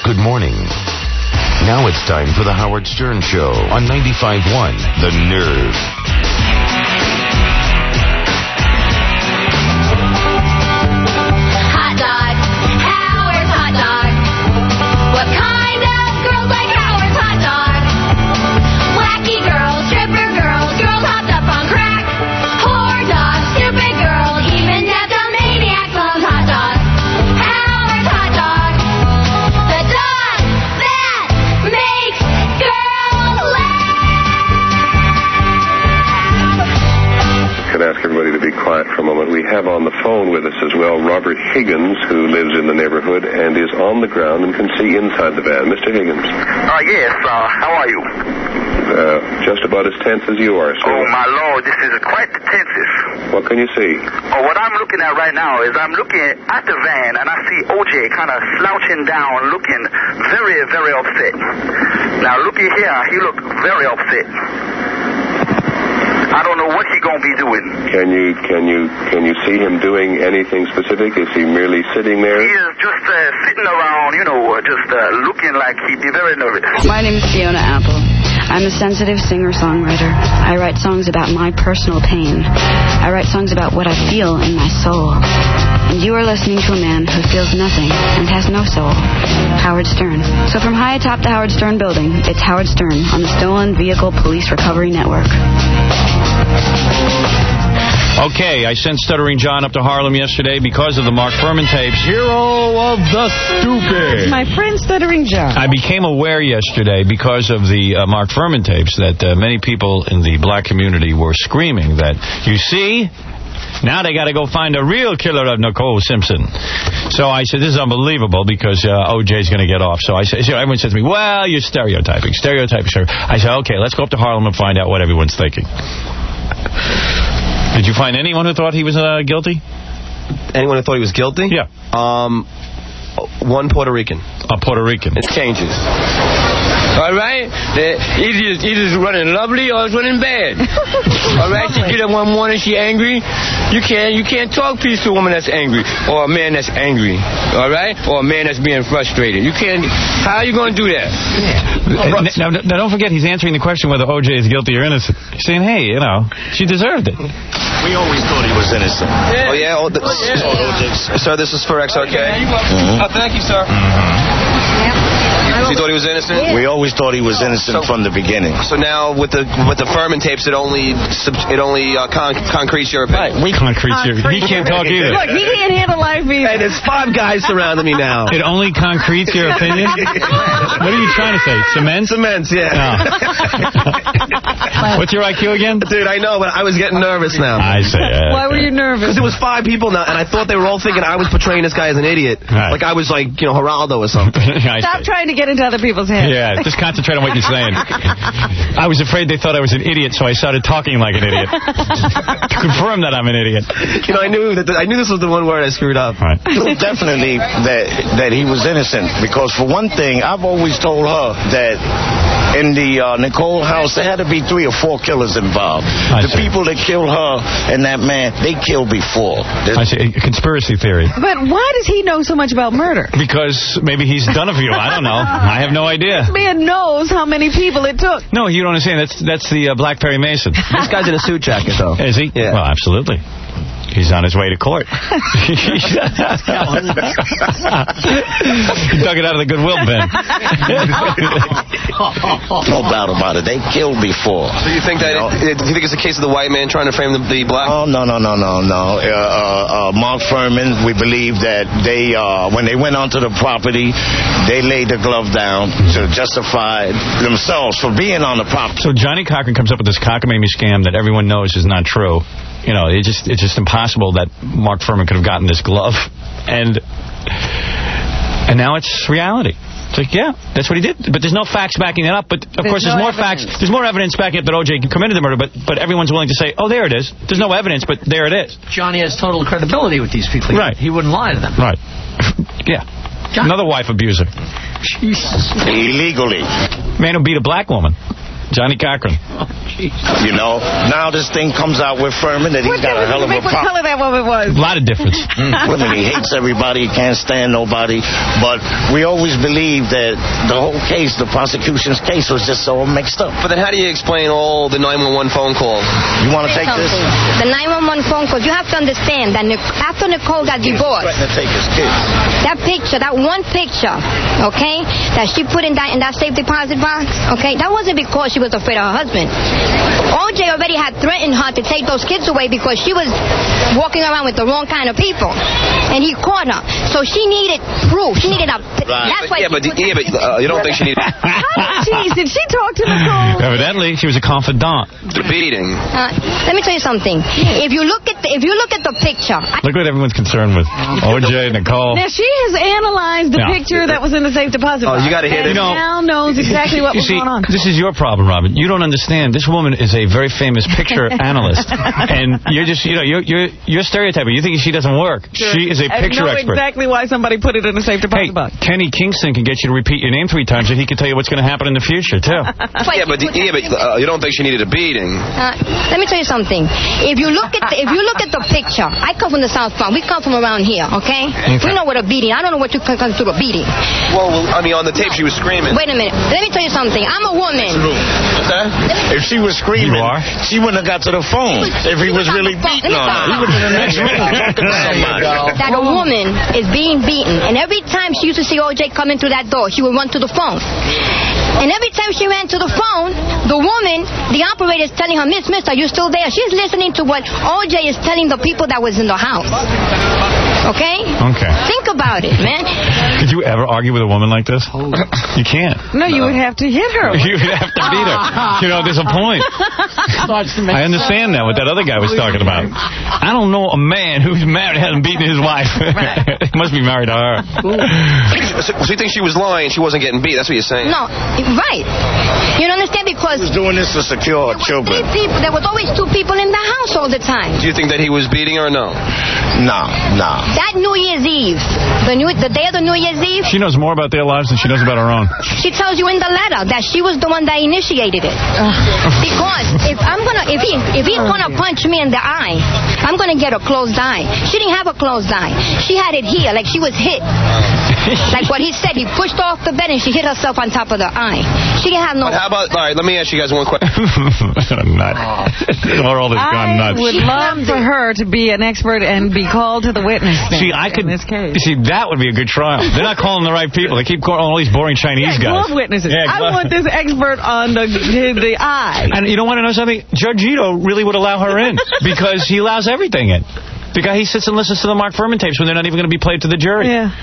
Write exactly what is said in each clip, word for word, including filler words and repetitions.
Good morning. Now it's time for the Howard Stern Show on ninety-five point one, The Nerve. Hot dog. Howard's hot dog. What kind of girls like Howard's hot dog? Wacky girls, stripper girls, girls hopped up on crack. Whore dogs, stupid girls, even depthomaniac loves hot dog. Howard's hot dog. The dog that makes girls laugh. Can I ask everybody to be quiet for a moment? We have on the phone with us as well Robert Higgins, who lives in the neighborhood and is on the ground and can see inside the van. Mister Higgins. Uh, yes, uh, how are you? Uh, just about as tense as you are, sir. Oh, my Lord, this is quite tensive. What can you see? Oh, what I'm looking at right now is I'm looking at the van, and I see O J kind of slouching down, looking very, very upset. Now, looky here, he looked very upset. I don't know what he's going to be doing. Can you can you can you see him doing anything specific? Is he merely sitting there? He is just uh, sitting around, you know, uh, just uh, looking like he'd be very nervous. My name is Fiona Apple. I'm a sensitive singer-songwriter. I write songs about my personal pain. I write songs about what I feel in my soul. And you are listening to a man who feels nothing and has no soul, Howard Stern. So from high atop the Howard Stern building, it's Howard Stern on the Stolen Vehicle Police Recovery Network. Okay, I sent Stuttering John up to Harlem yesterday because of the Mark Furman tapes. Hero of the Stupid. My friend Stuttering John. I became aware yesterday because of the uh, Mark Furman tapes that uh, many people in the black community were screaming that, you see, now they got to go find a real killer of Nicole Simpson. So I said, this is unbelievable because uh, O J's going to get off. So I said, so everyone says to me, well, you're stereotyping. Stereotyping, sir. I said, okay, let's go up to Harlem and find out what everyone's thinking. Did you find anyone who thought he was uh, guilty? Anyone who thought he was guilty? Yeah. Um, one Puerto Rican. A Puerto Rican. It changes. All right? Either either running lovely or it's running bad. All right? She get up one morning, she angry. You can't you can't talk peace to a woman that's angry or a man that's angry. All right? Or a man that's being frustrated. You can't. How are you going to do that? Yeah. Now, now, don't forget, he's answering the question whether O J is guilty or innocent. He's saying, hey, you know, she deserved it. We always thought he was innocent. Yeah. Oh, yeah? Oh, this, oh, yeah. Oh, sir, this is for X R K. Okay, you're welcome. Mm-hmm. Oh, thank you, sir. Mm-hmm. You thought he was innocent? We always thought he was innocent so, from the beginning. So now with the with the Furman tapes, it only it only uh, con concretes your opinion. Right. We concretes your. He can't talk either. Look, he can't handle life either. Hey, there's five guys surrounding me now. It only concretes your opinion? What are you trying to say? Cement? Cement, yeah. Oh. What's your I Q again? Dude, I know, but I was getting nervous now. I say. Uh, Why were you nervous? Because it was five people now, and I thought they were all thinking I was portraying this guy as an idiot. Right. Like I was like, you know, Geraldo or something. Stop trying to get into other people's heads. Yeah, just concentrate on what you're saying. I was afraid they thought I was an idiot, so I started talking like an idiot. To confirm that I'm an idiot. You know, I knew that the, I knew this was the one word I screwed up. Right. Definitely that that he was innocent, because for one thing, I've always told her that in the uh, Nicole house, there had to be three or four killers involved. I the see. people that killed her and that man, they killed before. There's I see. A conspiracy theory. But why does he know so much about murder? Because maybe he's done a few. I don't know. I have no idea. This man knows how many people it took. No, you don't understand. That's that's the uh, Black Perry Mason. This guy's in a suit jacket, though. Is he? Yeah. Well, absolutely. He's on his way to court. He dug it out of the Goodwill bin. no doubt about it. They killed before. So you think that? It, do you think it's a case of the white man trying to frame the, the black? Oh no no no no no. Uh, uh, uh, Mark Furman. We believe that they uh, when they went onto the property, they laid the glove down to justify themselves for being on the property. So Johnny Cochran comes up with this cockamamie scam that everyone knows is not true. You know, it's just it's just impossible that Mark Furman could have gotten this glove, and and now it's reality. It's like, yeah, that's what he did, but there's no facts backing it up. But of there's course, there's no more evidence. facts. There's more evidence backing up that O J committed the murder. But but everyone's willing to say, oh, there it is. There's no evidence, but there it is. Johnny has total credibility with these people. Right. He wouldn't lie to them. Right. Yeah. Johnny. Another wife abuser. Jesus. Illegally. Man who beat a black woman. Johnny Cochran. You know, now this thing comes out with Furman that he's What got a hell of a what problem. color that woman was? A lot of difference. Women, he hates everybody, he can't stand nobody. But we always believe that the whole case, the prosecution's case, was just so mixed up. But then how do you explain all the nine one one phone calls? You want to take this? The nine one one phone calls, you have to understand that Nic- after Nicole got divorced, Threatening to take his kids. that picture, that one picture, okay, that she put in that in that safe deposit box, okay, that wasn't because she was afraid of her husband. O J already had threatened her to take those kids away because she was walking around with the wrong kind of people, and he caught her. So she needed proof. She needed a. Right. That's why. Yeah, but, yeah, but uh, you don't think she needed Jeez, did she talk to Nicole? Evidently, she was a confidant. the beating? Uh, let me tell you something. If you look at the, if you look at the picture, I, Look what everyone's concerned with. O J, Nicole. Now, she has analyzed the Yeah. picture that was in the safe deposit Oh, box. you gotta hear and this. now knows exactly what You was see, going on. this is your problem, Robin. You don't understand. This woman is a very famous picture analyst, and you're just, you know, you're you're you're stereotyping. You think she doesn't work. She is a picture I know expert. exactly why somebody put it in the safe deposit Hey, box. Kenny Kingston can get you to repeat your name three times, and he can tell you what's going to happen in the future too. Yeah, but yeah, but uh, you don't think she needed a beating? Uh, let me tell you something. If you look at the, if you look at the picture, I come from the South Front. We come from around here, okay? Okay. We know what a beating. I don't know what you can consider a beating. Well, well, I mean, on the tape she was screaming. Wait a minute. Let me tell you something. I'm a woman. If she was screaming, she wouldn't have got to the phone if he was really beating on her. He was in the next room talking to somebody. That a woman is being beaten, and every time she used to see O J come in through that door, she would run to the phone. And every time she ran to the phone, the woman, the operator is telling her, Miss, Miss, are you still there? She's listening to what O J is telling the people that was in the house. Okay? Okay. Think about it, man. Could you ever argue with a woman like this? You can't. No, you would have to hit her. You would have to beat her. You know, there's a point. I understand that, what that other guy was talking about. I don't know a man who's married hasn't beaten his wife. He must be married to her. So, so you think she was lying? She wasn't getting beat? That's what you're saying? No, right. You don't understand because He was doing this to secure children. three people, there was always two people in the house all the time. Do you think that he was beating her or no? No, no. That New Year's Eve, the new the day of the New Year's Eve, She knows more about their lives than she knows about her own. she tells you in the letter that she was the one that initiated it. Because if I'm gonna, if he, if he's gonna punch me in the eye, I'm gonna get a closed eye. She didn't have a closed eye. She had it here, like she was hit. Like what he said, he pushed her off the bed and she hit herself on top of the eye. She didn't have no. But how about, all right, let me ask you guys one question. Nut. Or all this gone I nuts. would love for her to be an expert and be called to the witness stand. See, I could. in this case. See, that would be a good trial. They're not calling the right people. They keep calling all these boring Chinese Yeah, guys. glove witnesses. Yeah, I glove- want this expert on the the, the eye. And you don't want to know something? Judge Ito really would allow her in because he allows everything in. The guy, he sits and listens to the Mark Furman tapes when they're not even going to be played to the jury. Yeah.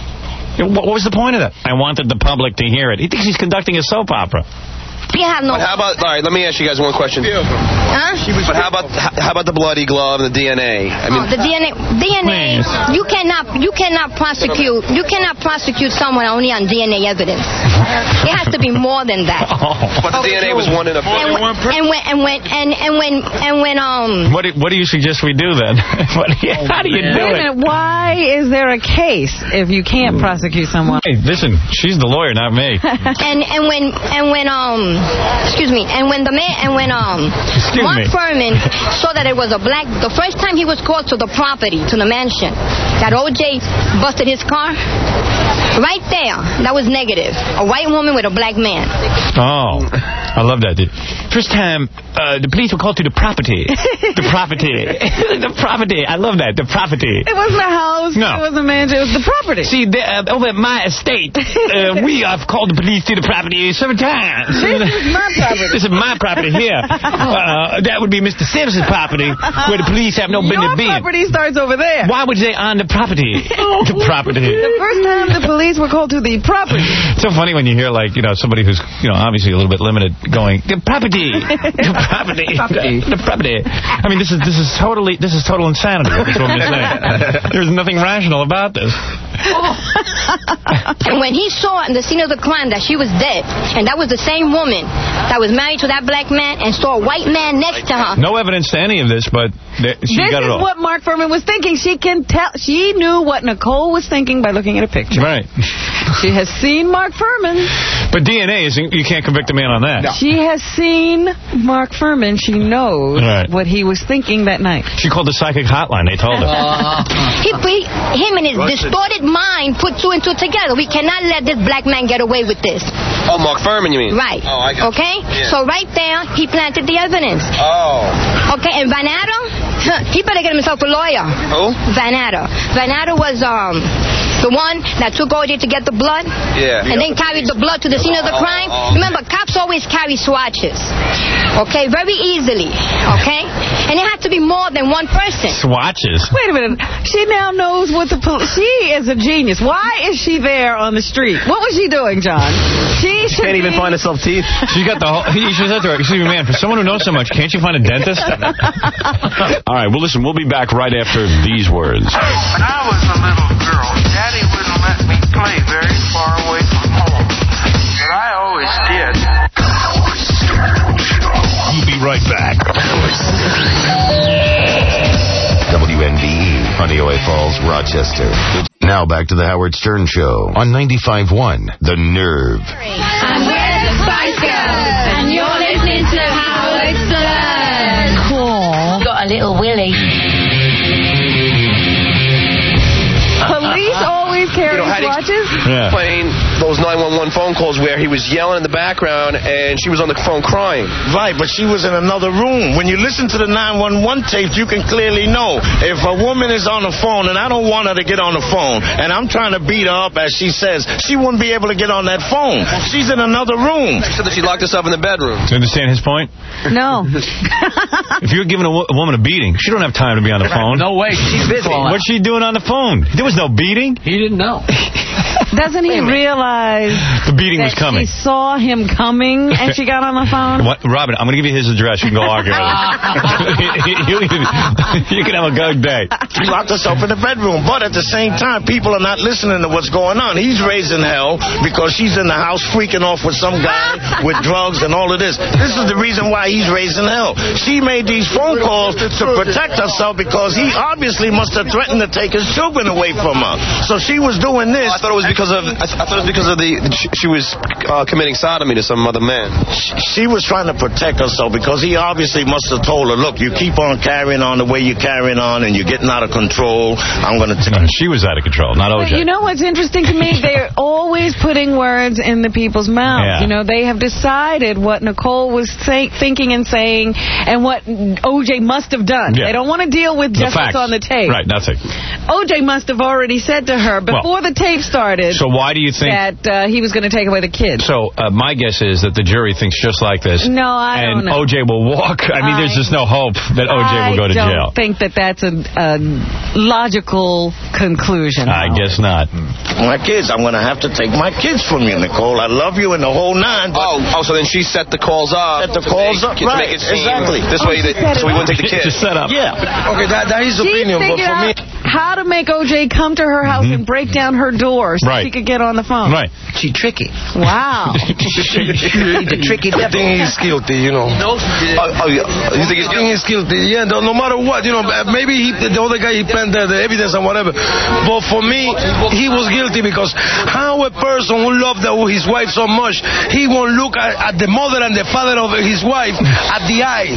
You know, What what was the point of that? I wanted the public to hear it. He thinks he's conducting a soap opera. You have no. But how about, all right, let me ask you guys one question. Huh? But how about how about the bloody glove and the D N A? I mean, Oh, the D N A, D N A, you cannot, you cannot prosecute, you cannot prosecute someone only on D N A evidence. It has to be more than that. but the D N A was one in a. And when, and when, and when, and, and when, and when, um. What do, what do you suggest we do then? What do you- how do you do Wait a it? minute. Why is there a case if you can't prosecute someone? Hey, listen, she's the lawyer, not me. and and when and when um excuse me and when the man and when um Excuse Mark me. Furman saw that it was a black, the first time he was called to the property, to the mansion, that O J busted his car, right there, that was negative. A white woman with a black man. Oh, I love that, dude. First time uh, the police were called to the property. The property. The property. I love that. The property. It wasn't a house. No. It wasn't a mansion. It was the property. See, the, uh, over at my estate, uh, we have called the police to the property several times. This is my property. This is my property here. Uh, that would be Mister Simpson's property, where the police have no business Your being. property starts over there. Why would they on the property? The property. The first time the police were called to the property. It's so funny when you hear, like, you know, somebody who's, you know, obviously a little bit limited going, the property, the property, the property. I mean, this is this is totally, this is total insanity. That's what I'm saying. There's nothing rational about this. And when he saw in the scene of the crime that she was dead, and that was the same woman that was married to that black man and saw a white man next to her. No evidence to any of this, but th- she this got it is all. what Mark Furman was thinking. She can tell. She knew what Nicole was thinking by looking at a picture. Right. She has seen Mark Furman. But D N A isn't. You can't convict a man on that. No. She has seen Mark Furman. She knows right. what he was thinking that night. She called the psychic hotline. They told her. Uh, he, he, him and his distorted mind put two and two together. We cannot let this black man get away with this. Oh, Mark Furman, you mean? Right. Oh, I got Okay? Yeah. So right there, he planted the evidence. Oh. Okay, and Van Adder, he better get himself a lawyer. Who? Van Adder. Van Adder was um the one that took O J to get the blood. Yeah. And then carried the blood to the scene of the crime. Oh, oh. Remember, cops always carry swatches. Okay, very easily. Okay? And it had to be more than one person. Swatches? Wait a minute. She now knows what the police... She is a genius. Why is she there on the street? What was she doing, John? She should Can't even be... find herself teeth. She's got the whole... You should have to her, excuse me, man, for someone who knows so much, can't you find a dentist? All right, well, listen, we'll be back right after these words. When I was a little girl, Daddy wouldn't let me play very far away from home. But I always did. We'll be right back. W N B E, Honeoye Falls, Rochester. Now back to the Howard Stern Show on ninety-five point one, The Nerve. And we're the Spice Girls, and you're listening to Howard Stern. Cool. Got a little willy. Police always carry You know, Hattie- swatches? Yeah. Playing those nine one one phone calls where he was yelling in the background and she was on the phone crying. Right, but she was in another room. When you listen to the nine one one tapes, you can clearly know if a woman is on the phone and I don't want her to get on the phone and I'm trying to beat her up, as she says, she wouldn't be able to get on that phone. She's in another room. She said that she locked herself in the bedroom. Do you understand his point? No. If you're giving a, wo- a woman a beating, she don't have time to be on the phone. No way. She's busy. What's she doing on the phone? There was no beating. He didn't know. Doesn't he realize The beating that was coming. she saw him coming and she got on the phone? What, Robin, I'm going to give you his address. You can go argue with him. you, you can have a good day. She locked herself in the bedroom. But at the same time, people are not listening to what's going on. He's raising hell because she's in the house freaking off with some guy with drugs and all of this. This is the reason why he's raising hell. She made these phone calls to protect herself because he obviously must have threatened to take his children away from her. So she was doing this. I thought it was because of I, th- I thought it was because of the she, she was uh, committing sodomy to some other man. She was trying to protect herself because he obviously must have told her, look, you keep on carrying on the way you're carrying on and you're getting out of control. I'm going to take... No, she was out of control, not O J. But you know what's interesting to me? They're always putting words in the people's mouths. Yeah. You know, they have decided what Nicole was say, thinking and saying and what O J must have done. Yeah. They don't want to deal with The just what's facts. on the tape. Right, nothing. O J must have already said to her before Well, the tape started So why do you think... that uh, he was going to take away the kids. So uh, my guess is that the jury thinks just like this. No, I and don't know. O J will walk. I mean, there's I- just no hope that O J will go to I jail. don't think that that's a, a logical conclusion. I guess not. My kids, I'm going to have to take my kids from you, Nicole. I love you and the whole nine. Oh, oh, so then she set the calls up. Set the calls up, to right, make it seem exactly. This Oh, way, she that, set so we it wouldn't take the kids. Just set up. Yeah. Okay, that, that is She opinion, but figured for me... out how to make O J come to her house and break down her door so Right. she could get on the phone. Right. She tricky. Wow. the tricky I think he's guilty, you know. Oh, oh, yeah. You think I he's think he's guilty. Yeah, no, no matter what, you know, maybe he, the other guy, he planted the evidence and whatever. But for me, he was guilty because how a person who loved the, his wife so much, he won't look at, at the mother and the father of his wife at the eyes.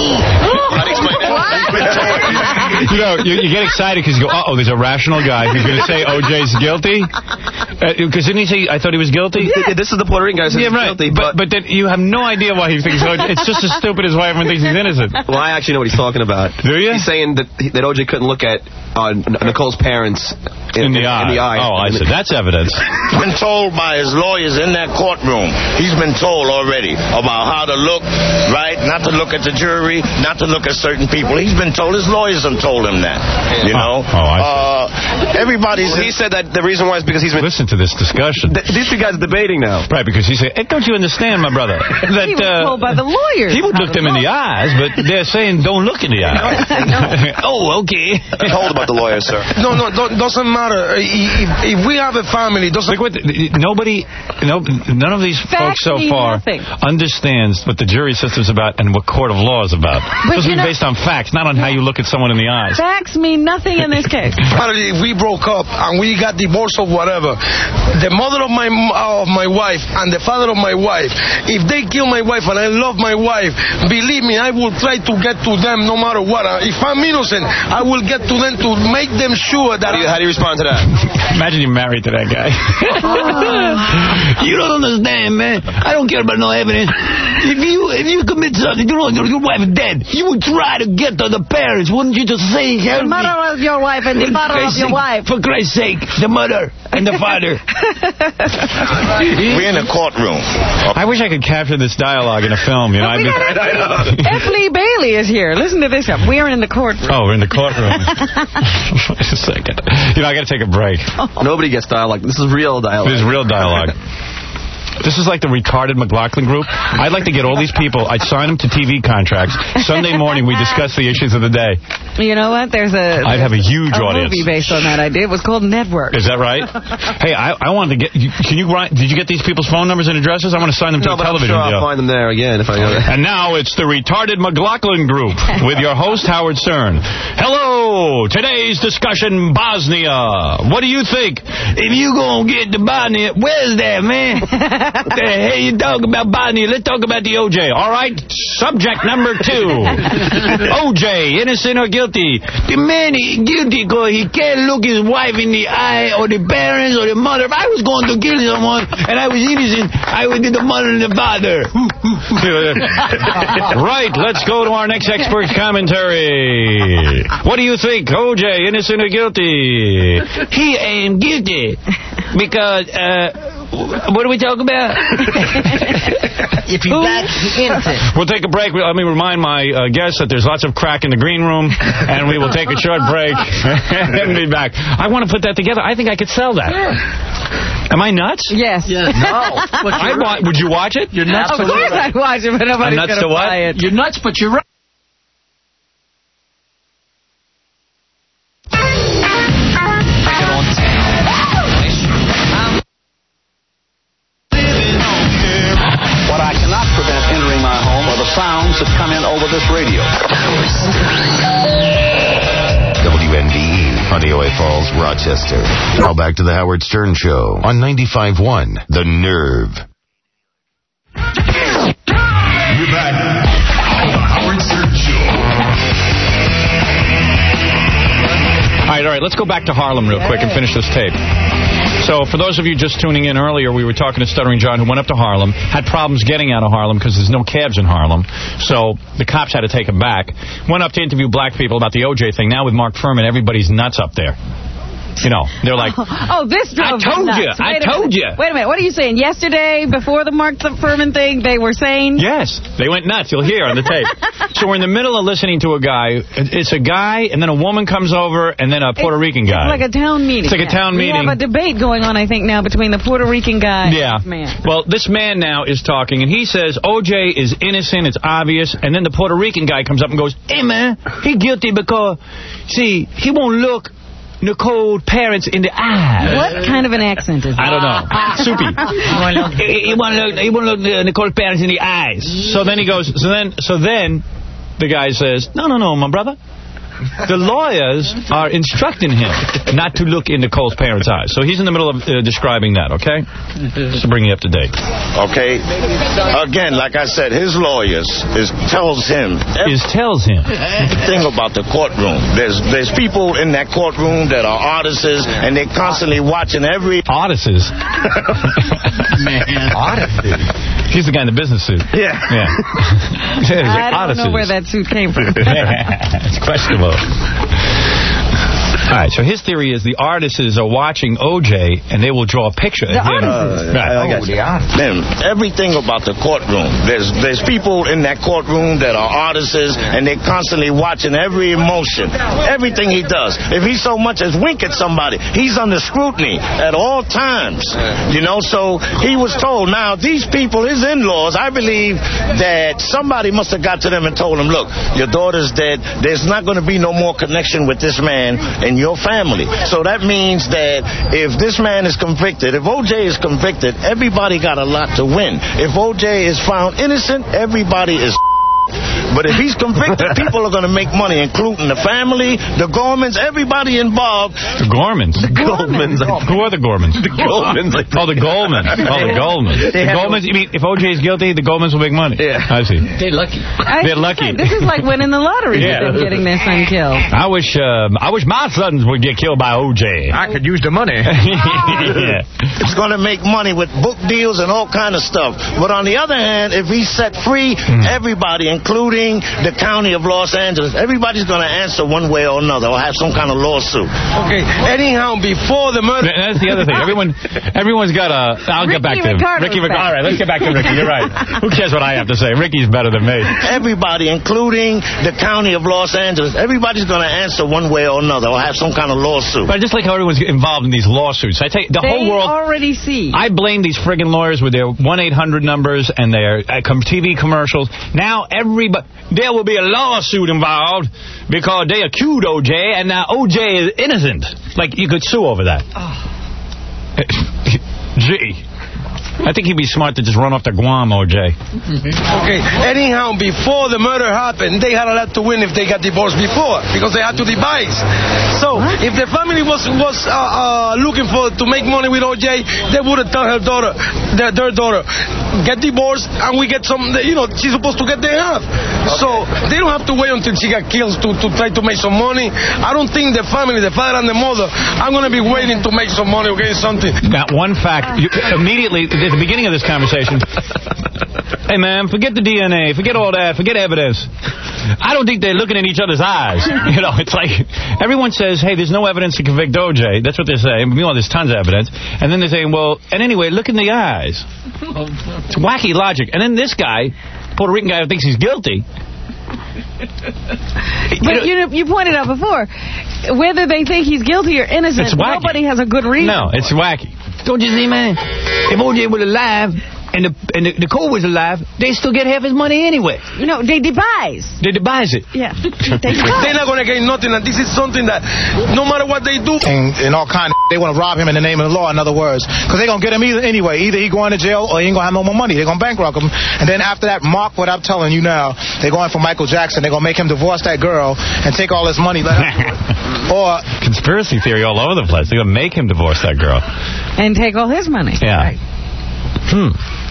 You know, you, you get excited because you go, uh-oh, there's a rational guy who's going to say O J's guilty. Because uh, didn't he say, I thought he was guilty? Yeah. This is the Puerto Rican guy who says Yeah, he's right. guilty. But, but then you have no idea why he thinks O J. It's just as stupid as why everyone thinks he's innocent. Well, I actually know what he's talking about. Do you? He's saying that that O J couldn't look at uh, Nicole's parents in, In the eye. In the eye. Oh, I see. That's evidence. He's been told by his lawyers in that courtroom. He's been told already about how to look, right? Not to look at the jury, not to look at certain people. He's been told. His lawyers have told him that. You know, Oh, I see. Uh, everybody's... Well, he said that the reason why is because he's been... Listen to this discussion. Th these two guys are debating now. Right, because he said, hey, don't you understand, my brother? That, he was uh, told by the lawyers. He would look them in the eyes, but they're saying don't look in the eyes. Oh, okay. Told about the lawyers, sir. No, no, don't, doesn't matter. If, if we have a family, doesn't... Look what the, nobody, no, none of these Facts folks so mean far nothing. understands what the jury system's about and what court of law is about. But It's supposed to be you know- based on facts, not on how you look at someone in the eyes. Facts mean nothing in this case. Apparently, if we broke up and we got divorced or whatever, the mother of my of my wife and the father of my wife, if they kill my wife and I love my wife, believe me, I will try to get to them no matter what. Uh, If I'm innocent, I will get to them to make them sure that... How do you, how do you respond to that? Imagine you're married to that guy. You don't understand, man. I don't care about no evidence. If you if you commit something, you know your wife is dead, you would try to get to the parents, wouldn't you? Just say, help The me. mother of your wife and the For father of Christ's your sake- wife. For Christ's sake, the mother and the father. We're in a courtroom. I wish I could capture this dialogue in a film. You know, I'd We be, got F. Lee Bailey is here. Listen to this. We are in the courtroom. oh, we're in the courtroom. Wait a second. You know, I got to take a break. Nobody gets dialogue. This is real dialogue. This is real dialogue. This is like the retarded McLaughlin group. I'd like to get all these people. I'd sign them to T V contracts. Sunday morning, we discuss the issues of the day. You know what? There's a... I'd have a huge a audience. movie based on that idea. It was called Network. Is that right? Hey, I, I wanted to get... You, can you write... Did you get these people's phone numbers and addresses? I want to sign them to No, a but I'm television sure I'll deal. find them there again if I go there. And now it's the retarded McLaughlin group with your host, Howard Stern. Hello! Today's discussion, Bosnia. What do you think? If you gonna get to Bosnia, where's that, man? What the hell you talking about Bosnia? Let's talk about the O J. All right, subject number two. O J, innocent or guilty? The man is guilty because he can't look his wife in the eye or the parents or the mother. If I was going to kill someone and I was innocent, I would do the mother and the father. Right, let's go to our next expert commentary. What do you think, O J, innocent or guilty? He ain't guilty because, uh, what do we talk about? If he's black, he's innocent. We'll take a break. Let me remind my uh, guests that there's lots of crack in the green room, and we will take a short break and be back. I want to put that together. I think I could sell that. Yeah. Am I nuts? Yes. Yes. No. I wa- would you watch it? You're nuts. Of course I'd watch it, but nobody's nuts going to to what? buy it. You're nuts, but you're right. What I cannot prevent entering my home are the sounds that come in over this radio. W N V E, Honeyaway Falls, Rochester. Now back to the Howard Stern Show on ninety-five point one, The Nerve. We're back. The Howard Stern Show. All right, all right, let's go back to Harlem real quick and finish this tape. So, for those of you just tuning in earlier, we were talking to Stuttering John, who went up to Harlem, had problems getting out of Harlem because there's no cabs in Harlem. So, the cops had to take him back. Went up to interview black people about the O J thing. Now with Mark Furman, everybody's nuts up there. You know, they're like... Oh, oh this drove I told me you, nuts. I Wait a told minute. you. Wait a minute, what are you saying? Yesterday, before the Mark Furman thing, they were saying... Yes, they went nuts. You'll hear on the tape. So we're in the middle of listening to a guy. It's a guy, and then a woman comes over, and then a Puerto it's, Rican guy. It's like a town meeting. It's like a town we meeting. We have a debate going on, I think, now between the Puerto Rican guy yeah. and this man. Well, this man now is talking, and he says O J is innocent, it's obvious, and then the Puerto Rican guy comes up and goes, hey, man, he guilty because, see, he won't look Nicole's parents in the eye. What kind of an accent is that? I don't know. Soupy. He won't look, he won't look Nicole's parents in the eyes. So then he goes, so then, so then the guy says, no, no, no, my brother. The lawyers are instructing him not to look in Nicole's parents' eyes. So he's in the middle of uh, describing that, okay? Just to bring you up to date. Okay. Again, like I said, his lawyers is tells him. Is tells him. Thing about the courtroom. There's there's people in that courtroom that are artists, and they're constantly watching every... Artists? Man. Artists? He's the guy in the business suit. Yeah. Yeah. I don't know where that suit came from. It's questionable. All right, so his theory is the artists are watching O J, and they will draw a picture. The of him. artists. Right. Uh, oh, Man, everything about the courtroom. There's there's people in that courtroom that are artists, and they're constantly watching every emotion, everything he does. If he so much as wink at somebody, he's under scrutiny at all times. You know, so he was told. Now, these people, his in-laws, I believe that somebody must have got to them and told them, look, your daughter's dead. There's not going to be no more connection with this man and your family. So that means that if this man is convicted, if O J is convicted, everybody got a lot to win. If O J is found innocent, everybody is... But if he's convicted, people are going to make money, including the family, the Gormans, everybody involved. The Gormans? The Goldmans. Who are the Gormans? The Goldmans. Oh, the Goldmans. Oh, the Goldmans. The Goldmans, you mean, if O J is guilty, the Goldmans will make money? Yeah. I see. They're lucky. They're lucky. This is like winning the lottery Yeah. with them getting their son killed. I wish uh, I wish my sons would get killed by O J. I could use the money. Yeah. It's going to make money with book deals and all kind of stuff. But on the other hand, if he's set free, mm. everybody, including the county of Los Angeles, everybody's going to answer one way or another or have some kind of lawsuit. Okay, anyhow, before the murder... That's the other thing. Everyone, everyone's got a... I'll Ricky get back to him. Ricardo's Ricky back. Ricardo. All right, let's get back to Ricky. You're right. Who cares what I have to say? Ricky's better than me. Everybody, including the county of Los Angeles, everybody's going to answer one way or another or have some kind of lawsuit. But I just like how everyone's involved in these lawsuits. I tell you, the they whole world... already see. I blame these friggin' lawyers with their one eight hundred numbers and their uh, T V commercials. Now everybody... There will be a lawsuit involved because they accused O J, and now O J is innocent. Like, you could sue over that. Oh. Gee. I think he'd be smart to just run off to Guam, O J. Okay, anyhow, before the murder happened, they had a lot to win if they got divorced before, because they had to devise. So, huh? if the family was was uh, uh, looking for to make money with O J, they would have told her daughter, their, their daughter, get divorced, and we get some, you know, she's supposed to get their half. Okay. So, they don't have to wait until she got killed to, to try to make some money. I don't think the family, the father and the mother, are going to be waiting to make some money or get something. Now, one fact, you, immediately... At the beginning of this conversation, hey, man, forget the D N A, forget all that, forget evidence. I don't think they're looking in each other's eyes. You know, it's like, everyone says, hey, there's no evidence to convict O J. That's what they're saying. Meanwhile, there's tons of evidence. And then they're saying, well, and anyway, look in the eyes. It's wacky logic. And then this guy, Puerto Rican guy who thinks he's guilty. But you know, you pointed out before, whether they think he's guilty or innocent, nobody has a good reason. No, it's wacky. Don't you see, man? If O J was alive and the and the, the Cole was alive, they still get half his money anyway. You know, they devise. They devise it. Yeah. They're not going to get nothing, and this is something that no matter what they do... And, and all kind of... They want to rob him in the name of the law, in other words. Because they're going to get him either anyway. Either he going to jail or he ain't going to have no more money. They're going to bankrupt him. And then after that, mark what I'm telling you now. They're going for Michael Jackson. They're going to make him divorce that girl and take all his money. Or... Conspiracy theory all over the place. They're going to make him divorce that girl. And take all his money. Yeah. Right. Hmm.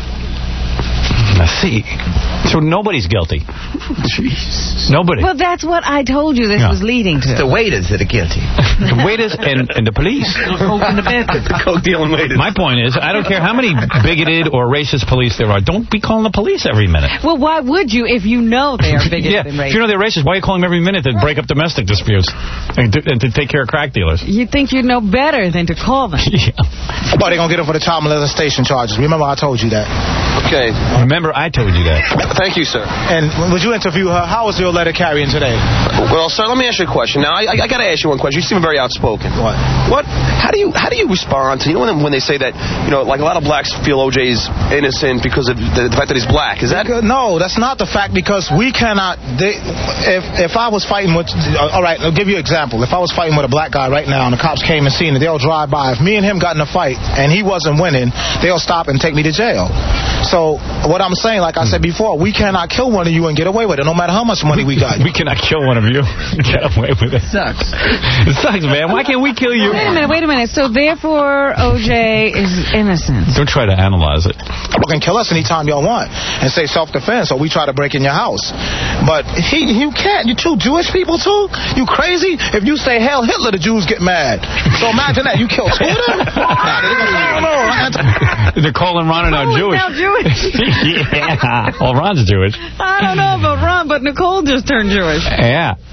I see. So nobody's guilty. Jeez. Nobody. Well, that's what I told you this yeah. was leading to. It's the waiters that are guilty. The waiters and, and the police. The coke dealing waiters. My point is, I don't care how many bigoted or racist police there are. Don't be calling the police every minute. Well, why would you if you know they are bigoted yeah. and racist? If you know they're racist, why are you calling them every minute to break up domestic disputes and to, and to take care of crack dealers? You think you'd know better than to call them. Yeah. Oh, they're going to get him for the child molestation charges. Remember I told you that. Okay. Remember I told you that. Thank you, sir. And would you interview her? How was your letter carrying today? Well, sir, let me ask you a question. Now, I, I, I got to ask you one question. You seem very outspoken. What? What? How do you how do you respond to, you know, when, when they say that, you know, like a lot of blacks feel O J's innocent because of the, the fact that he's black? Is that... No, that's not the fact, because we cannot... They, if, if I was fighting with... All right, I'll give you an example. If I was fighting with a black guy right now and the cops came and seen it, they'll drive by. If me and him got in a fight and he wasn't winning, they'll stop and take me to jail. So what I'm saying, like I said before, we cannot kill one of you and get away with it, no matter how much money we got. We cannot kill one of you and get away with it. It sucks. It sucks, man. Why can't we kill you? Wait a minute, wait a minute. So therefore, O J is innocent. Don't try to analyze it. You can kill us anytime y'all want and say self-defense, or we try to break in your house. But he, you can't. You two Jewish people, too? You crazy? If you say, hell, Hitler, the Jews get mad. So imagine that. You kill two of them? I don't know. They're calling Ron and now Jewish. Now Jewish. Yeah. Well, Ron's Jewish. I don't know about Ron, but Nicole just turned Jewish. Yeah.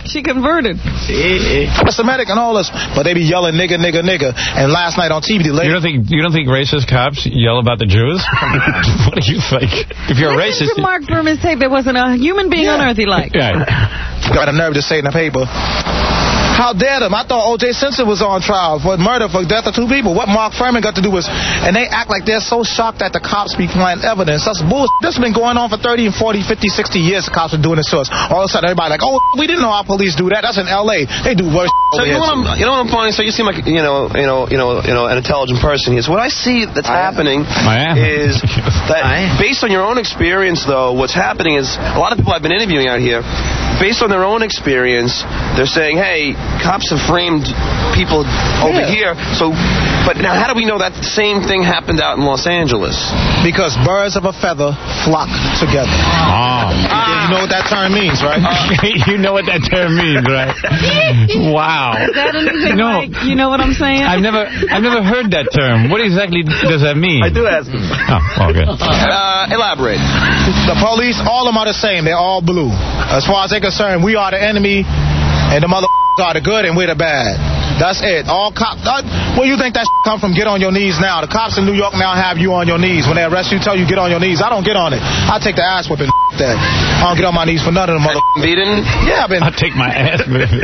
She converted. Semitic and all this, but they be yelling nigga, nigga, nigga. And last night on T V, the lady... You don't think you don't think racist cops yell about the Jews? What do you think? If you're a Listen racist... to Mark Furman's tape. There wasn't a human being Yeah. on earth he liked. Yeah. Got a nerve to say in the paper. How dare them? I thought O J Simpson was on trial for murder for death of two people. What Mark Furman got to do with... And they act like they're so shocked that the cops be planting evidence. That's bullshit. This has been going on for thirty and forty, fifty, sixty years. The cops are doing this to us. All of a sudden, everybody like, oh, we didn't know our police do that. That's in L A. They do worse So over you here, know, what I'm, you know what I'm finding? So you seem like you know, you know, you know, you know, an intelligent person here. So what I see that's happening is that based on your own experience, though, what's happening is a lot of people I've been interviewing out here, based on their own experience, they're saying, hey, cops have framed people over Yeah. here. So, but now how do we know that same thing happened out in Los Angeles? Because birds of a feather flock together. Oh. You know what that term means, right? You know what that term means, right? Wow. Is that anything No. like, you know what I'm saying? I've never I've never heard that term. What exactly does that mean? I do ask them. Oh, okay. Uh, elaborate. The police, all of them are the same. They're all blue. As far as they're concerned, we are the enemy, and the mother are the good, and we're the bad. That's it. All cops. Uh, where you think that come from? Get on your knees now. The cops in New York now have you on your knees. When they arrest you, tell you get on your knees. I don't get on it. I take the ass whipping. That. I don't get on my knees for none of them mother. Beaten? Yeah, I've been. I take my ass whipping.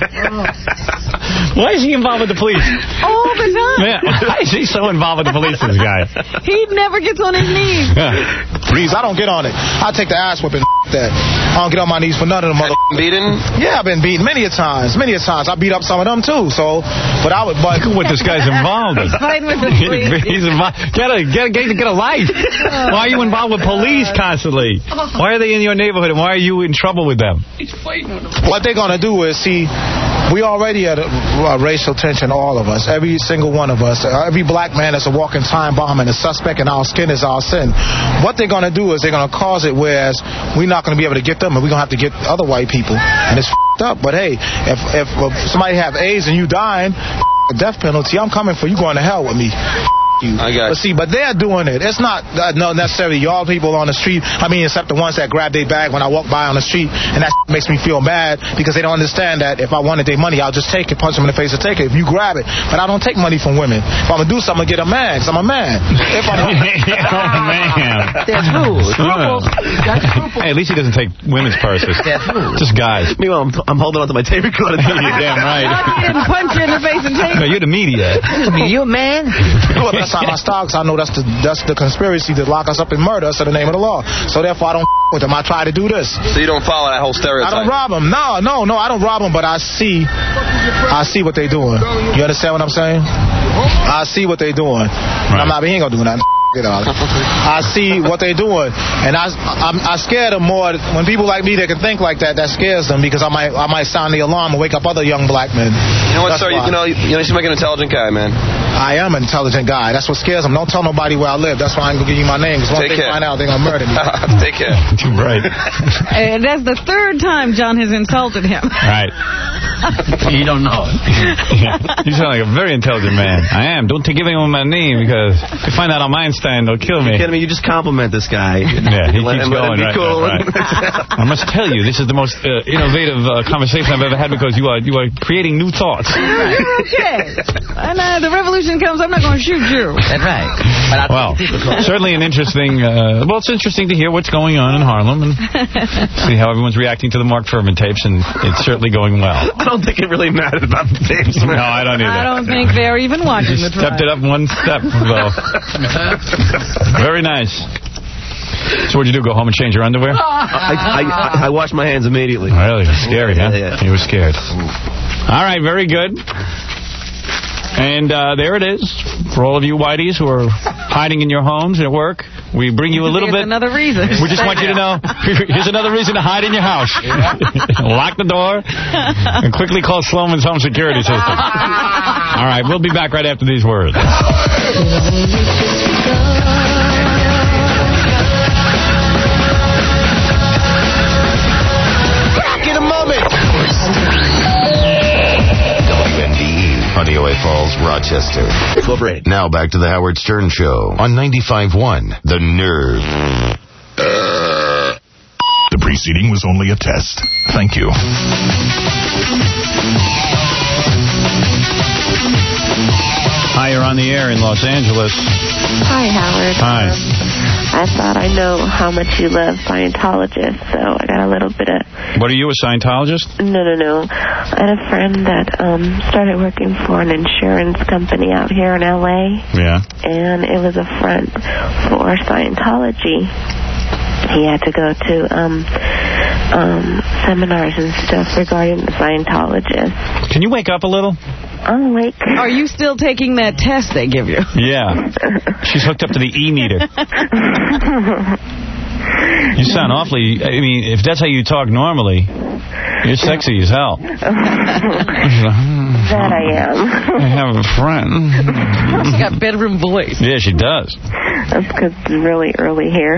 Why is he involved with the police? All the time. Man, why is he so involved with the police, this guy? He never gets on his knees. Please, I don't get on it. I take the ass whipping. That. I don't get on my knees for none of them mother. Beaten? Yeah, I've been beaten many a times. Many a times. I beat up some of them too. So, but I would. But Look what this guy's involved in. He's fighting with the police. He's involved. Get a get a get a life. Why are you involved with police constantly? Why are they in your neighborhood, and why are you in trouble with them? what they're gonna do is see. We already had a, a racial tension, all of us, every single one of us. Uh, every black man is a walking time bomb, and the suspect in our skin is our sin. What they're going to do is they're going to cause it, whereas we're not going to be able to get them, and we're going to have to get other white people. And it's f***ed up. But hey, if, if uh, somebody have AIDS and you dying, a death penalty, I'm coming for you going to hell with me. You. I got but see, but they're doing it. It's not uh, no necessarily y'all people on the street. I mean, except the ones that grab their bag when I walk by on the street, and that makes me feel bad because they don't understand that if I wanted their money, I'll just take it, punch them in the face, and take it. If you grab it, but I don't take money from women. If I'm gonna do something, I get a man, because I'm a man. If I'm a Oh, man. There's rules. Hey, at least he doesn't take women's purses. There's rules. Just guys. Meanwhile, I'm, I'm holding on to my tape recorder. You're damn right. He didn't punch you in the face and take No, you're the media. You a man? well, that's not my style, because I know that's the that's the conspiracy to lock us up and murder us in the name of the law. So therefore, I don't with them. I try to do this. So you don't follow that whole stereotype? I don't rob them. No, no, no. I don't rob them, but I see, I see what they're doing. You understand what I'm saying? I see what they're doing. Right. I'm not. He ain't gonna do nothing. Get out. I see what they're doing, and I, I'm, I scared them more. When people like me that can think like that, that scares them because I might, I might sound the alarm and wake up other young black men. You know what, That's sir? You, why. you know, you, you know, you seem like an intelligent guy, man. I am an intelligent guy. That's what scares them. Don't tell nobody where I live. That's why I ain't gonna give you my name. Because once Take they care. find out, they're gonna murder me. Take care. Right. And that's the third time John has insulted him. Right. You don't know it. Yeah. You sound like a very intelligent man. I am. Don't give him my name because if they find out I'm Einstein, they'll kill me. You're kidding me? You just compliment this guy. Yeah, he Let keeps him- let him going. be Right, cool. right, right. I must tell you, this is the most uh, innovative uh, conversation I've ever had because you are you are creating new thoughts. You're okay. And uh, the revolution comes, I'm not going to shoot you. That's right. But I'll Well, take people close. certainly an interesting. Uh, well, it's interesting to hear what's going on in Harlem and see how everyone's reacting to the Mark Furman tapes, and it's certainly going well. I don't think it really mattered about the tapes. No, I don't either. I don't think they're even watching You the stepped trial. it up one step, though. Very nice. So what'd you do, go home and change your underwear? I, I, I washed my hands immediately. Really? Scary, huh? Yeah, yeah. He was scared. All right, very good. And uh, there it is. For all of you whiteys who are hiding in your homes and at work, we bring you a little Here's bit. another reason. We just want you to know, here's another reason to hide in your house. Lock the door and quickly call Sloman's home security system. All right, we'll be back right after these words. Back in a moment. W N D E, Honeoye Falls, Rochester. Now back to the Howard Stern Show on ninety-five point one, The Nerve. The preceding was only a test. Thank you. Hi, you're on the air in Los Angeles. Hi, Howard. Hi. Um, I thought I know how much you love Scientologists, so I got a little bit of... What, are you a Scientologist? No, no, no. I had a friend that um, started working for an insurance company out here in L A Yeah. And it was a front for Scientology. He had to go to um, um, seminars and stuff regarding the Scientologists. Can you wake up a little? I'm awake. Are you still taking that test they give you? Yeah. She's hooked up to the E-meter. You sound awfully... I mean, if that's how you talk normally, you're sexy as hell. That I am. I have a friend. She got bedroom voice. Yeah, she does. That's because it's really early here.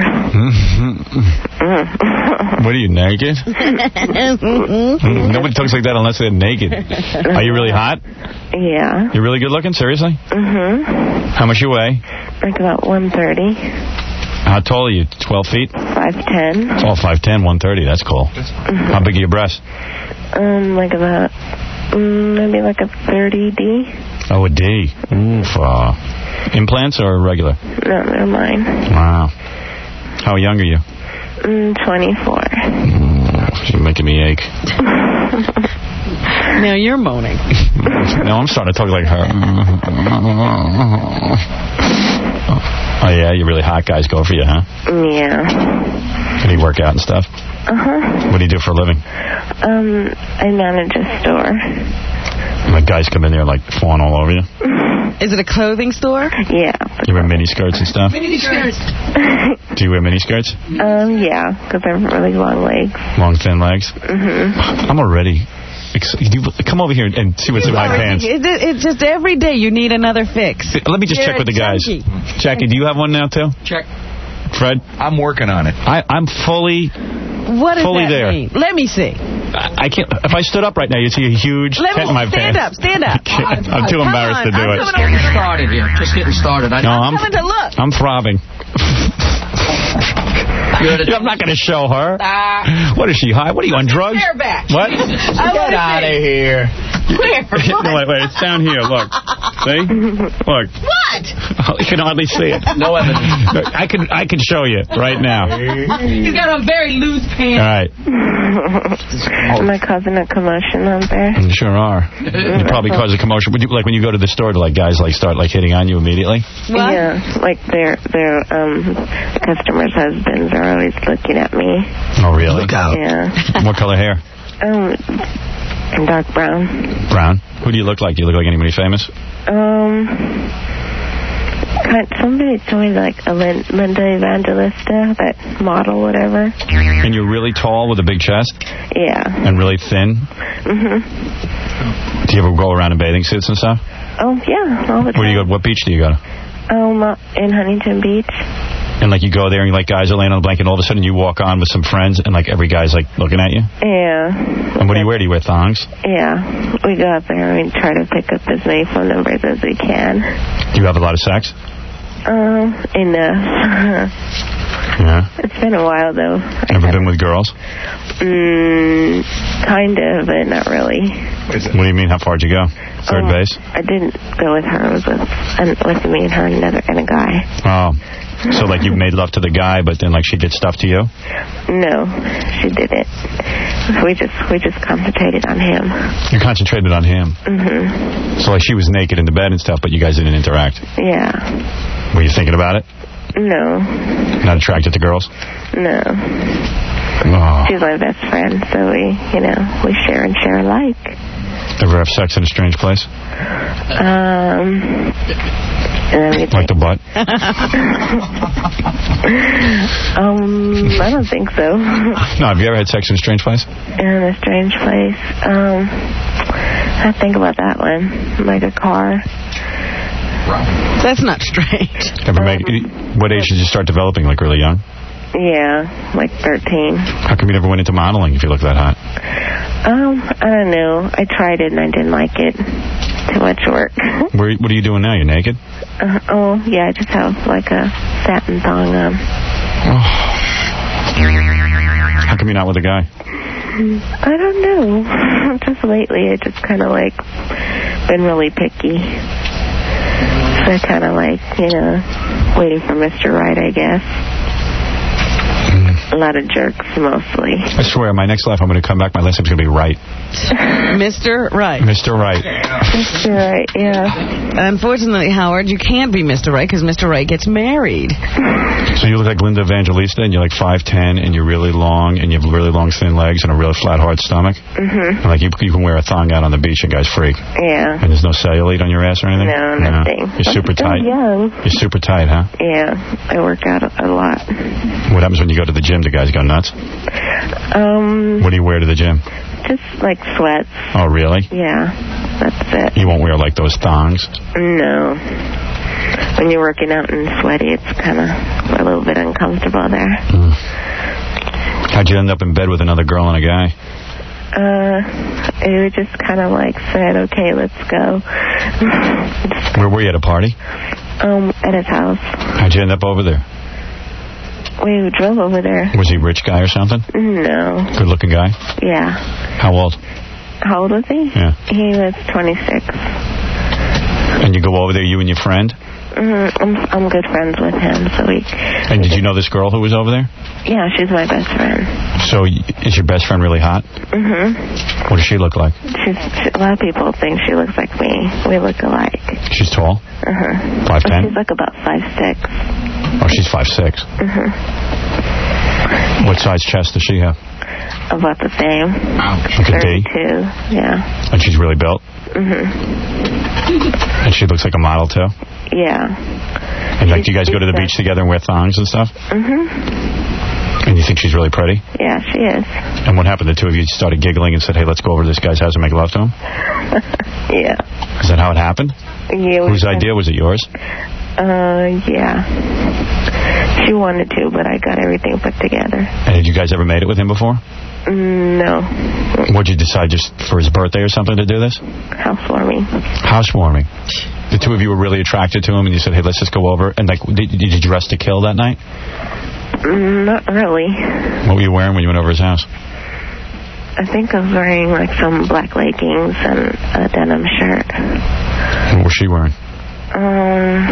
What are you, naked? Nobody talks like that unless they're naked. Are you really hot? Yeah. You're really good looking? Seriously? Mm-hmm. How much you weigh? Like about one thirty. How tall are you? twelve feet? five ten. Oh, five ten, one thirty. That's cool. Mm-hmm. How big are your breasts? Um, like about, um, maybe like a thirty D. Oh, a D. Oof. Uh, implants or regular? No, they're mine. Wow. How young are you? Mm, twenty-four. Mm, you're making me ache. Now you're moaning. No, I'm starting to talk like her. Oh, yeah? You really hot guys go for you, huh? Yeah. Can you work out and stuff? Uh-huh. What do you do for a living? Um, I manage a store. Like guys come in there like falling all over you? Is it a clothing store? Yeah. You wear mini skirts and stuff? Mini skirts. Do you wear mini skirts? Um, yeah, because I have really long legs. Long, thin legs? Mm-hmm. I'm already... You come over here and see what's in my pants. It, it's just every day you need another fix. Let me just You're check with the guys. junkie. Jackie, do you have one now, too? Check. Fred? I'm working on it. I, I'm fully... What does fully that there. mean? Let me see. I, I can't... If I stood up right now, you'd see a huge Let tent me in my stand pants. up. Stand up. I'm too Come embarrassed on, to do I'm it. coming Just getting started here. Just getting started. I No, I'm, coming to look. I'm throbbing. I'm not going to show her. Uh, What is she, high? What are you, on drugs? Hair back. What? Get out of here. Where? No, wait, wait. It's down here. Look. See? Look. What? You can hardly see it. No evidence. I can, I can show you right now. He's got on very loose pants. All right. Am I causing a commotion out there? You sure are. You probably cause a commotion. Would you, like when you go to the store, do like guys like start like hitting on you immediately? What? Yeah, like their their um customers' husbands are always looking at me. Oh, really? Look out. Yeah. What color hair? Um, dark brown. Brown. Who do you look like? Do you look like anybody famous? Um, kind, somebody told me like a Lin, Linda Evangelista, that model, whatever. And you're really tall with a big chest? Yeah. And really thin? Mhm. Do you ever go around in bathing suits and stuff? Oh yeah, all the time. Where do you go? What beach do you go to? Um, uh, in Huntington Beach. And like you go there and like guys are laying on the blanket and all of a sudden you walk on with some friends and like every guy's like looking at you? Yeah. And what do you wear? Do you wear thongs? Yeah. We go out there and we try to pick up as many phone numbers as we can. Do you have a lot of sex? Um, enough. Yeah. It's been a while though. Ever been with girls? Mm, kind of, but not really. What do you mean? How far did you go? Third um, base? I didn't go with her. It was with, and with me and her and another and a guy. Oh. So like you made love to the guy, but then like she did stuff to you? No, she didn't. We just we just concentrated on him. You concentrated on him? Mhm. So like she was naked in the bed and stuff, but you guys didn't interact? Yeah. Were you thinking about it? No. Not attracted to girls? No. Oh. She's my best friend, so we, you know, we share and share alike. Ever have sex in a strange place? Um, like the butt? um, I don't think so. No, have you ever had sex in a strange place? In a strange place. Um, I think about that one. Like a car. That's not strange. Ever make, what age did you start developing? Like really young? Yeah, like thirteen. How come you never went into modeling if you look that hot? Um, I don't know. I tried it and I didn't like it. Too much work. Where, what are you doing now? You're naked? Uh, oh, yeah, I just have like a satin thong on. Oh. How come you're not with a guy? I don't know. Just lately, I just kind of like been really picky. So I kind of like, you know, waiting for Mister Right, I guess. A lot of jerks, mostly. I swear, my next life, I'm going to come back. My last name's going to be Right. Mister Right. Mister Right. Mister Right, yeah. Unfortunately, Howard, you can't be Mister Right because Mister Right gets married. So you look like Linda Evangelista, and you're like five ten, and you're really long, and you have really long, thin legs, and a really flat, hard stomach. Mm-hmm. And like you, you can wear a thong out on the beach, and guys freak. Yeah. And there's no cellulite on your ass or anything? No, nothing. You're super I'm still tight. young. You're super tight, huh? Yeah, I work out a, a lot. What happens when you go to the gym? Do guys go nuts? Um. What do you wear to the gym? Just like sweats. Oh, really? Yeah, that's it. You won't wear like those thongs? No. When you're working out and sweaty, it's kind of a little bit uncomfortable there. Mm. How'd you end up in bed with another girl and a guy? Uh, it just kind of like said, okay, let's go. Where were you, at a party? Um, at his house. How'd you end up over there? We drove over there. Was he a rich guy or something? No. Good looking guy? Yeah. How old? How old was he? Yeah. He was twenty-six. And you go over there, you and your friend? Mm, I'm, I'm good friends with him, so we... And did you know this girl who was over there? Yeah, she's my best friend. So is your best friend really hot? Mm-hmm. What does she look like? She's, she, a lot of people think she looks like me. We look alike. She's tall? Uh-huh. five ten? She's like about five six. Oh, she's five six. Mm-hmm. What size chest does she have? About the same. Like a D? thirty-two, yeah. And she's really built? Mm-hmm. And she looks like a model, too? Yeah. And like, do you guys go to the beach together and wear thongs and stuff? Mm-hmm. And you think she's really pretty? Yeah, she is. And what happened? The two of you started giggling and said, hey, let's go over to this guy's house and make love to him? Yeah. Is that how it happened? Yeah. Whose idea was it, yours? Uh, yeah. She wanted to, but I got everything put together. And had you guys ever made it with him before? Mm, no. What'd you decide, just for his birthday or something to do this? Housewarming. Housewarming. The two of you were really attracted to him and you said, hey, let's just go over. And like, did, did you dress to kill that night? Mm, not really. What were you wearing when you went over his house? I think I was wearing like some black leggings and a denim shirt. What was she wearing? Um.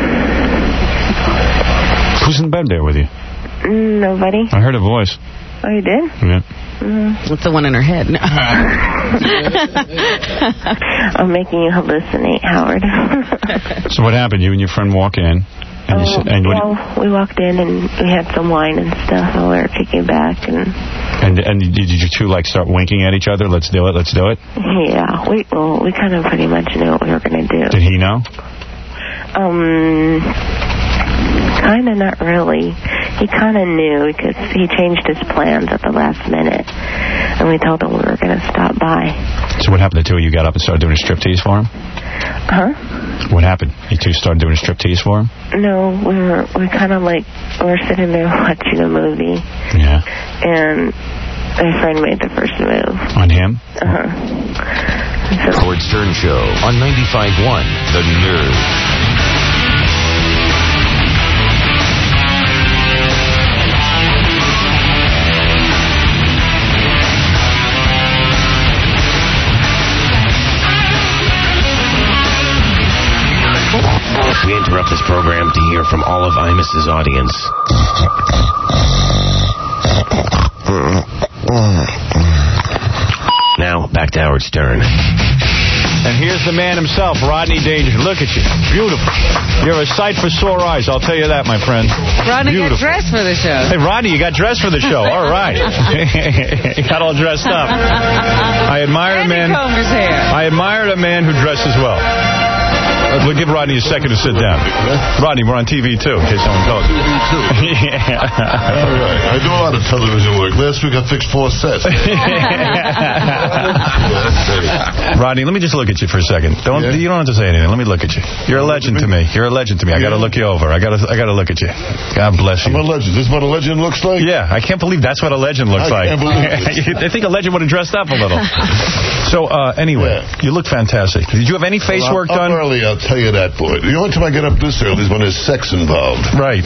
Who's in bed there with you? Nobody. I heard a voice. Oh, you did? Yeah. Mm. What's the one in her head? No. I'm making you hallucinate, Howard. So what happened? You and your friend walk in. And, you oh, said, and well, we walked in and we had some wine and stuff, and we were kicking back. And and, and did you two like start winking at each other? Let's do it. Let's do it. Yeah, we well, we kind of pretty much knew what we were going to do. Did he know? Um, kind of not really. He kind of knew because he changed his plans at the last minute, and we told him we were going to stop by. So what happened? The two of you got up and started doing a striptease for him? Huh? What happened? You two started doing a striptease for him? No, we were we kind of like we were sitting there watching a movie. Yeah. And my friend made the first move. On him? Uh huh. Howard Stern Show on ninety-five point one The Nerve. We interrupt this program to hear from all of Imus's audience. Now, back to Howard Stern. And here's the man himself, Rodney Danger. Look at you. Beautiful. You're a sight for sore eyes, I'll tell you that, my friend. Rodney Beautiful. got dressed for the show. Hey, Rodney, you got dressed for the show. All right. You got all dressed up. I admire and a man. He combed his hair. I admired a man who dresses well. We'll give Rodney a second to sit down. Rodney, we're on T V, too, in case someone calls. T V, too. Yeah. All right. I do a lot of television work. Last week I fixed four sets. Rodney, let me just look at you for a second. Don't yeah. You don't have to say anything. Let me look at you. You're a legend to me. You're a legend to me. I got to look you over. I got to I got to look at you. God bless you. I'm a legend. This is what a legend looks like? Yeah. I can't believe that's what a legend looks I like. Can't believe I think a legend would have dressed up a little. So, uh, anyway, yeah. You look fantastic. Did you have any face well, work I'm done? I'm early, I'll tell you that, boy. The only time I get up this early is when there's sex involved. Right.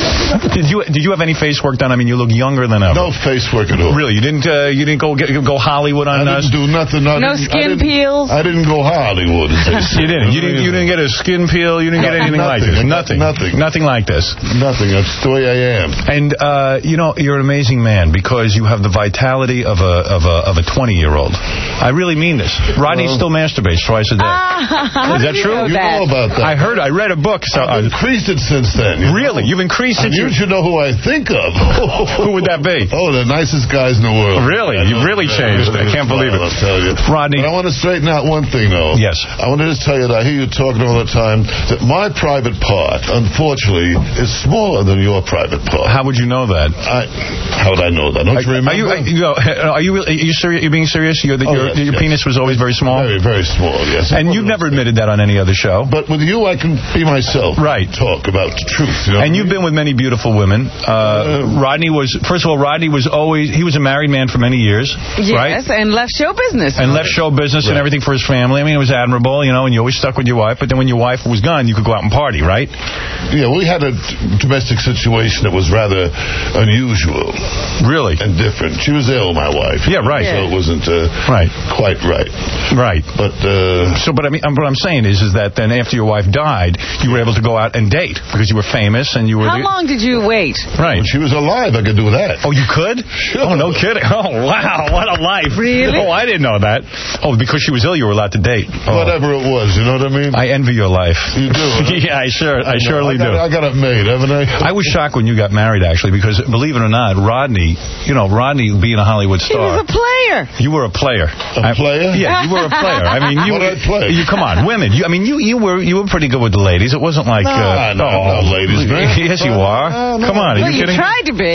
Did you did you have any face work done? I mean, you look younger than ever. No face work at all. Really? You didn't uh, you didn't go get, go Hollywood on I us? didn't do nothing. I No didn't- skin I didn't- peels? I didn't go Hollywood. You didn't. You didn't. You didn't get a skin peel. You didn't get anything like this. Nothing. Nothing. Nothing like this. Nothing. That's the way I am. And uh, you know, you're an amazing man because you have the vitality of a of a of a twenty-year-old. I really mean this. Rodney Well- still masturbates twice a day. How Is do that you true? know You that? know about that. I heard. I read a book. So I've uh, increased it since then. you really, know? you've increased And it. you should know who I think of. Who would that be? Oh, the nicest guys in the world. Really? You've really changed. I can't believe it. I'll tell you. Rodney. But I want to straighten out one thing, though. Yes. I want to just tell you that I hear you talking all the time that my private part, unfortunately, is smaller than your private part. How would you know that? I, how would I know that? Don't you remember? Are you, are you, are you, are you serious? You're being serious? You're the, Oh, your yes, your yes. penis was always very small? Very, very small, yes. And you've never admitted that on any other show. But with you, I can be myself. Right. Talk about the truth. You know And you've been with many beautiful women. Uh, Rodney was, first of all, Rodney was always, he was a married man for many years, right? Yes, and left show business. And left show business and everything for his family. I mean, it was admirable, you know, and you always stuck with your wife. But then when your wife was gone, you could go out and party, right? Yeah, we had a domestic situation that was rather unusual. Really? And different. She was ill, my wife. Yeah, right. So it wasn't uh, right. quite right. Right. But, uh... So, but I mean, what I'm saying is, is that then after your wife died, you were able to go out and date because you were famous and you were... How the, long did you wait? Right. When she was alive, I could do that. Oh, you could? Sure. Oh, no kidding. Oh, wow. What a life. Really? Oh, I didn't know that. Oh, because she was ill, you were allowed to date. Oh. Whatever it was, you know what I mean? I envy your life. You do, huh? Yeah, I sure, I, I know. surely I got, do. I got it made, haven't I? I was shocked when you got married, actually, because believe it or not, Rodney, you know, Rodney being a Hollywood He star. was a player. You were a player. A player? Yeah, you were a player. I mean, you. What did I play? You come on, women. You, I mean, you you were you were pretty good with the ladies. It wasn't like. No, uh, no, oh, no, ladies, man. Yes, you are. No, no. Come on, are Well, you you kidding? tried to be.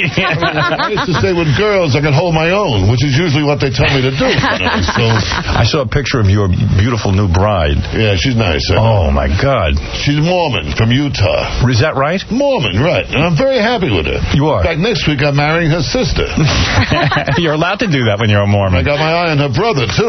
I used to say with girls, I can hold my own, which is usually what they tell me to do. You know, so, I saw a picture of your beautiful new bride. yeah, she's nice. I know. Oh my God, She's Mormon from Utah. is that right? Mormon, right. And I'm very happy with her. You are. In fact, next week I'm marrying her sister. You're allowed to do that when you're a I Mormon. got my eye on her brother, too.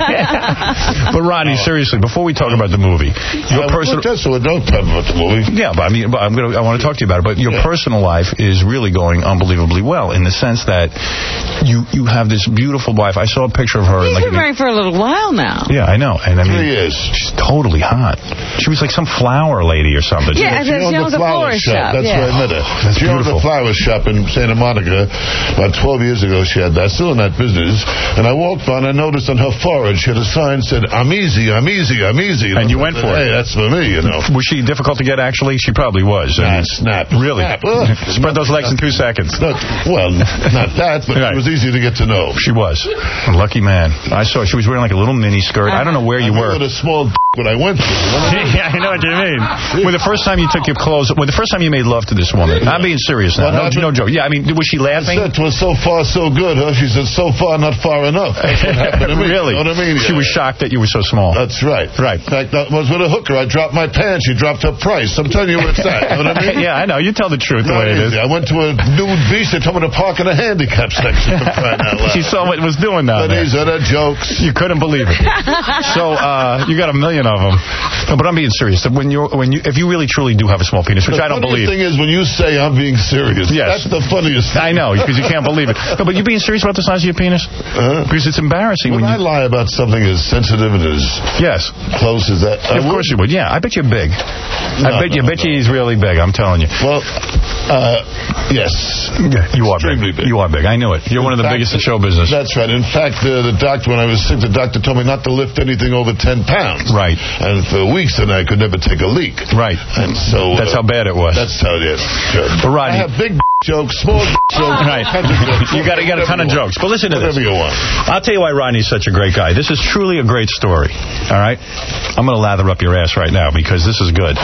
But Rodney, seriously, before we talk about the movie, your Uh, personal. Just so we don't talk about the movie. Yeah, but I mean, but I'm gonna. I want to talk to you about it. But your Yeah. personal life is really going unbelievably well in the sense that you you have this beautiful wife. I saw a picture of her. He's like, been married for a little while now. yeah, I know, and I mean, Three years. she's totally hot. She was like some flower lady or something. She Yeah, was- She she owned owns the a flower florist shop. shop, That's yeah. where I met her. that's she owned beautiful. a flower shop in Santa Monica. About twelve years ago, she had that. Still in that business. And I walked by and I noticed on her forehead she had a sign that said, "I'm easy, I'm easy, I'm easy." And you went for hey, it. that's for me, you know. Was she difficult to get? Actually, she probably was. I Nah, mean, snap. Really? Snap. Ugh. Spread those legs in two seconds. Not, well, not that, but Right. it was easy to get to know. She was. A lucky man. I saw she was wearing like a little mini skirt. I don't know where you I were. with a small d- when I went to it. Yeah, I know what you mean. When the first time you took your clothes, when the first time you made love to this woman, I'm being serious now. What No, happened? no joke. Yeah, I mean, was she I laughing? said to her, so far, so good, huh? She said, so far, not far enough. That's what happened to me. Really? You know what I mean? She Yeah. was shocked that you were so small. That's right. Right. In fact, I was with a hooker. I dropped my pants. She dropped her price. I'm telling you what it's at. You know what I mean? Yeah, I know. You tell the truth the Not way it is. easy. I went to a nude beach. They told me to park in a handicap section. For crying out loud. She saw what it was doing down But there. these are the jokes. You couldn't believe it. So uh, you got a million of them. No, but I'm being serious. That When you're, when you, if you really truly do have a small penis, which The I don't funniest believe. thing is when you say I'm being serious. Yes. That's the funniest thing. I know, because you can't believe it. No, but you're being serious about the size of your penis? Uh-huh. Because it's embarrassing When when I you... lie about something as sensitive and as Yes. close as that, I Of would. course you would. Yeah, I bet you're big. I No, bet you. no, I bet no. you he's really big. I'm telling you. Well, uh, yes. Yeah, you are Extremely big. big. You are big. I knew it. You're one of the fact, biggest in show business. That's right. In fact, uh, the doctor, when I was sick, the doctor told me not to lift anything over ten pounds. Right. And for weeks, then I could never take a leak. Right. And so... That's uh, how bad it was. That's how it is. Sure. But Rodney- I have big jokes, small jokes. Right. tons of jokes. You got you got a ton of Whatever you jokes. But listen to want. this. Whatever you want. I'll tell you why Rodney's such a great guy. This is truly a great story. All right? I'm going to lather up your ass right now because this is good.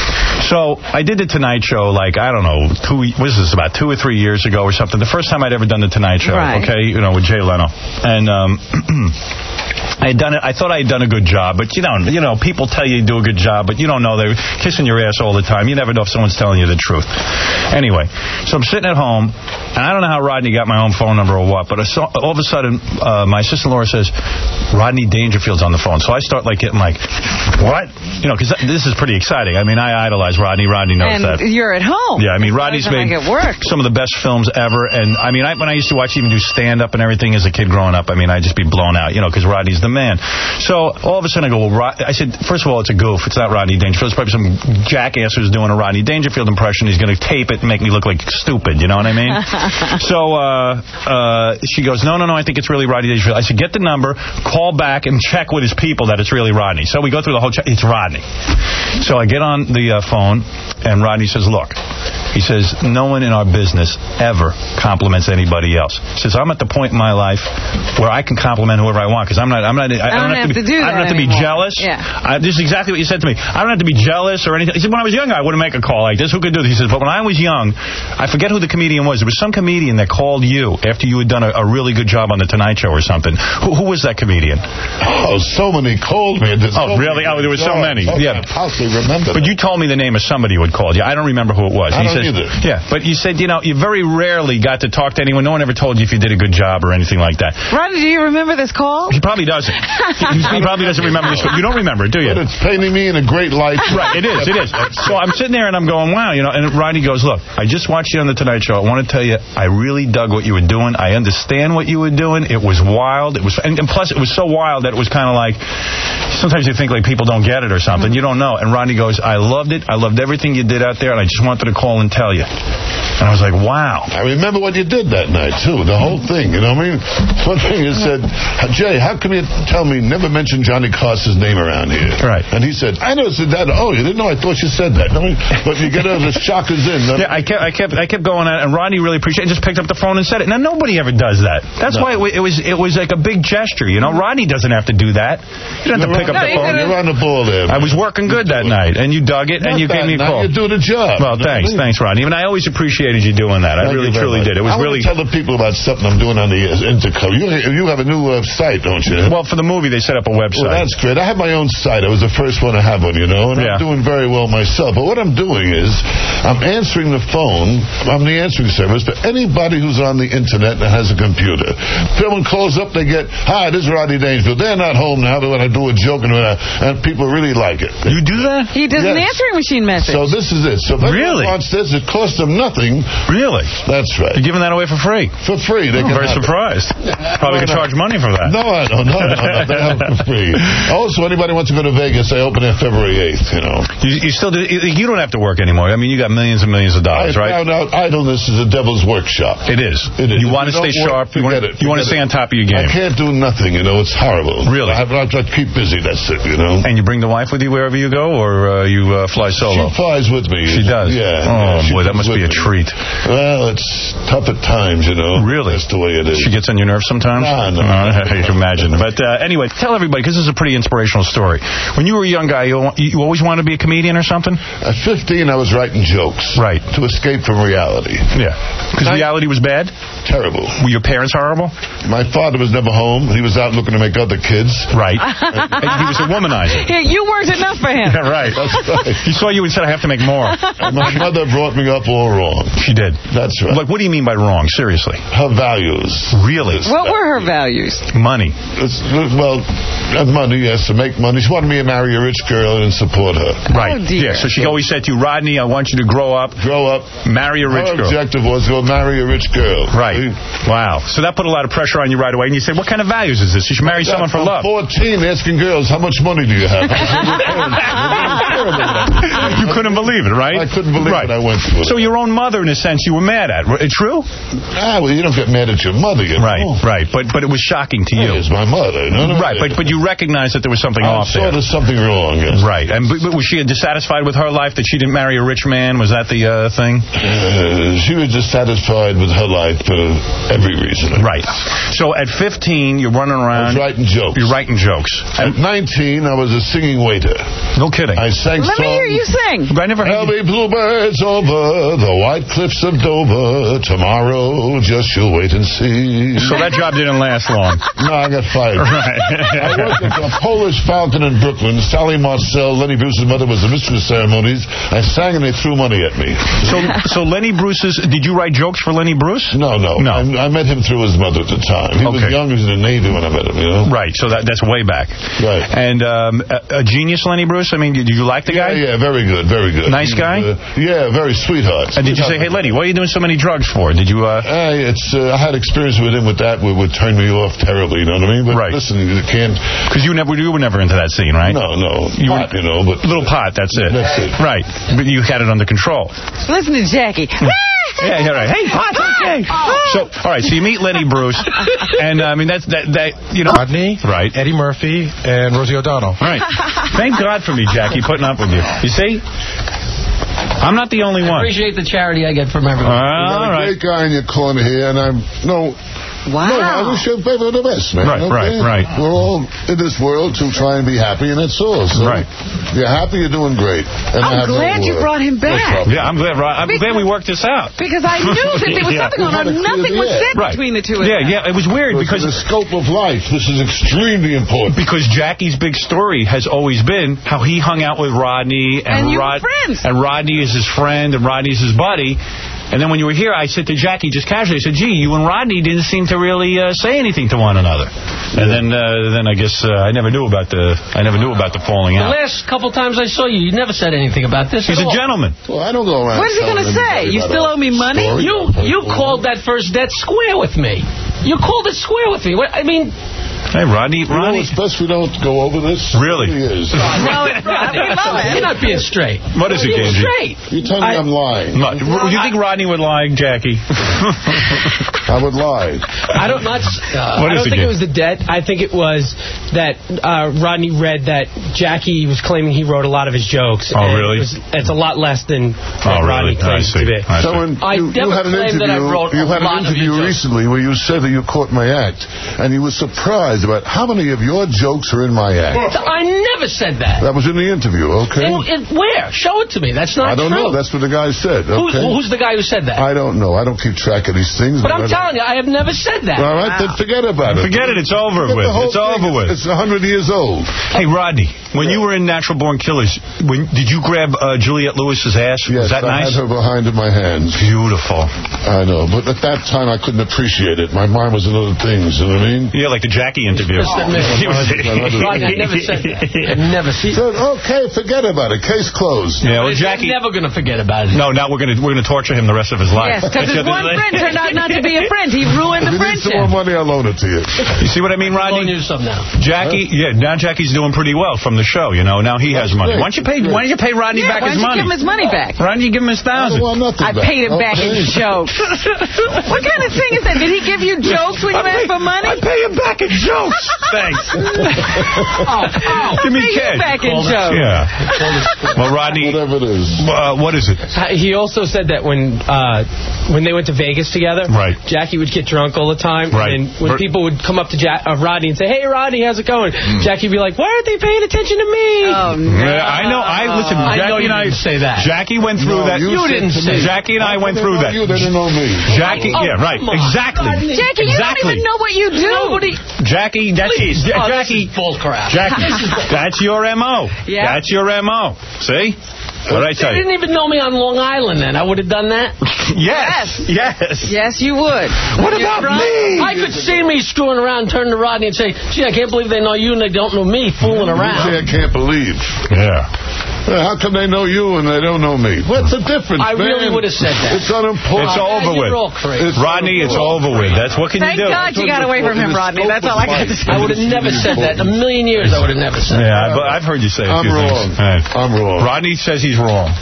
So I did the Tonight Show like, I don't know, two, what is this, about two or three years ago or something. The first time I'd ever done the Tonight Show, Right. okay, you know, with Jay Leno. And um, I had done it. I thought I had done a good job, but you don't, you know, people tell you you do a good job, but you don't know. They're kissing your ass all the time. You never know if someone's telling you the truth. Anyway, so I'm sitting at home, And I don't know how Rodney got my home phone number or what, but I saw, all of a sudden, uh, my sister Laura says, Rodney Dangerfield's on the phone. So I start like getting like, what? You know, because this is pretty exciting. I mean, I idolize Rodney. Rodney knows and that. And you're at home. Yeah, I mean, Rodney's made some of the best films ever. And, I mean, I, when I used to watch even do stand-up and everything as a kid growing up, I mean, I'd just be blown out, you know, because Rodney's the man. So all of a sudden I go, well, Rod I said, first of all, it's a goof. It's not Rodney Dangerfield. It's probably some jackass who's doing a Rodney Dangerfield impression. He's going to tape it and make me look like stupid, you know what I mean? So uh, uh, she goes, no, no, no, I think it's really Rodney Dangerfield. I said, get the number, call back, and check with his people that it's really Rodney. So we go through the whole check. It's Rodney. So I get on the uh, phone, and Rodney says, look, he says, no one in our business ever compliments anybody else. He says, I'm at the point in my life where I can compliment whoever I want, because I'm not, I'm not, I, I don't, have, have to, be, to do I don't have to be jealous. Yeah. I, this is exactly what you said to me. I don't have to be jealous or anything. He said, when I was younger, I wouldn't make a call like this. Who could do this? He says, but when I was young, I forget who the comedian was. There was some comedian that called you after you had done a, a really good job on The Tonight Show or something. Who, who was that comedian? Oh, so many called me. There's oh, so really? Many oh, there were so many. I yeah. can't possibly remember But that. you told me the name of somebody who had called you. I don't remember who it was. I he don't says, either. Yeah, but you said, you know, you very rarely got to talk to anyone. No one ever told you if you did a good job or anything like that. Rodney, do you remember this call? He probably doesn't. he, he probably doesn't remember this. You don't remember it, do you? But it's painting me in a great light. Right, it is, it is. So I'm sitting there and I'm going, wow, you know, and Rodney goes, look, I just watched you on The Tonight Show. I want to tell you, I really dug what you were doing. I understand what you were doing. It was wild. It was, and, and plus, it was so wild that it was kind of like, sometimes you think like people don't get it or something. You don't know. And Rodney goes, I loved it. I loved everything you did out there, and I just wanted to call and tell you. And I was like, wow. I remember what you did that night, too, the whole thing, you know what I mean? One thing you said, Jay, how come you tell me never mention Johnny Carson's name around here? Right. And he said, I never said that. Oh, you didn't know? I thought you said that. I mean, but you get all the shockers in. Yeah, I kept, I kept, I kept going on, and Rodney really appreciated it and just picked up the phone and said it. Now, nobody ever does that. That's no. why it, it was it was like a big gesture, you know? Rodney doesn't have to do that. You don't have to pick on, up the no, phone. You're on the ball there, man. I was working good that night, and you dug it, Not and you gave me a call. You're doing a job. Well, thanks, thanks, Rodney. I mean, I always appreciated you doing that. I Thank really, truly much. did. It was I really. I want to tell the people about something I'm doing on the uh, Intercom. You, you have a new uh, site, don't you? Well, for the movie, they set up a website. Well, that's great. I have my own site. I was the first one to have one, you know, and yeah. I'm doing very well myself. But what I'm doing is I'm answering the phone. I'm the answering service for anybody who's on the Internet that has a computer. If someone calls up, they get, hi, this is Rodney Dangerfield. They're not home now, but when I do a joke, and, uh, and people really like it. You do that? He does yes. an answering machine message. So this is it. So if really? anyone wants this, it costs them nothing. Really? That's right. You're giving that away for free? For free. They oh, can very surprised. It. Probably could charge money for that. No, I don't. No, no, no. They have it for free. Also, anybody wants to go to Vegas, I open it February eighth, you know. You, you still do, you don't have to work anymore. I mean, you got millions and millions of dollars, I right? I found out idleness is a devil's workshop. It is. It is. You want to stay work, sharp. You want, it, you want to stay on top of your game. I can't do nothing, you know. It's horrible. Really? I have to keep busy, that's it, you know. And you bring the wife with you wherever you go, or uh, you uh, fly solo? She flies with me. She does? Yeah. Oh, yeah, boy, that must be a me. treat. Well, it's tough at times, you know. Really? That's the way it is. She gets on your nerves sometimes? Nah, no. no. I can imagine. But uh, anyway, tell everybody, because this is a pretty inspirational story. When you were a young guy, you, you always wanted to be a comedian or something? At fifteen, I was writing jokes. Right. To escape from reality. Yeah. Because reality was bad? Terrible. Were your parents horrible? My father was never home. He was out looking to make other kids. Right. He was a womanizer. Yeah, you weren't enough for him. Yeah, right. That's right. He saw you and said, I have to make more. My mother brought me up all wrong. She did. That's right. Like, what do you mean by wrong? Seriously. Her values. Really? What were her values? Money. It's, well, money, yes, to make money. She wanted me to marry a rich girl and support her. Right. Oh, dear. Yeah, so she always said to you, Rodney, I want you to grow up. Grow up. Marry a rich Her girl. Her objective was to go marry a rich girl. Right. See? Wow. So that put a lot of pressure on you right away. And you said, what kind of values is this? You should marry yeah, someone for I'm love. fourteen, asking girls, how much money do you have? You couldn't believe it, right? I couldn't believe right. it. I went through it. So your own mother, in a sense, you were mad at. True? Ah, well, you don't get mad at your mother, you Right, know. right. But but it was shocking to you. It's my mother. No, no, right, but but you recognized that there was something I off saw there. there's something wrong, yes. Right. And but, but was she dissatisfied with her life that she didn't marry a rich man? Was that the uh, thing? Uh, she was dissatisfied with her life. Uh, every reason. Right. So at fifteen, you're running around. I was writing jokes. You're writing jokes. At nineteen, I was a singing waiter. No kidding. I sang Let songs. me hear you sing. I never There'll be bluebirds over the white cliffs of Dover tomorrow. Just you wait and see. So that job didn't last long. No, I got fired. Right. I worked at the Polish Fountain in Brooklyn. Sally Marcel, Lenny Bruce's mother, was the mistress of ceremonies. I sang and they threw money at me. So, so Lenny Bruce's. Did you write jokes for Lenny Bruce? No, no. No. I, I met him through his mother at the time. He Okay. was young. He was in the Navy when I met him. You know. Right. So that that's way back. Right. And um, a, a genius, Lenny Bruce. I mean, did you like the guy? Yeah, yeah, very good, very good. Nice He was, guy? Uh, yeah, very sweetheart. And did you say, hey, Lenny, what are you doing so many drugs for? Did you... Uh... Uh, it's, uh, I had experience with him with that, which would turn me off terribly, you know what I mean? But right. listen, you can't... Because you, never, you were never into that scene, right? No, no. You pot, were, you know, but... Little pot, that's it. That's it. Right. But you had it under control. Listen to Jackie. Yeah, yeah, right. Hey, pot's okay. So, all right, so you meet Lenny Bruce, and, uh, I mean, that's, that, that you know... Rodney, right. Eddie Murphy, and Rosie O'Donnell. Right. Thank God for me, Jackie, putting up with you. You see? I'm not the only I one. appreciate the charity I get from everyone. Uh, you got a right. great guy in your corner here, and I'm... No... Wow. No, I wish you the best, man. Right, okay? right, right. We're all in this world to try and be happy, and that's all. So right. You're happy, you're doing great. And I'm glad no you brought him back. Yeah, I'm glad, I'm because, glad we worked this out. Because I knew that there was yeah. something going on. Nothing was said right. between the two of yeah, them. Yeah, yeah, it was weird because... because the scope of life, this is extremely important. Because Jackie's big story has always been how he hung out with Rodney. And, and you Rod- were friends. And Rodney is his friend, and Rodney's his buddy. And then when you were here, I said to Jackie just casually, I said, gee, you and Rodney didn't seem to really uh, say anything to one another. Yeah. And then uh, then I guess uh, I never knew about the I never knew about the falling the out. The last couple times I saw you, you never said anything about this. He's at a all. gentleman. Well, I don't go around. What is he going to say? You still owe me money? Story? You you called that first debt square with me. You called it square with me. What, I mean... Hey, Rodney, you Rodney. know, it's best we don't go over this. Really? It really is. No, it's not. You're not being straight. What is it, You're Genji? straight. You tell me I, I'm lying. No, do you think Rodney would lie, Jackie? I would lie. I don't not. Uh, what I don't is think it, it was the debt. I think it was that uh, Rodney read that Jackie was claiming he wrote a lot of his jokes. Oh, really? It was, it's a lot less than oh, Rodney really? claims to be. So when I you, never you had an claimed interview, that I wrote you a had lot an of your interview jokes. recently where you said that you caught my act, and you were surprised about how many of your jokes are in my act. I never said that. That was in the interview, okay? In, in, where? Show it to me. That's not I don't true. know. That's what the guy said. Who, Okay. who's the guy who said that? I don't know. I don't keep track of these things. But I'm I telling you, I have never said that. All right, wow. Then forget about it. Forget it. It's over forget with. It's thing. over with. It's a hundred years old. Hey, Rodney, when yeah. you were in Natural Born Killers, when did you grab uh, Juliette Lewis's ass? Yes, Was that I nice? had her behind in my hands. Beautiful. I know, but at that time I couldn't appreciate it. My mind was in other things. You know what I mean? Yeah, like the Jackie interview. Rodney, I never said that. I never said that. Okay, forget about it. Case closed. Yeah, well, Jackie. I'm never going to forget about it. No, now we're going to we're going to torture him the rest of his life. Yes, because his one friend turned out not to be a friend. He ruined if the you friendship. Need some more money, I'll loan it to you. You see what I mean, Rodney? I'll loan you some now. Jackie, yeah, now Jackie's doing pretty well from the show. You know, now he has money. Why don't you pay? Why don't you pay Rodney yeah, back his money? Why don't you give him his money back? Why don't you give him his thousand? I don't want nothing I back. paid him okay. back in jokes. What kind of thing is that? Did he give you jokes when you I asked pay, for money? I pay him back in jokes. Thanks. oh, oh, give me cash. back in Call jokes. Yeah. Well, Rodney, whatever it is. Uh, what is it? He also said that when uh, when they went to Vegas together, right. Jackie would get drunk all the time. Right. And when Her people would come up to ja uh, Rodney and say, "Hey, Rodney, how's it going?" Mm. Jackie would be like, "Why aren't they paying attention to me?" Oh, no. Yeah, I know. I listen. I Jackie know you and I didn't say that. Jackie went through no, that. You, you didn't say. Jackie and I went through that. You didn't know me. Jackie, oh, yeah, right, exactly. Rodney. Jackie, you exactly. don't even know what you do. Nobody. Jackie, that's Please. Ja Oh, Jackie. Bull crap. Jackie, that's your M O. Yeah. That's your M O. See? What did I tell They you? didn't even know me on Long Island then. I would have done that. Yes. Yes. Yes, you would. What about me? I could see me screwing around, turn to Rodney and say, gee, I can't believe they know you and they don't know me fooling You around. say I can't believe. Yeah. Well, how come they know you and they don't know me? What's the difference, I man? really would have said that. It's unimportant. It's over You're with. all crazy. It's Rodney, it's over with. That's what can Thank you do? God you got away from him, Rodney. That's all I got to say. I would have never said that. In a million years, I would have never said Yeah, that. but I've heard you say a I'm few wrong. things. Right. I'm wrong. Rodney says he's wrong.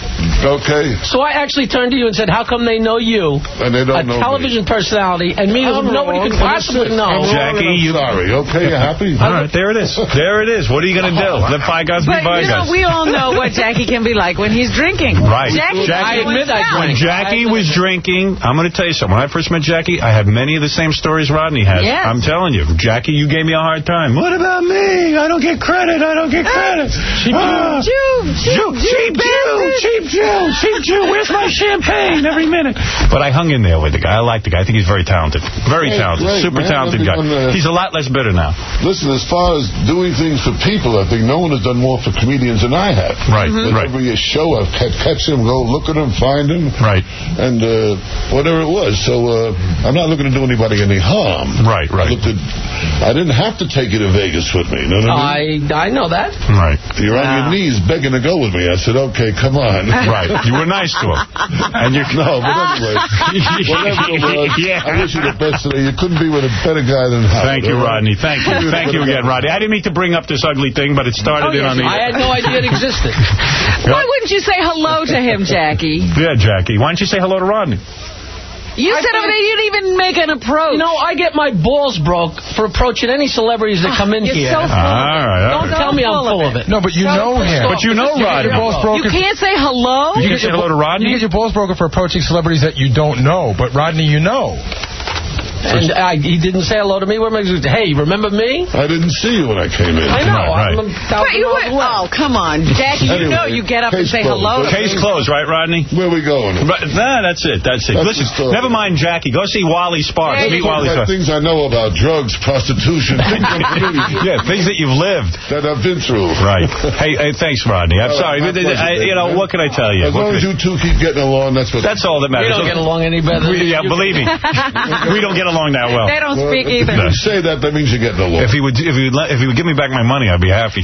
Okay. So I actually turned to you and said, how come they know you, and they don't a know television me. personality, and me, who nobody could possibly know? Jackie, you sorry. Okay, you happy? All right, there it is. There it is. What are you going to do? Let bygones be But, you know, bygones. we all know what Jackie can be like when he's drinking. Right. Jackie, Jackie, I admit I when drank. Jackie was drinking, I'm going to tell you something. When I first met Jackie, I had many of the same stories Rodney has. Yes. I'm telling you, Jackie, you gave me a hard time. What about me? I don't get credit. I don't get credit. Cheap Ah, Jew. Jew, Jew, cheap Jew, cheap Jew, cheap Jew. Where's my champagne every minute? But I hung in there with the guy. I like the guy. I think he's very talented. Very Hey, talented. great, Super man. talented guy. Everyone, uh, He's a lot less bitter now. Listen, as far as doing things for people, I think no one has done more for comedians than I have. Right, With right. every show, I've catch, catch him, go look at him, find him. Right. And uh, whatever it was. So uh, I'm not looking to do anybody any harm. Right, right. I, looked at, I didn't have to take you to Vegas with me. You know what I mean? I I know that. Right. You're on your knees begging to go with me. I said, okay, come on. Right. You were nice to him. And you're... No, but anyway, whatever it was, Yeah. I wish you the best today. You couldn't be with a better guy than Howard. Thank you, all right? Rodney. Thank you. Thank you again, Rodney. I didn't mean to bring up this ugly thing, but it started Oh, in yes. on the... I had no idea it existed. Why wouldn't you say hello to him, Jackie? Yeah, Jackie. Why don't you say hello to Rodney? You I said over think- there you didn't even make an approach. You know, I get my balls broke for approaching any celebrities that come in You're here. so full All right, all Don't right. tell me I'm full of it. No, but you know him. But you know You get Rodney. your balls broken. You can't say hello? You can say hello to You Rodney? get your balls broken for approaching celebrities that you don't know, but Rodney, you know. And I, he didn't say hello to me. What am I going to do? Hey, remember me? I didn't see you when I came in. I know. Right, right. I'm a But thousand you miles were, away. oh, come on. Jackie, you Anyway, know you get up and case say closed. hello to Case me. closed, right, Rodney? Where are we going? Right, nah, that's it. That's it. That's Listen, the story. never mind Jackie. Go see Wally Sparks. There Meet you Wally About Sparks. things I know about drugs, prostitution, things I'm familiar with, Yeah, things that you've lived. that I've been through. Right. Hey, hey, thanks, Rodney. I'm All sorry. right, my but, pleasure, I, you know, man. what can I tell you? As What long as can I- you two keep getting along, that's what. That's all that We matters. don't get along any better. We- yeah, than you believe me. We don't get along that well. They don't Well, speak if either. you say that, that means you're getting along. If he would, if he would, let, if he would give me back my money, I'd be happy.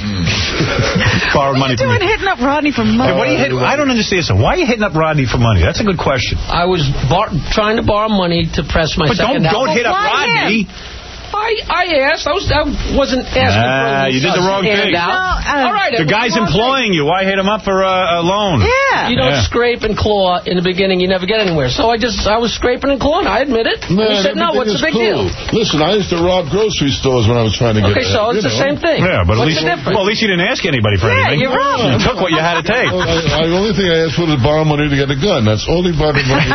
Borrow money What are you from doing me. hitting up Rodney for money? Hey, what are you hit, I don't understand. So why are you hitting up Rodney for money? That's a good question. I was bar trying to borrow money to press my But don't second don't album. hit up Why Rodney. I, I asked. I, was, I wasn't asking Nah, for a you did the wrong thing. handout. No, uh, All right. The it was guy's the wrong employing you. Why hit him up for a, a loan? Yeah. thing. You don't Yeah. scrape and claw in the beginning. You never get anywhere. So I just, I was scraping and clawing. I admit it. Man, and he said, no, what's everything the big is cool. deal? Listen, I used to rob grocery stores when I was trying to get Okay, ahead, so it's you the know. same thing. Yeah, but at What's least, the difference? well, at least you didn't ask anybody for Yeah, anything. you're wrong. You took what you had to take. Well, I, I, the only thing I asked for was borrow money to get a gun. That's all he borrowed money.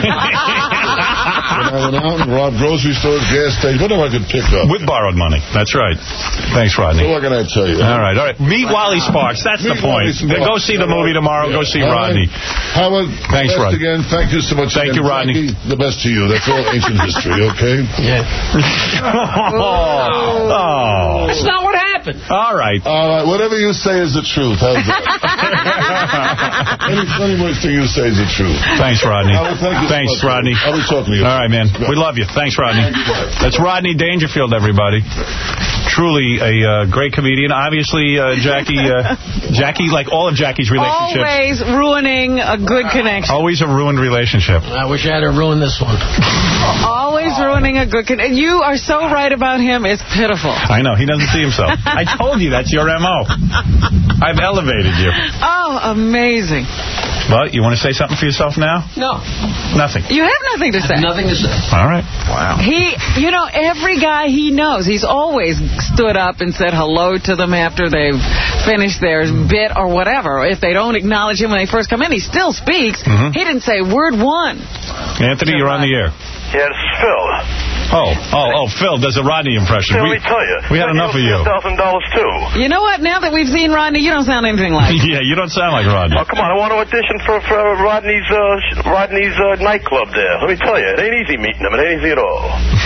When I went out and robbed grocery stores, gas stations, whatever I could pick up. With borrowed money. That's right. Thanks, Rodney. So what can I tell you? All right, all right. Meet Wally Sparks. That's Meet the point. Wally Sparks. Go see the movie tomorrow. Go see All right. Rodney. Howard, Thanks, best Rodney. again. Thank you so much. Thank again. you, Rodney. Jackie, the best to you. That's all ancient history, okay? Yeah. Oh. That's not what happened. All right. All right, whatever you say is the truth. How's that? any, any words thing you say is the truth. Thanks, Rodney. Howard, thank you so Thanks, much. Rodney. I'll be talking to you. All right, man. We love you. Thanks, Rodney. That's Rodney Dangerfield, everybody. Truly a uh, great comedian. Obviously, uh, Jackie, uh, Jackie, like all of Jackie's relationships. Always ruining a good connection. Always a ruined relationship. I wish I had ruined this one. Always ruining a good connection. You are so right about him. It's pitiful. I know. He doesn't see himself. I told you that's your M O. I've elevated you. Oh, amazing. But you want to say something for yourself now? No. Nothing. You have nothing to say. Nothing to say. All right. Wow. He, you know, every guy he knows, he's always stood up and said hello to them after they've finished their bit or whatever. If they don't acknowledge him when they first come in, he still speaks. Mm-hmm. He didn't say word one. Anthony, you're on the air. Yeah, this is Phil. Oh, oh, oh, Phil does a Rodney impression. Phil, we, let me tell you. we had enough of you. one thousand dollars, too. You know what? Now that we've seen Rodney, you don't sound anything like him. Yeah, you don't sound like Rodney. Oh, come on. I want to audition for, for Rodney's uh, Rodney's uh, nightclub there. Let me tell you, it ain't easy meeting him. It ain't easy at all.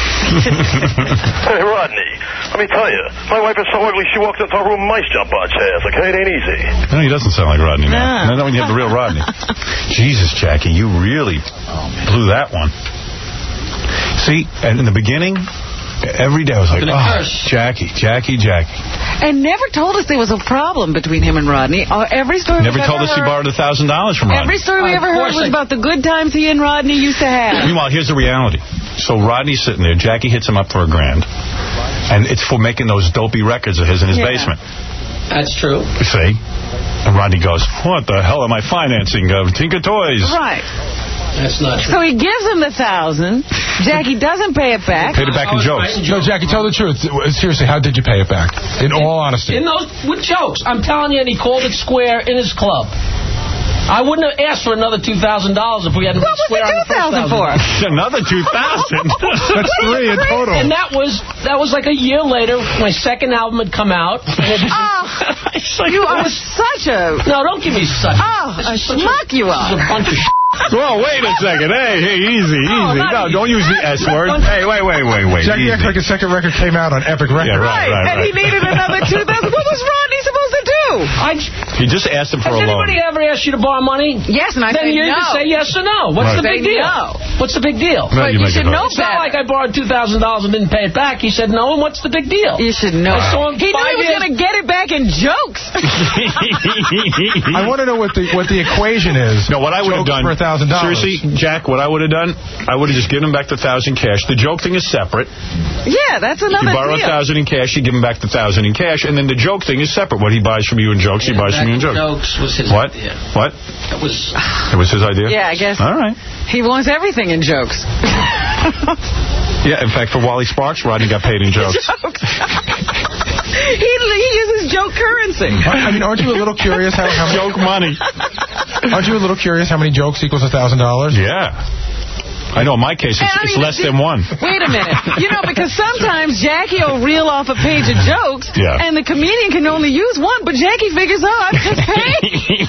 Hey, Rodney, let me tell you, my wife is so ugly she walks into a room, mice jump on chairs. Okay, it ain't easy. No, he doesn't sound like Rodney, man. No. Not when you have the real Rodney. Jesus, Jackie, you really blew that one. See, and in the beginning, every day I was like, oh, Jackie, Jackie, Jackie. And never told us there was a problem between him and Rodney. Uh, every story Never we've told ever us he heard, borrowed a thousand dollars from Rodney. Every story we Of ever heard course was I- about the good times he and Rodney used to have. Meanwhile, here's the reality. So Rodney's sitting there. Jackie hits him up for a grand. And it's for making those dopey records of his in his Yeah. basement. That's true. See? And Rodney goes, what the hell am I financing? Uh, Tinker Toys. Right. That's not true. So he gives him the thousand. Jackie doesn't pay it back. Paid it back in jokes. No, Jackie, tell the truth. Seriously, how did you pay it back? In all honesty. In those, with jokes. I'm telling you, and he called it square in his club. I wouldn't have asked for another two thousand dollars if we hadn't been square on the first thousand for? Another two thousand dollars? That's three in total. And that was that was like a year later. My second album had come out. And it was, oh, you are such a... No, don't give me such. Oh, a schmuck you are. This is a bunch of shit. Whoa, wait a second. Hey, hey, easy, easy. Oh, no, easy. don't use the S word. Hey, wait, wait, wait, wait. Jackie easy. acts like his second record came out on Epic Records. Yeah, right, right, right. And he needed another two thousand dollars. What was Rodney supposed to do? I, he just asked him for has a loan. anybody ever asked you to borrow money? Yes, and I then said you no. either say yes or no. What's Right. the big Say deal? no. What's the big deal? No, but you you make should it know It's not like I borrowed two thousand dollars and didn't pay it back. He said no, and what's the big deal? You should know. I saw him he knew five he was years- going to get it back in jokes. I want to know what the what the equation is. No, what I would have Jokes done... for a thousand dollars. Seriously, Jack, what I would have done, I would have just given him back the thousand cash. The joke thing is separate. Yeah, that's another You borrow a deal. thousand in cash, you give him back the thousand in cash, and then the joke thing is separate. What he buys from you in jokes, he buys from you in jokes. Jokes was his What? idea. What? That was... It was his idea? Yeah, I guess. All right. He wants everything in jokes. Yeah, in fact, for Wally Sparks, Rodney got paid in jokes. Jokes. he, he uses joke currency. I mean, aren't you a little curious how, how Joke money. Aren't you a little curious how many jokes equals a thousand dollars? Yeah. I know, in my case, it's, And I it's mean, less did- than one. Wait a minute. You know, because sometimes Jackie will reel off a page of jokes, Yeah. and the comedian can only use one, but Jackie figures, oh, I've just paid.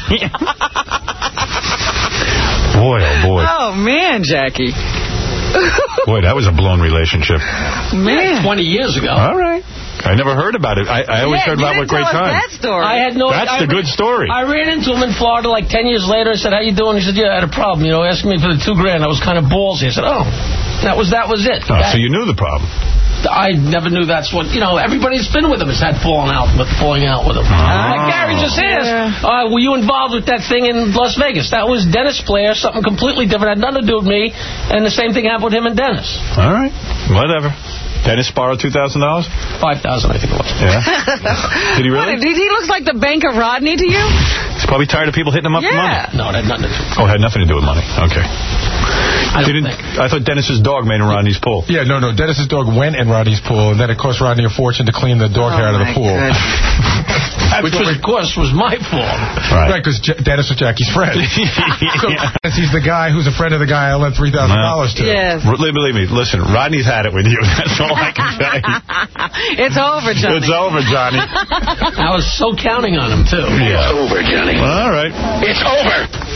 Boy, oh boy. Oh, man, Jackie. Boy, that was a blown relationship. Man. twenty years ago. All right. I never heard about it. I, I always Yeah, heard you about didn't what great tell us time. that story. I had no... That's I, the good story. I ran into him in Florida like ten years later. I said, how you doing? He said, yeah, I had a problem. You know, asking me for the two grand. I was kind of ballsy. I said, oh, that was that was it. Oh, that, so you knew the problem. I never knew that's what... You know, everybody that's been with him has had falling out with falling out with him. Oh. Like Gary just asked, uh, were you involved with that thing in Las Vegas? That was Dennis Blair, something completely different. Had nothing to do with me. And the same thing happened with him and Dennis. All right. Whatever. Dennis borrowed two thousand dollars? five thousand dollars, I think it was. Yeah. Did he really? What, did he look like the Bank of Rodney to you? He's probably tired of people hitting him up for money. Yeah. No, it had nothing to do with it. Oh, it had nothing to do with money. Okay. I don't Didn't, think. I thought Dennis's dog made in Rodney's pool. Yeah, no, no. Dennis's dog went in Rodney's pool, and then it cost Rodney a fortune to clean the dog hair out of the pool. Which, was, of course, was my fault. Right. Right, because Dennis was Jackie's friend. So Dennis, he's the guy who's a friend of the guy I lent three thousand dollars to. Yes. Believe believe me, listen, Rodney's had it with you. That's all I can say. It's over, Johnny. It's over, Johnny. I was so counting on him, too. Yeah. It's over, Johnny. All right. It's over.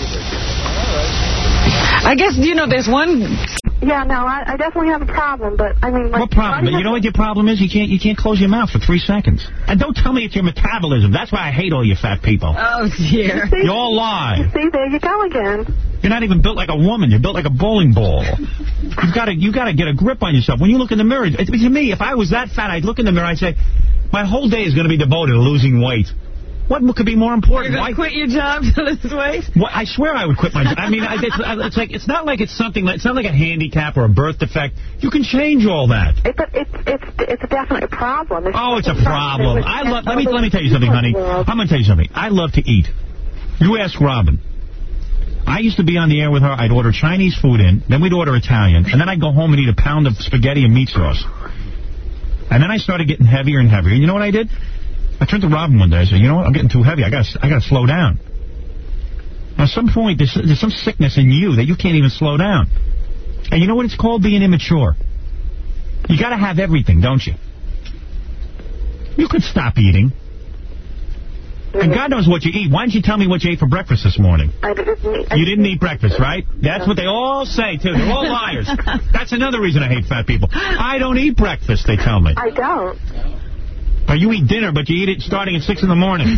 I guess, you know, there's one... Yeah, no, I, I definitely have a problem, but I mean... Like, What problem? You know what your problem is? You can't you can't close your mouth for three seconds. And don't tell me it's your metabolism. That's why I hate all you fat people. Oh, dear. You all lie. See, there you go again. You're not even built like a woman. You're built like a bowling ball. You've got to you got to get a grip on yourself. When you look in the mirror, it, to me, if I was that fat, I'd look in the mirror, I'd say, my whole day is going to be devoted to losing weight. What could be more important? You're going to quit your job to lose weight? What, I swear I would quit my job. I mean, I, it's, it's like it's not like it's something. Like, it's not like a handicap or a birth defect. You can change all that. It, but it's it's it's a definite problem. It's, Oh, it's a problem. I love. Let me let me tell you something, honey. I'm going to tell you something. I love to eat. You ask Robin. I used to be on the air with her. I'd order Chinese food in, then we'd order Italian, and then I'd go home and eat a pound of spaghetti and meat sauce. And then I started getting heavier and heavier. And you know what I did? I turned to Robin one day. I said, you know what? I'm getting too heavy. I got I got to slow down. Now, at some point, there's, there's some sickness in you that you can't even slow down. And you know what it's called? Being immature. You got to have everything, don't you? You could stop eating. And God knows what you eat. Why didn't you tell me what you ate for breakfast this morning? I didn't eat, I You didn't eat breakfast, right? That's what they all say, too. They're all liars. That's another reason I hate fat people. I don't eat breakfast, they tell me. I don't. Or you eat dinner, but you eat it starting at six in the morning.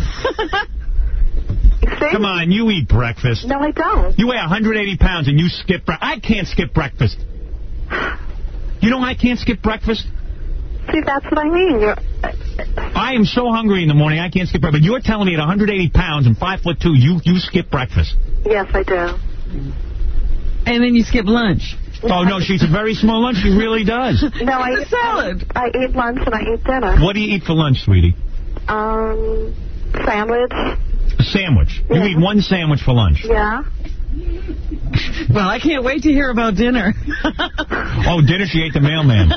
Come on, you eat breakfast. No, I don't. You weigh one hundred eighty pounds and you skip breakfast. I can't skip breakfast. You know I can't skip breakfast? See, that's what I mean. You're... I am so hungry in the morning, I can't skip breakfast. But you're telling me at one hundred eighty pounds and five foot two, you, you skip breakfast. Yes, I do. And then you skip lunch. Oh, no, she eats a very small lunch. She really does. No, I eat salad. I eat lunch and I eat dinner. What do you eat for lunch, sweetie? Um, Sandwich. A sandwich. You eat one sandwich for lunch. Yeah. Well, I can't wait to hear about dinner. Oh, dinner, she ate the mailman.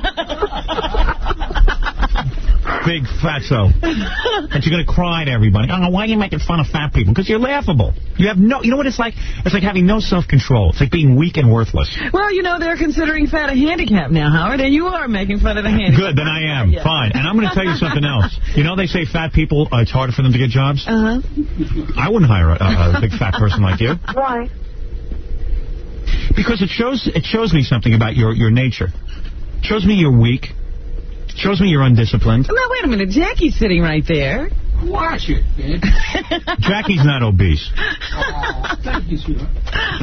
Big fatso. And you're going to cry to everybody. Oh, why are you making fun of fat people? Because you're laughable. You have no, you know what it's like? It's like having no self-control. It's like being weak and worthless. Well, you know, they're considering fat a handicap now, Howard, and you are making fun of the handicap. Good, then I am. Yeah. Fine. And I'm going to tell you something else. You know they say fat people, uh, it's harder for them to get jobs? Uh-huh. I wouldn't hire a, a big fat person like you. Why? Because it shows it shows me something about your, your nature. It shows me you're weak. It shows me you're undisciplined. Now, wait a minute. Jackie's sitting right there. Watch it, man. Jackie's not obese. Oh, thank you, sweetheart.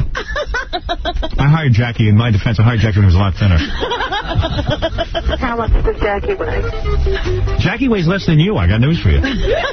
I hired Jackie. In my defense, I hired Jackie when he was a lot thinner. How much does Jackie weigh? Jackie weighs less than you. I got news for you.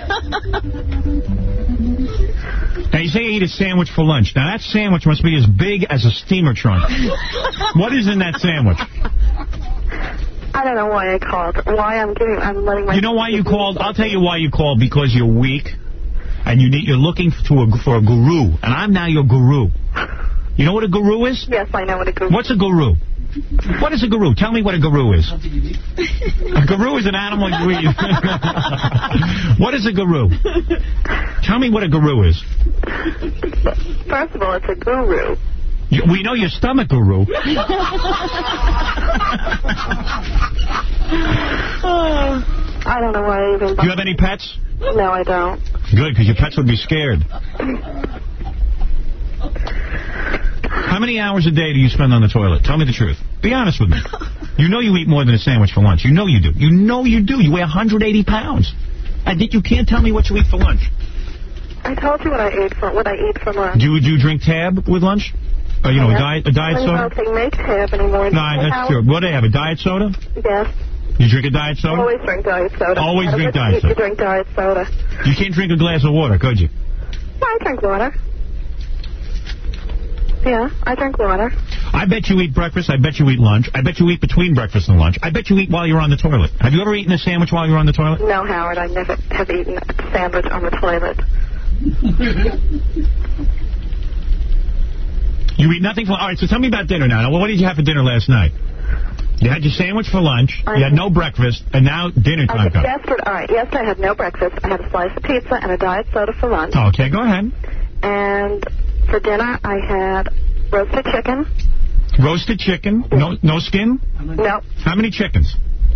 Now, you say you eat a sandwich for lunch. Now, that sandwich must be as big as a steamer trunk. What is in that sandwich? I don't know why I called. Why I'm giving, I'm letting my... You know why you called? I'll tell you why you called. Because you're weak, and you need, you're looking to a, for a guru, and I'm now your guru. You know what a guru is? Yes, I know what a guru is. What's a guru? What is a guru? Tell me what a guru is. A guru is an animal you eat. What is a guru? Tell me what a guru is. First of all, it's a guru. You, we know your stomach guru. I don't know why I even... Do you have any pets? No, I don't. Good, because your pets would be scared. How many hours a day do you spend on the toilet? Tell me the truth. Be honest with me. You know you eat more than a sandwich for lunch. You know you do. You know you do. You weigh one hundred eighty pounds. I think you can't tell me what you eat for lunch. I told you what I ate for what I eat for lunch. Do you, do you drink Tab with lunch? Or, you know, a diet, a diet soda? I don't think make Tab anymore. No, that's true. What do they have, a diet soda? Yes. You drink a diet soda? Always drink diet soda. Always drink diet soda. You drink diet soda. You can't drink a glass of water, could you? No, I drink water. Yeah, I drink water. I bet you eat breakfast. I bet you eat lunch. I bet you eat between breakfast and lunch. I bet you eat while you're on the toilet. Have you ever eaten a sandwich while you're on the toilet? No, Howard. I never have eaten a sandwich on the toilet. You eat nothing for... All right, so tell me about dinner now. Now, what did you have for dinner last night? You had your sandwich for lunch. I you had no breakfast, and now dinner time comes. Yesterday, all right, yesterday I had no breakfast. I had a slice of pizza and a diet soda for lunch. Okay, go ahead. And for dinner, I had roasted chicken. Roasted chicken? No, no skin? No. How many chickens?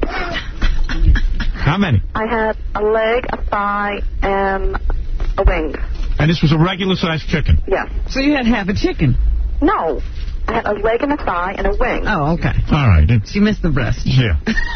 How many? I had a leg, a thigh, and a wing. And this was a regular-sized chicken? Yes. So you had half a chicken? No. I had a leg and a thigh and a wing. Oh, okay. All right. She missed the breast. Yeah.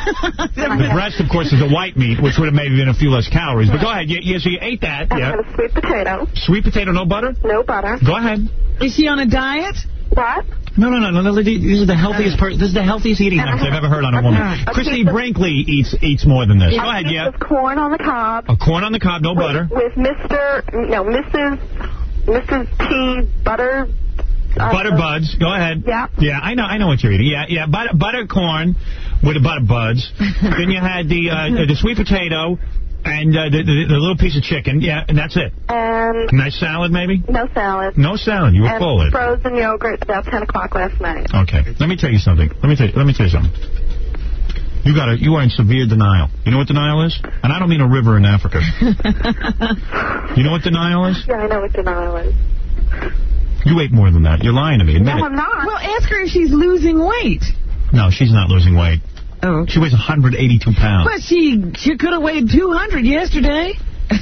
The breast, of course, is the white meat, which would have maybe been a few less calories. But go ahead. Yeah, yeah, so you ate that. And yeah. I had a sweet potato. Sweet potato, no butter? No butter. Go ahead. Is she on a diet? What? No, no, no, no. no these are the healthiest. Per this is the healthiest eating habits I've ever heard on a woman. Right. Christy Brinkley eats eats more than this. Go ahead, yeah. With corn on the cob. A corn on the cob, no with, butter. With Mister No, Missus Missus T Butter. Uh, butter buds. Go ahead. Yeah. Yeah, I know. I know what you're eating. Yeah, yeah. Butter butter corn with the butter buds. Then you had the uh, the sweet potato. And uh, the, the, the little piece of chicken, yeah, and that's it. And nice salad, maybe? No salad. No salad. You were and full. And frozen yogurt about ten o'clock last night. Okay. Let me tell you something. Let me tell you. Let me tell you something. You got You are in severe denial. You know what denial is? And I don't mean a river in Africa. You know what denial is? Yeah, I know what denial is. You ate more than that. You're lying to me. Admit no, it. I'm not. Well, ask her if she's losing weight. No, she's not losing weight. Oh. She weighs one hundred eighty-two pounds. But she she could have weighed two hundred yesterday.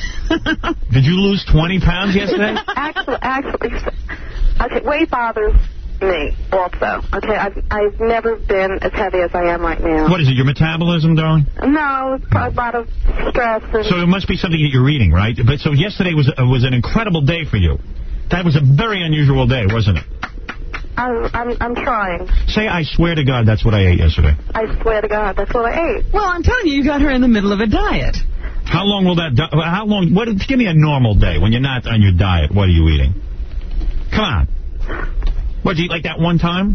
Did you lose twenty pounds yesterday? Actually, actually, okay, weight bothers me also. Okay, I've I've never been as heavy as I am right now. What is it? Your metabolism, darling? No, it's a lot of stress. And so it must be something that you're eating, right? But so yesterday was uh, was an incredible day for you. That was a very unusual day, wasn't it? I'm, I'm, I'm trying. Say, I swear to God, that's what I ate yesterday. I swear to God, that's what I ate. Well, I'm telling you, you got her in the middle of a diet. How long will that... How long... What? Give me a normal day when you're not on your diet. What are you eating? Come on. What, did you eat like that one time?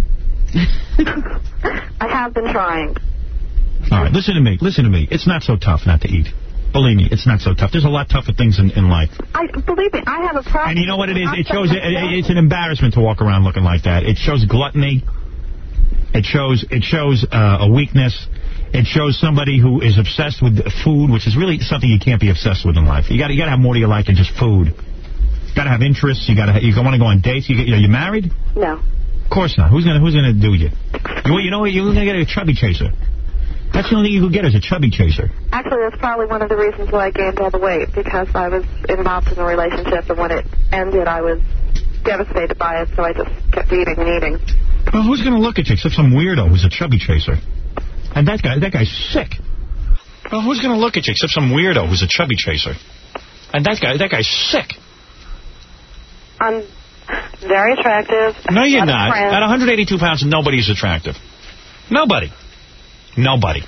I have been trying. All right, listen to me. Listen to me. It's not so tough not to eat. Believe me, it's not so tough. There's a lot tougher things in, in life. I believe me, I have a problem. And you know what it is? It shows. It, it's an embarrassment to walk around looking like that. It shows gluttony. It shows. It shows uh, a weakness. It shows somebody who is obsessed with food, which is really something you can't be obsessed with in life. You got. You got to have more to your life than just food. You got to have interests. You got to. You want to go on dates. You. Are you married? No. Of course not. Who's gonna Who's gonna do you? You, you know what? You're gonna get a chubby chaser. That's the only thing you could get is a chubby chaser. Actually, that's probably one of the reasons why I gained all the weight, because I was involved in a relationship, and when it ended, I was devastated by it, so I just kept eating and eating. Well, who's going to look at you except some weirdo who's a chubby chaser? And that guy, that guy's sick. Well, who's going to look at you except some weirdo who's a chubby chaser? And that guy, that guy's sick. I'm very attractive. No, you're not. At one hundred eighty-two pounds, nobody's attractive. Nobody. Nobody.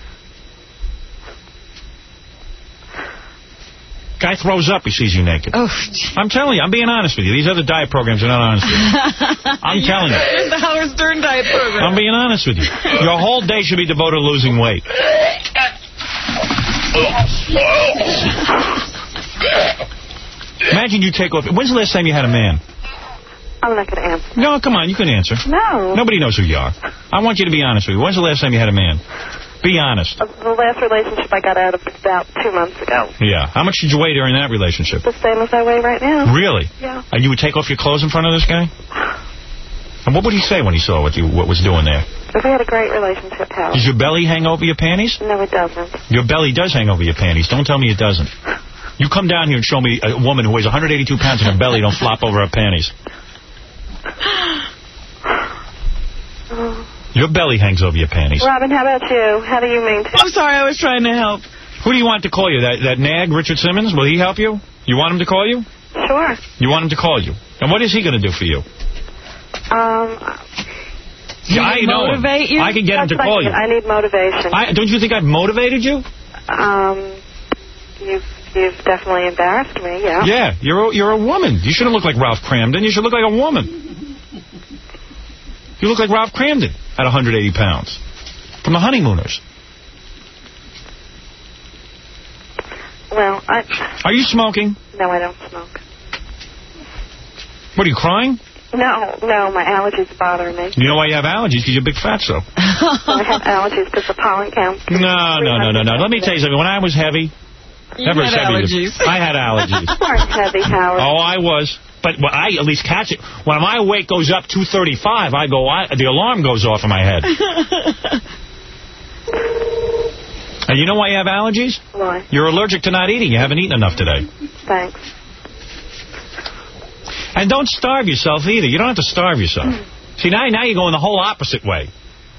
Guy throws up, he sees you naked. Oh, I'm telling you, I'm being honest with you. These other diet programs are not honest with you. I'm telling you. Here's the Howard Stern diet program. I'm being honest with you. Your whole day should be devoted to losing weight. Imagine you take off. When's the last time you had a man? I'm not going to answer. No, come on, you can answer. No. Nobody knows who you are. I want you to be honest with you. When's the last time you had a man? Be honest. Uh, the last relationship I got out of about two months ago. Yeah. How much did you weigh during that relationship? The same as I weigh right now. Really? Yeah. And you would take off your clothes in front of this guy? And what would he say when he saw what you what was doing there? We had a great relationship, Howard. Does your belly hang over your panties? No, it doesn't. Your belly does hang over your panties. Don't tell me it doesn't. You come down here and show me a woman who weighs one hundred eighty-two pounds and her belly don't flop over her panties. Your belly hangs over your panties. Robin, how about you? How do you mean to? I'm sorry, I was trying to help. Who do you want to call you? That that nag, Richard Simmons? Will he help you? You want him to call you? Sure. You want him to call you? And what is he going to do for you? Um... Yeah, I know him. You? I can get That's him to call you. I need motivation. I, don't you think I've motivated you? Um, you've, you've definitely embarrassed me, yeah. Yeah, you're a, you're a woman. You shouldn't look like Ralph Cramden. You should look like a woman. You look like Ralph Cramden at one hundred eighty pounds. From the Honeymooners. Well, I... Are you smoking? No, I don't smoke. What, are you crying? No, no, my allergies bother me. You know why you have allergies? Because you're big fatso. I have allergies because the pollen count. No, no, no, no, no. Let me tell you something. When I was heavy... You never had heavy allergies. I had allergies. You weren't heavy, Howard. Oh, I was. But well, I at least catch it. When my weight goes up two thirty-five, I go. I, the alarm goes off in my head. And you know why you have allergies? Why? You're allergic to not eating. You haven't eaten enough today. Thanks. And don't starve yourself either. You don't have to starve yourself. See, now, now you're going the whole opposite way.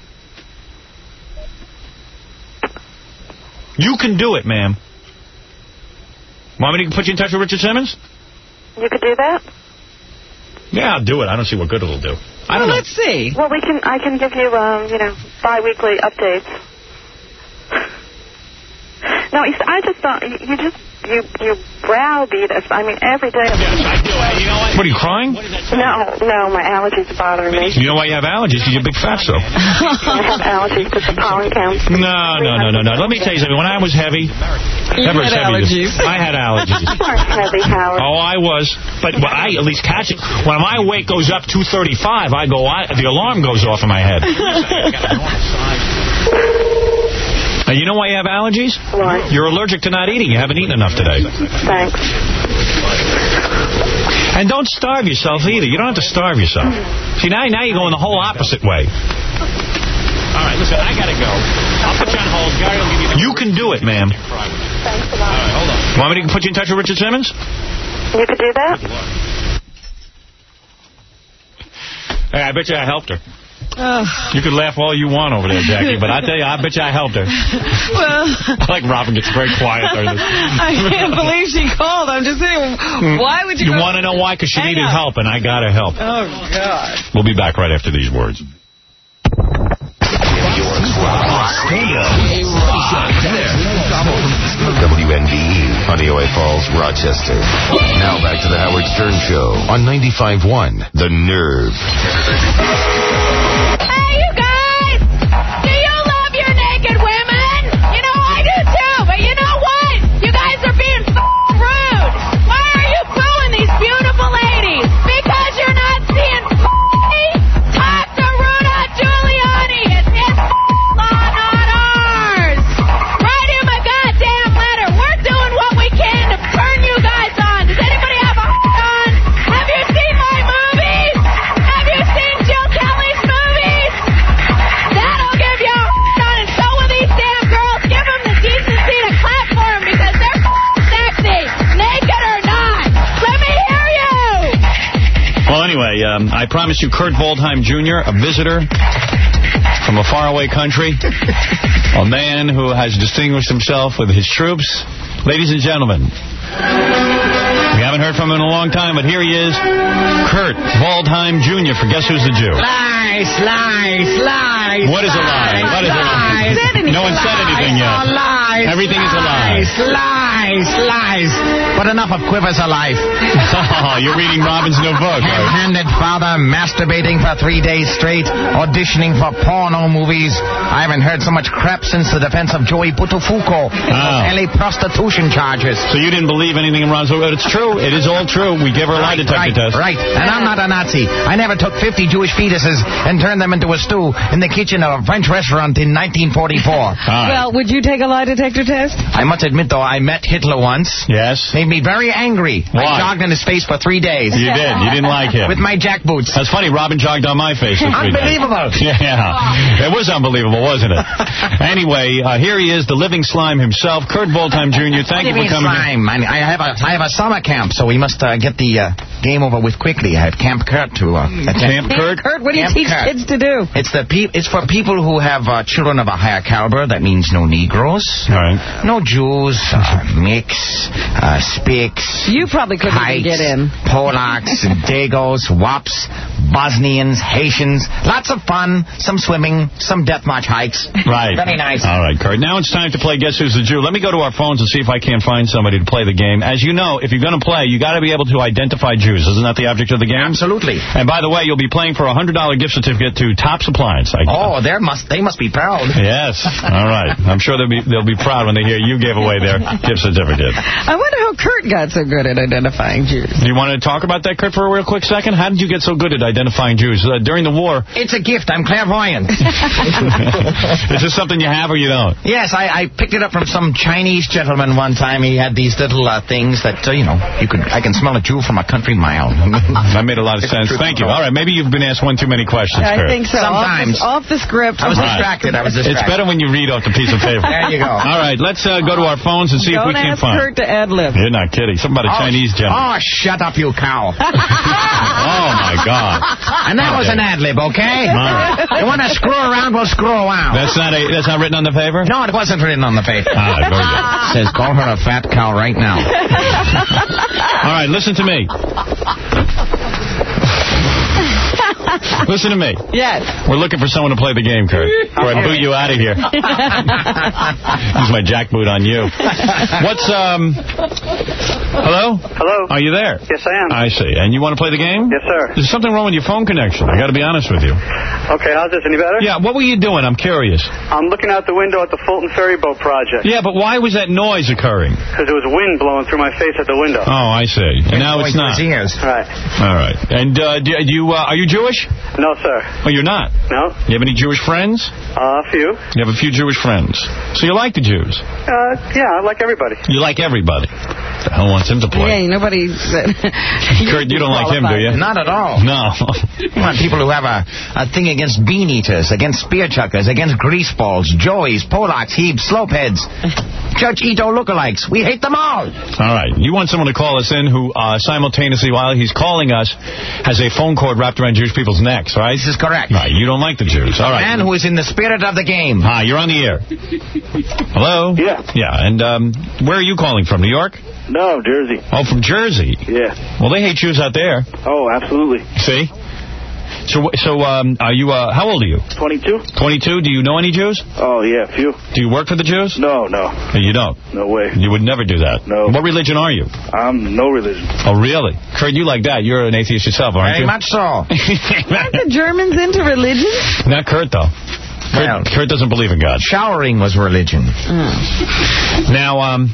You can do it, ma'am. Want me to put you in touch with Richard Simmons? You could do that? Yeah, I'll do it. I don't see what good it'll do. I don't well, know. Let's see. Well, we can. I can give you, um, you know, bi-weekly updates. No, you, I just don't. You just you you browbeat us. I mean, every day. Yes, I do. You know what? What, are you crying? No, no, my allergies bother me. You know why you have allergies? Because you're big fatso. I have allergies because the pollen counts. No, no, no, no, no. Let me tell you something. When I was heavy, You never had as heavy as- allergies. I had allergies. You weren't heavy, Howard. Oh, I was. But well, I at least catch it. When my weight goes up two thirty-five, I go. I, the alarm goes off in my head. Now, you know why you have allergies? Why? You're allergic to not eating. You haven't eaten enough today. Thanks. And don't starve yourself either. You don't have to starve yourself. See, now, now you're going the whole opposite way. All right, listen, I got to go. I'll put you on hold. Gary will give you the... You can do it, ma'am. Thanks a lot. All right, hold on. Want me to put you in touch with Richard Simmons? You could do that? Hey, I bet you I helped her. Oh. You could laugh all you want over there, Jackie, but I tell you, I bet you I helped her. Well, I like Robin gets very quiet during this. I can't believe she called. I'm just saying, why would you You go want to know why? Because she Hang needed up. help, and I got her help. Oh, God. We'll be back right after these words. W N D E, Honeoye Falls, Rochester. Now back to the Howard Stern Show on ninety-five point one, The Nerve. Hey, you guys! Do you love your naked women? You know, I do too, but you know what? You guys um, I promised you Kurt Waldheim Junior, a visitor from a faraway country, a man who has distinguished himself with his troops. Ladies and gentlemen, we haven't heard from him in a long time, but here he is, Kurt Waldheim Junior for Guess Who's the Jew? Lies, lies, lies. What is a lie? What is a lie? No one said anything yet. Lies, Everything is a lie. Lies, lies. But enough of quivers alive. Oh, you're reading Robin's new book. Ham-handed father masturbating for three days straight, auditioning for porno movies. I haven't heard so much crap since the defense of Joey Buttafuoco. Oh. L A prostitution charges. So you didn't believe anything in Robin's book? It's true. It is all true. We give her a lie Right, detector right, test. right. And I'm not a Nazi. I never took fifty Jewish fetuses and turned them into a stew in the kitchen of a French restaurant in nineteen forty-four. Well, would you take a lie detector test? I must admit, though, I met Hitler once. Yes. Made me very angry. Why? I jogged in his face for three days. You did. You didn't like him. With my jack boots. That's funny. Robin jogged on my face. Unbelievable. Yeah. It was unbelievable, wasn't it? Anyway, uh, here he is, the living slime himself, Kurt Waldheim Junior Thank you for coming. Slime. I, I have a I have a summer camp, so we must uh, get the uh, game over with quickly. I have Camp Kurt to uh, attend. Camp Kurt? Kurt, what do you Camp teach Kurt. kids to do? It's the pe- It's for people who have uh, children of a higher caliber. That means no Negroes, right. no Jews, uh, mix, uh, Spics. You probably couldn't even get in. Polacks, Dagos, Wops, Bosnians, Haitians. Lots of fun. Some swimming, some death march hikes. Right. Very nice. All right, Kurt. Now it's time to play Guess Who's the Jew. Let me go to our phones and see if I can't find somebody to play the game. As you know, if you're going to play, you got to be able to identify Jews. Isn't that the object of the game? Absolutely. And by the way, you'll be playing for a one hundred dollar gift certificate to Tops Appliance. I Oh, they must they must be proud. Yes. All right. I'm sure they'll be they'll be proud when they hear you gave away their gift certificate. I wonder how Kurt got so good at identifying Jews. Do you want to talk about that, Kurt, for a real quick second? How did you get so good at identifying Jews? Uh, during the war... It's a gift. I'm clairvoyant. Is this something you have or you don't? Yes, I, I picked it up from some Chinese gentleman one time. He had these little uh, things that, uh, you know, you could. I can smell a Jew from a country mile. That made a lot of sense. Thank you. All right, maybe you've been asked one too many questions, I Kurt. think so. Sometimes. Off the, off the script. I was distracted. I was distracted. It's better when you read off the piece of paper. There you go. All right, let's uh, go to our phones and see Don't if we can ask find... Kurt to ad-lib. You're not kidding. Something about a Oh, Chinese gentleman. Oh, shut up, you cow. Oh, my God. And that was an ad-lib, okay? Right. You want to screw around, we'll screw around. That's not a, that's not written on the paper? No, it wasn't written on the paper. All right, very good. It says, call her a fat cow right now. All right, listen to me. Listen to me. Yes. We're looking for someone to play the game, Kurt. Or I boot you out of here. Use my jack boot on you. What's, um... Hello? Hello? Are you there? Yes, I am. I see. And you want to play the game? Yes, sir. There's something wrong with your phone connection. I got to be honest with you. Okay, how's this? Any better? Yeah, what were you doing? I'm curious. I'm looking out the window at the Fulton Ferry Boat project. Yeah, but why was that noise occurring? Because there was wind blowing through my face at the window. Oh, I see. And now it's not. Right. All right. And uh, do, do you, uh, are you Jewish? No, sir. Oh, you're not? No. You have any Jewish friends? Uh, a few. You have a few Jewish friends. So you like the Jews? Uh, yeah, I like everybody. You like everybody. The hell wants him to play? Yeah, nobody said... Kurt, you don't like him, do you? Not at all. No. You want people who have a, a thing against bean eaters, against spear chuckers, against grease balls, Joeys, Polacks, Hebes, slopeheads, Judge Ito lookalikes. We hate them all. All right. You want someone to call us in who uh, simultaneously, while he's calling us, has a phone cord wrapped around Jewish people's necks, right? This is correct. Right. You don't like the Jews. All right. A man who is in the spirit of the game. Hi, you're on the air. Hello? Yeah. Yeah. And um, where are you calling from? New York? No, Jersey. Oh, from Jersey? Yeah. Well, they hate Jews out there. Oh, absolutely. See? So, so um, are you, uh, how old are you? twenty-two. twenty-two? Do you know any Jews? Oh, yeah, a few. Do you work for the Jews? No, no. You don't? No way. You would never do that? No. What religion are you? I'm no religion. Oh, really? Kurt, you like that. You're an atheist yourself, aren't Very you? much so. Aren't the Germans into religion? Not Kurt, though. Kurt, Well, Kurt doesn't believe in God. Showering was religion. Now, um...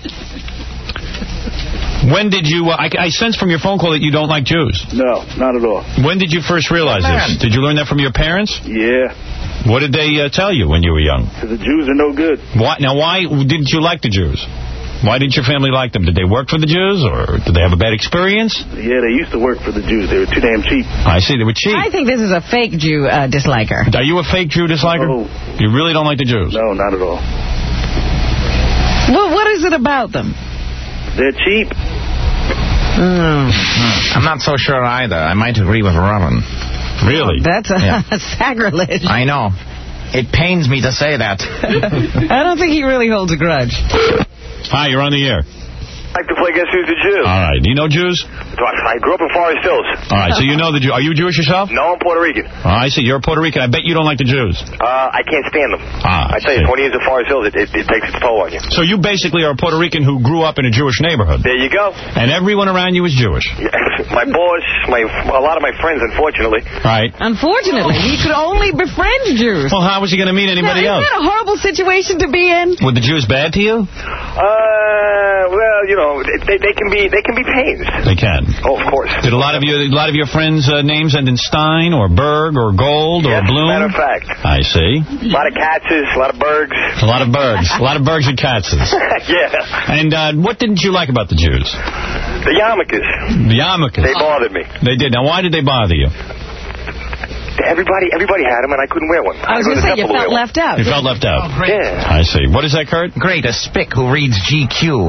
when did you... Uh, I, I sense from your phone call that you don't like Jews. No, not at all. When did you first realize this? Did you learn that from your parents? Yeah. What did they uh, tell you when you were young? Because the Jews are no good. Why, now, why didn't you like the Jews? Why didn't your family like them? Did they work for the Jews, or did they have a bad experience? Yeah, they used to work for the Jews. They were too damn cheap. I see. They were cheap. I think this is a fake Jew uh, disliker. Are you a fake Jew disliker? No. You really don't like the Jews? No, not at all. Well, what is it about them? They're cheap. Mm. I'm not so sure either. I might agree with Robin. Really? That's a Yeah. sacrilege. I know. It pains me to say that. I don't think he really holds a grudge. Hi, you're on the air. I like to play Guess Who's the Jew. All right. Do you know Jews? I grew up in Forest Hills. All right. So you know the Jew. Are you Jewish yourself? No, I'm Puerto Rican. Oh, I see. You're a Puerto Rican. I bet you don't like the Jews. Uh, I can't stand them. Ah, I tell you, twenty years in Forest Hills, it, it, it takes its toll on you. So you basically are a Puerto Rican who grew up in a Jewish neighborhood. There you go. And everyone around you is Jewish. Yeah, my boss, my a lot of my friends, unfortunately. Right. Unfortunately, he could only befriend Jews. Well, how was he going to meet anybody now, else? Isn't that a horrible situation to be in? Were the Jews bad to you? Uh, well, you know, they, they can be they can be pains. They can. Oh, of course. Did a lot of you, a lot of your friends' uh, names end in Stein or Berg or Gold yes, or Bloom? Matter of fact. I see. A lot of Katzes, a lot of Bergs. A lot of Bergs. A lot of Bergs and Katzes. Yeah. And uh, what didn't you like about the Jews? The yarmulkes. The yarmulkes. They bothered me. They did. Now, why did they bother you? Everybody, everybody had them, and I couldn't wear one. I was going to say, you felt left out. You felt left out. Oh, yeah. I see. What is that, Kurt? Great, a spick who reads G Q. All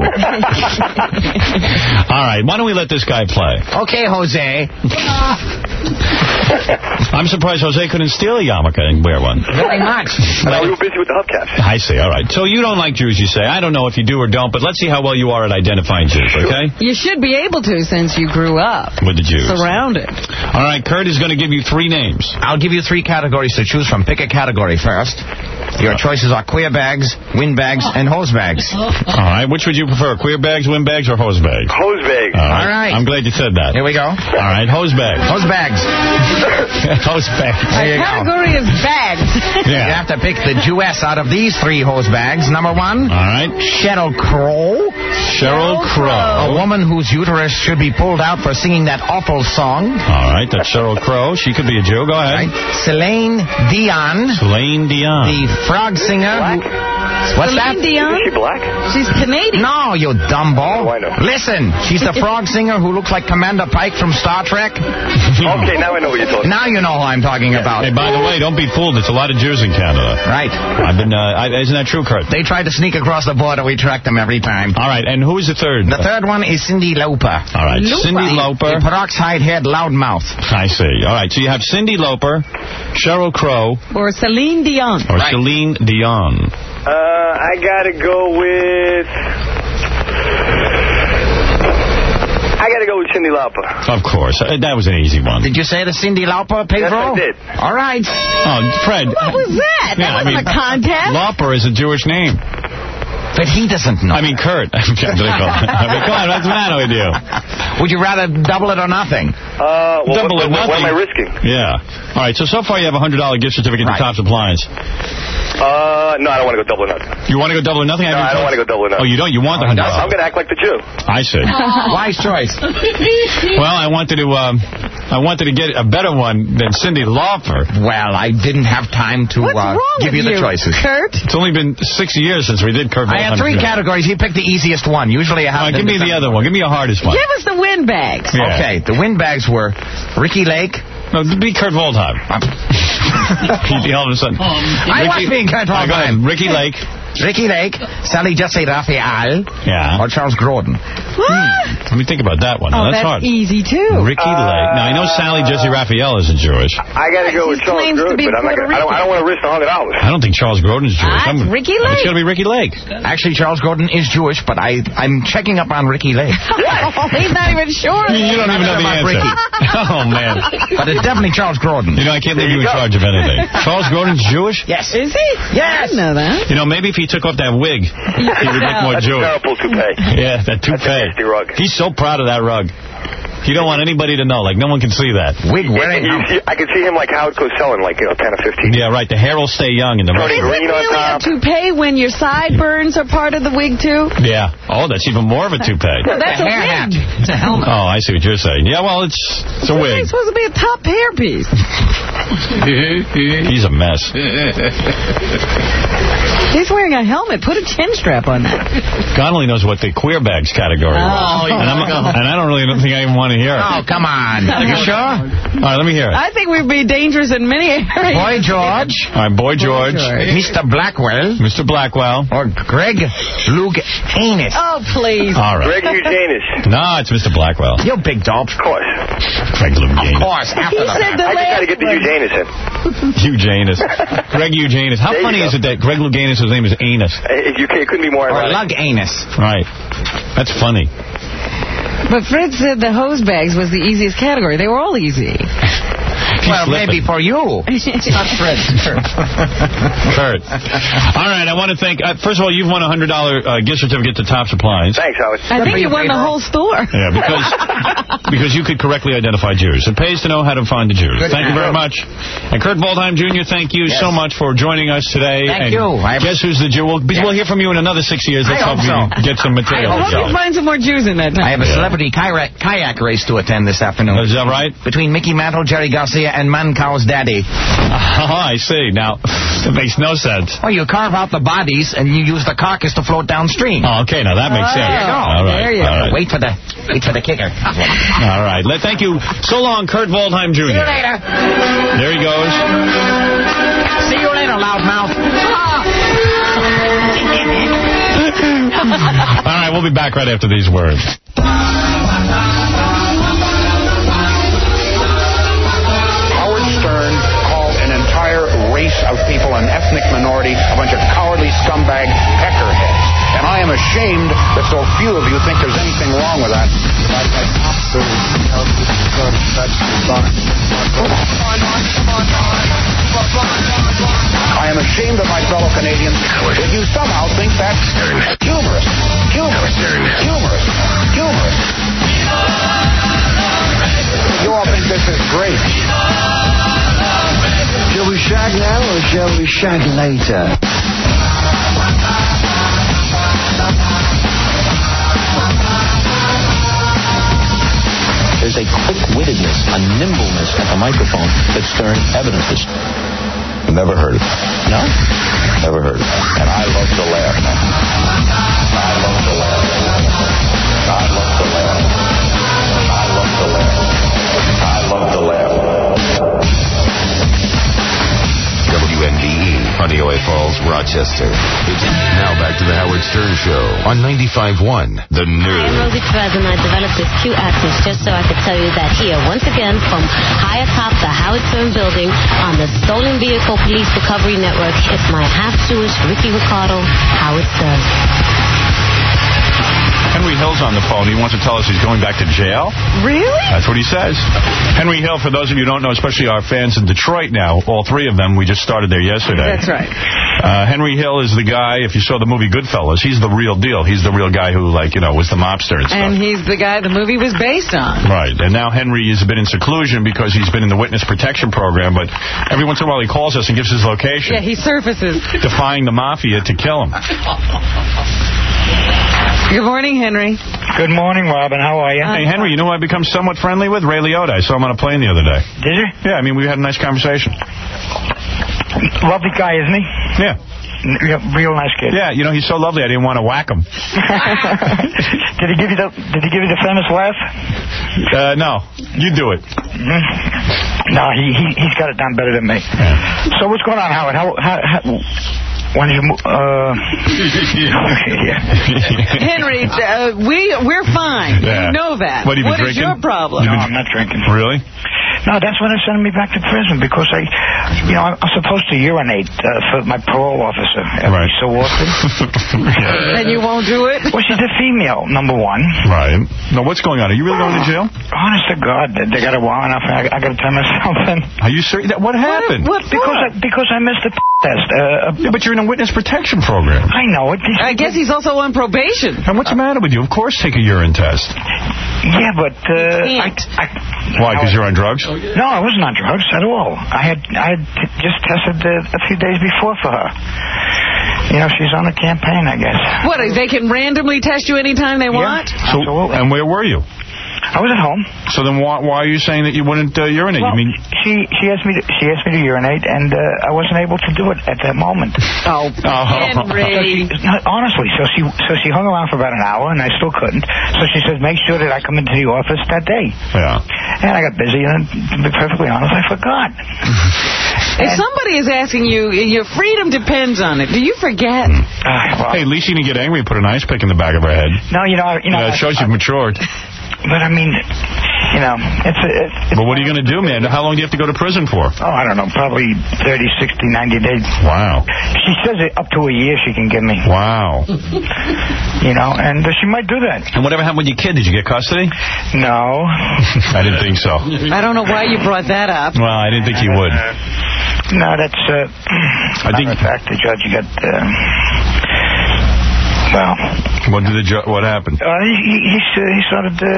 right, why don't we let this guy play? Okay, Jose. I'm surprised Jose couldn't steal a yarmulke and wear one. Very much. No, we were busy with the hubcaps. I see, all right. So you don't like Jews, you say. I don't know if you do or don't, but let's see how well you are at identifying Jews, okay? You should be able to since you grew up. With the Jews. Surrounded. All right, Kurt is going to give you three names. I'll give you three categories to choose from. Pick a category first. Your choices are queer bags, windbags, and hose bags. All right, which would you prefer, queer bags, windbags, or hose bags? Hose bags. All right. All right. I'm glad you said that. Here we go. All right, hose bags. Hose bags. Hose bags. There you go. Category is bags. Yeah. You have to pick the Jewess out of these three hose bags. Number one. All right. Sheryl Crow. Sheryl Crow. A woman whose uterus should be pulled out for singing that awful song. All right, that's Sheryl Crow. She could be a Jew. Go ahead. Right. Celine Dion. Celine Dion. The frog singer. Black? Who, what's Celine that? Dion? Is she black? She's Canadian. No, you dumbo. Oh, I know. Listen, she's the frog singer who looks like Commander Pike from Star Trek. Okay, now I know what you're talking Now you know who I'm talking about. Hey, by the way, don't be fooled. There's a lot of Jews in Canada. Right. I've been. Uh, I, isn't that true, Kurt? They tried to sneak across the border. We tracked them every time. All right, and who is the third? The third one is Cyndi Lauper. All right, Lauper. Cyndi Lauper. The peroxide-haired loudmouth. I see. All right, so you have Cyndi Lauper, Sheryl Crow, Or Celine Dion. or Right. Celine Dion. Uh, I gotta go with... I gotta go with Cyndi Lauper. Of course. Uh, that was an easy one. Did you say the Cyndi Lauper, Pedro? Yes, I did. All right. Oh, Fred. What was that? That Yeah, I wasn't mean, a contest. Lauper is a Jewish name. But he doesn't know. I mean, Kurt. I mean, come on, what's the matter with you? Would you rather double it or nothing? Uh, well, Double what, or what, what am I nothing. risking? Yeah. All right, so so far you have a one hundred dollar gift certificate Right. to Tops Appliance. Uh, no, I don't want to go double or nothing. You want to go double or nothing? No, I don't want to go double or Oh, nothing. you don't? You want the one hundred dollars? I'm going to act like the Jew. I see. Wise choice. Well, I wanted to um, I wanted to get a better one than Cyndi Lauper. Well, I didn't have time to What's uh, wrong give with you the you, choices. Kurt? It's only been six years since we did Kurt I had three Volhammer's show. categories. He picked the easiest one. Usually I have... All right, give me the other one. Give me your hardest one. Give us the windbags. Yeah. Okay, the windbags were Ricky Lake. No, be Kurt Waldheim. All of a sudden. I was being Kurt All right, go ahead. Waldheim. Ricky Lake. Ricky Lake, Sally Jesse Raphael, Yeah. or Charles Grodin. What? Let me think about that one. Oh, Now, that's, that's hard. easy, too. Ricky Lake. Now, I know Sally Jesse Raphael isn't Jewish. I got to go with He Charles claims to Grodin, be but I'm not Puerto gonna, I don't, I don't want to risk the one hundred dollars. I don't think Charles Grodin is Jewish. Ah, it's I'm- Ricky It's Lake. going to be Ricky Lake. Actually, Charles Grodin is Jewish, but I, I'm checking up on Ricky Lake. Oh, he's not even sure. You don't even know the About answer. Ricky. Oh, man. But it's definitely Charles Grodin. You know, I can't leave you in charge of anything. Charles Grodin's Jewish? Yes. Is he? Yes. I didn't know that. You know, maybe if he took off that wig, he would look more That's a Jewish. terrible toupee. Yeah, that That's a toupee. nasty rug. He's so proud of that rug. You don't want anybody to know. Like, no one can see that. Wig wearing. You- you- I can see him like Howard Cosell in like, you know, ten or fifteen. Yeah, right. The hair will stay young in the Turning rug. Is it green on really a top. toupee when your sideburns are part of the wig, too? Yeah. Oh, that's even more of a toupee. Well, that's a, hair wig. hat. It's a helmet. Oh, I see what you're saying. Yeah, well, it's it's a It's wig. supposed to be a top hairpiece. He's a mess. He's wearing a helmet. Put a chin strap on that. God only knows what the queer bags category was. Oh, and, I'm, and I don't really don't think I even want to hear it. Oh, come on. Are you sure? All right, let me hear it. I think we'd be dangerous in many areas. Boy George. All right, Boy George. Boy George. Mister Blackwell. Mister Blackwell. Or Greg Louganis. Oh, please. All right. Greg Eugenis. No, it's Mister Blackwell. You big dope. Of course. Greg Louganis. Of course. After He the said fact. the I just last got to get the one. Eugenis in. Eugenis. Greg Eugenis. How There funny you is go. it that Greg Louganis' name is Anus? Uh, You can't, it couldn't be more Or ironic. Lug Anus. Right. That's funny. But Fred said the hose bags was the easiest category. They were all easy. Well, maybe for you. Not Fred. Kurt. All right, I want to thank... Uh, first of all, you've won a one hundred dollar uh, gift certificate to Top Supplies. Thanks, Howard. I think you won the whole store. Yeah, because because you could correctly identify Jews. It pays to know how to find the Jews. Good Thank you very job. much. And Kurt Waldheim, Junior, thank you Yes. so much for joining us today. Thank and you. I- Guess who's the Jew? We'll, we'll hear from you in another six years. Let's I hope hope you so. get some material. I hope you going. find some more Jews in that time. I have a celebrity kayak, kayak race to attend this afternoon. Is that right? Between Mickey Mantle, Jerry Garcia, and Mancow's daddy. Oh, I see. Now, that makes no sense. Well, you carve out the bodies and you use the carcass to float downstream. Oh, okay. Now, that makes Oh, sense. there you go. All right. There you all go. right. Wait for the wait for the kicker. All right. Let, thank you so long, Kurt Waldheim, Junior See you later. There he goes. See you later, loudmouth. All right. We'll be back right after these words. Howard Stern called an entire race of people, an ethnic minority, a bunch of cowardly scumbag peckerheads. And I am ashamed that so few of you think there's anything wrong with that. I am ashamed of my fellow Canadians if you somehow think that's humorous. Humorous. Humorous. Humorous. You all think this is great. Shall we shag now or shall we shag later? There's a quick-wittedness, a nimbleness at the microphone that Stern evidences. Never heard it. No? Never heard it. And I love to laugh. I love to laugh. I love to laugh. I love to laugh. I love to laugh. W N D E, Honeoye Falls, Rochester. It's now back to the Howard Stern Show on ninety-five point one, The I'm Nerve. Rosie Perez, and I developed this cute accent just so I could tell you that here, once again, from high atop the Howard Stern building on the Stolen Vehicle Police Recovery Network, it's my half-Jewish Ricky Ricardo, Howard Stern. Henry Hill's on the phone. He wants to tell us he's going back to jail. Really? That's what he says. Henry Hill, for those of you who don't know, especially our fans in Detroit now, all three of them, we just started there yesterday. That's right. Uh, Henry Hill is the guy, if you saw the movie Goodfellas, he's the real deal. He's the real guy who, like, you know, was the mobster and stuff. And he's the guy the movie was based on. Right. And now Henry has been in seclusion because he's been in the witness protection program, but every once in a while he calls us and gives his location. Yeah, he surfaces. Defying the mafia to kill him. Good morning, Henry. Good morning, Robin. How are you? Hey, Henry, you know who I've become somewhat friendly with? Ray Liotta. I saw him on a plane the other day. Did you? Yeah, I mean, we had a nice conversation. Lovely guy, isn't he? Yeah. Yeah, real nice kid. Yeah, you know, he's so lovely I didn't want to whack him. Did he give you the Did he give you the famous laugh? Uh, no. You do it. Mm-hmm. No, he, he, he's got it done better than me. Yeah. So what's going on, Howard? How... how, how When you uh, Henry, uh, we we're fine. Yeah. You know that. What, have you been What is drinking? your problem? No, I'm not drinking. Really? No, that's when they're sending me back to prison because I, you know, I'm supposed to urinate uh, for my parole officer every Right. so often. And you won't do it? Well, she's a female, number one. Right. Now, what's going on? Are you really going to jail? Honest to God, they, they got a warrant off. I, I got to tell myself something. Are you serious? What happened? What, what because I, because I missed the test. Uh, yeah, but you're in a witness protection program. I know it. I guess he's also on probation. And what's the matter with you? Of course, take a urine test. Yeah, but uh, I, I, Why? Because you're on drugs? No, I wasn't on drugs at all. I had I had t- just tested uh, a few days before for her. You know, she's on a campaign, I guess. What? They can randomly test you anytime they want? Yeah, so, and where were you? I was at home. So then why, why are you saying that you wouldn't uh, urinate? Well, you mean she she asked me to, she asked me to urinate, and uh, I wasn't able to do it at that moment. Oh, Henry. So she, no, honestly, so she so she hung around for about an hour, and I still couldn't. So she said, make sure that I come into the office that day. Yeah. And I got busy, and to be perfectly honest, I forgot. If somebody is asking you, your freedom depends on it. Do you forget? Uh, well, hey, at least you didn't get angry and put an ice pick in the back of her head. No, you know, you know, yeah, it shows I, you've matured. But I mean, you know, it's. it's, it's but what are you going to do, man? How long do you have to go to prison for? Oh, I don't know, probably thirty, sixty, ninety days. Wow. She says it up to a year she can give me. Wow. You know, and uh, she might do that. And whatever happened with your kid? Did you get custody? No. I didn't think so. I don't know why you brought that up. Well, I didn't think you would. No, that's. Uh, I think. In fact, the judge got. Uh, well. What did the ju What happened? Uh, he he, he, uh, he started. Uh,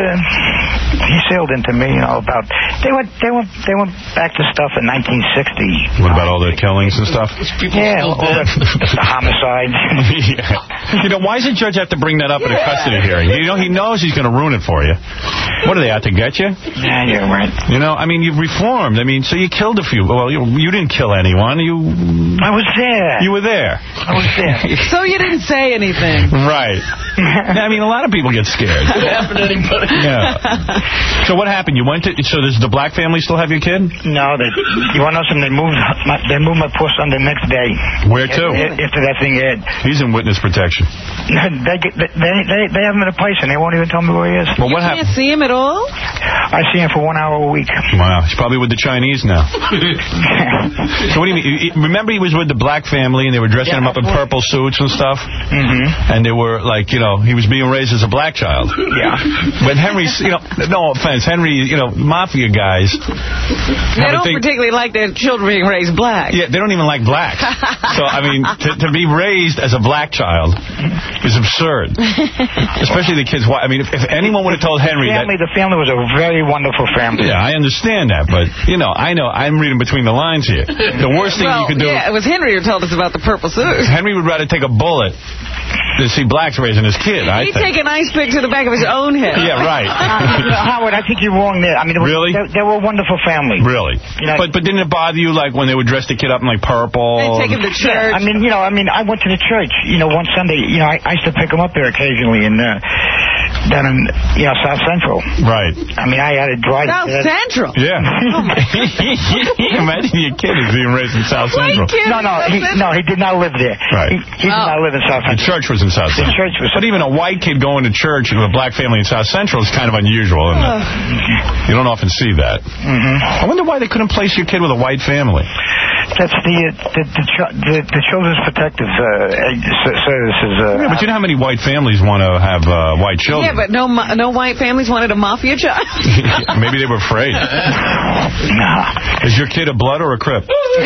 he sailed into me, you know, about they went they went they went back to stuff in nineteen sixty. What about all the killings and stuff? Yeah, all the, the homicide. Yeah. You know, why does the judge have to bring that up yeah. in a custody hearing? You know, he knows he's going to ruin it for you. What are they out to get you? Yeah, you're right. You know, I mean, you've reformed. I mean, so you killed a few. Well, you, you didn't kill anyone. You. I was there. You were there. I was there. So you didn't say anything. Right. I mean, a lot of people get scared. It happened to anybody. Yeah. So what happened? You went to. So does the black family still have your kid? No, they. You want to know something? They moved. My, they moved my poor son the next day. Where to? After that thing aired. He's in witness protection. They get, they, they they have him in a place and they won't even tell me where he is. Well, what you happened? can't see him at all? I see him for one hour a week. Wow, he's probably with the Chinese now. So what do you mean? Remember, he was with the black family and they were dressing yeah, him up in purple suits and stuff. Mm-hmm. And they were like, you know, he was being raised as a black child. Yeah. But Henry's, you know, no offense, Henry, you know, mafia guys. They don't think, particularly like their children being raised black. Yeah, they don't even like blacks. So I mean, to, to be raised as a black child is absurd. Especially the kids. I mean, if, if anyone would have told Henry the family, that... The family was a very wonderful family. Yeah, I understand that, but, you know, I know, I'm reading between the lines here. The worst thing well, you could do... yeah, it was Henry who told us about the purple suit. Henry would rather take a bullet to see blacks raising his kid, I He'd think. take an ice pick to the back of his own head. Yeah, right. uh, Howard, I think you're wrong there. I mean, it was, really? They, they were a wonderful family. Really? You know, but but didn't it bother you, like, when they would dress the kid up in, like, purple? They'd take him to church. Yeah, I mean, you know, I mean, I went to the church, you know, one Sunday. You know, I, I used to pick him up there occasionally in, uh, down in, you know, South Central. Right. I mean, I had to drive... South to Central? Yeah. Oh, imagine your kid is being raised in South Central. No, no, he, no, he did not live there. Right. He, he did oh. not live in South Central. The church was in South Central. The church was... But even a white kid going to church with a black family in South Central is kind of unusual, isn't it? You don't often see that. Mm-hmm. I wonder why they couldn't place your kid with a white family. That's the uh, the, the, the the Children's Protective uh, Services. Uh, yeah, but you know how many white families want to have uh, white children? Yeah, but no no white families wanted a mafia child. Maybe they were afraid. No. Is your kid a blood or a Crip?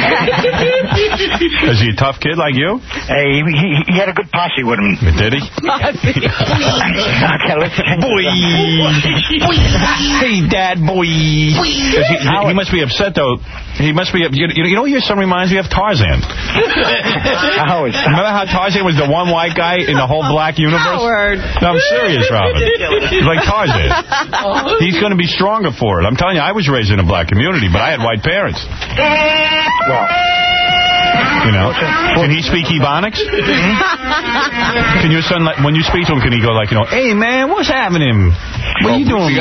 Is he a tough kid like you? Hey, he, he, he had a good posse with him. Did he? Okay, let's boy. Boy. Hey, Dad, boy. He, he must be upset, though. He must be... You, you know what your son reminds me of? Tarzan. Howard. Remember how Tarzan was the one white guy in the whole black universe? Howard. No, I'm serious, Robin. He's like Tarzan. He's going to be stronger for it. I'm telling you, I was raised in a black community, but I had white parents. Well... You know, can he speak Ebonics? Can your son, like, when you speak to him, can he go like, you know, hey, man, what's happening? What are you doing?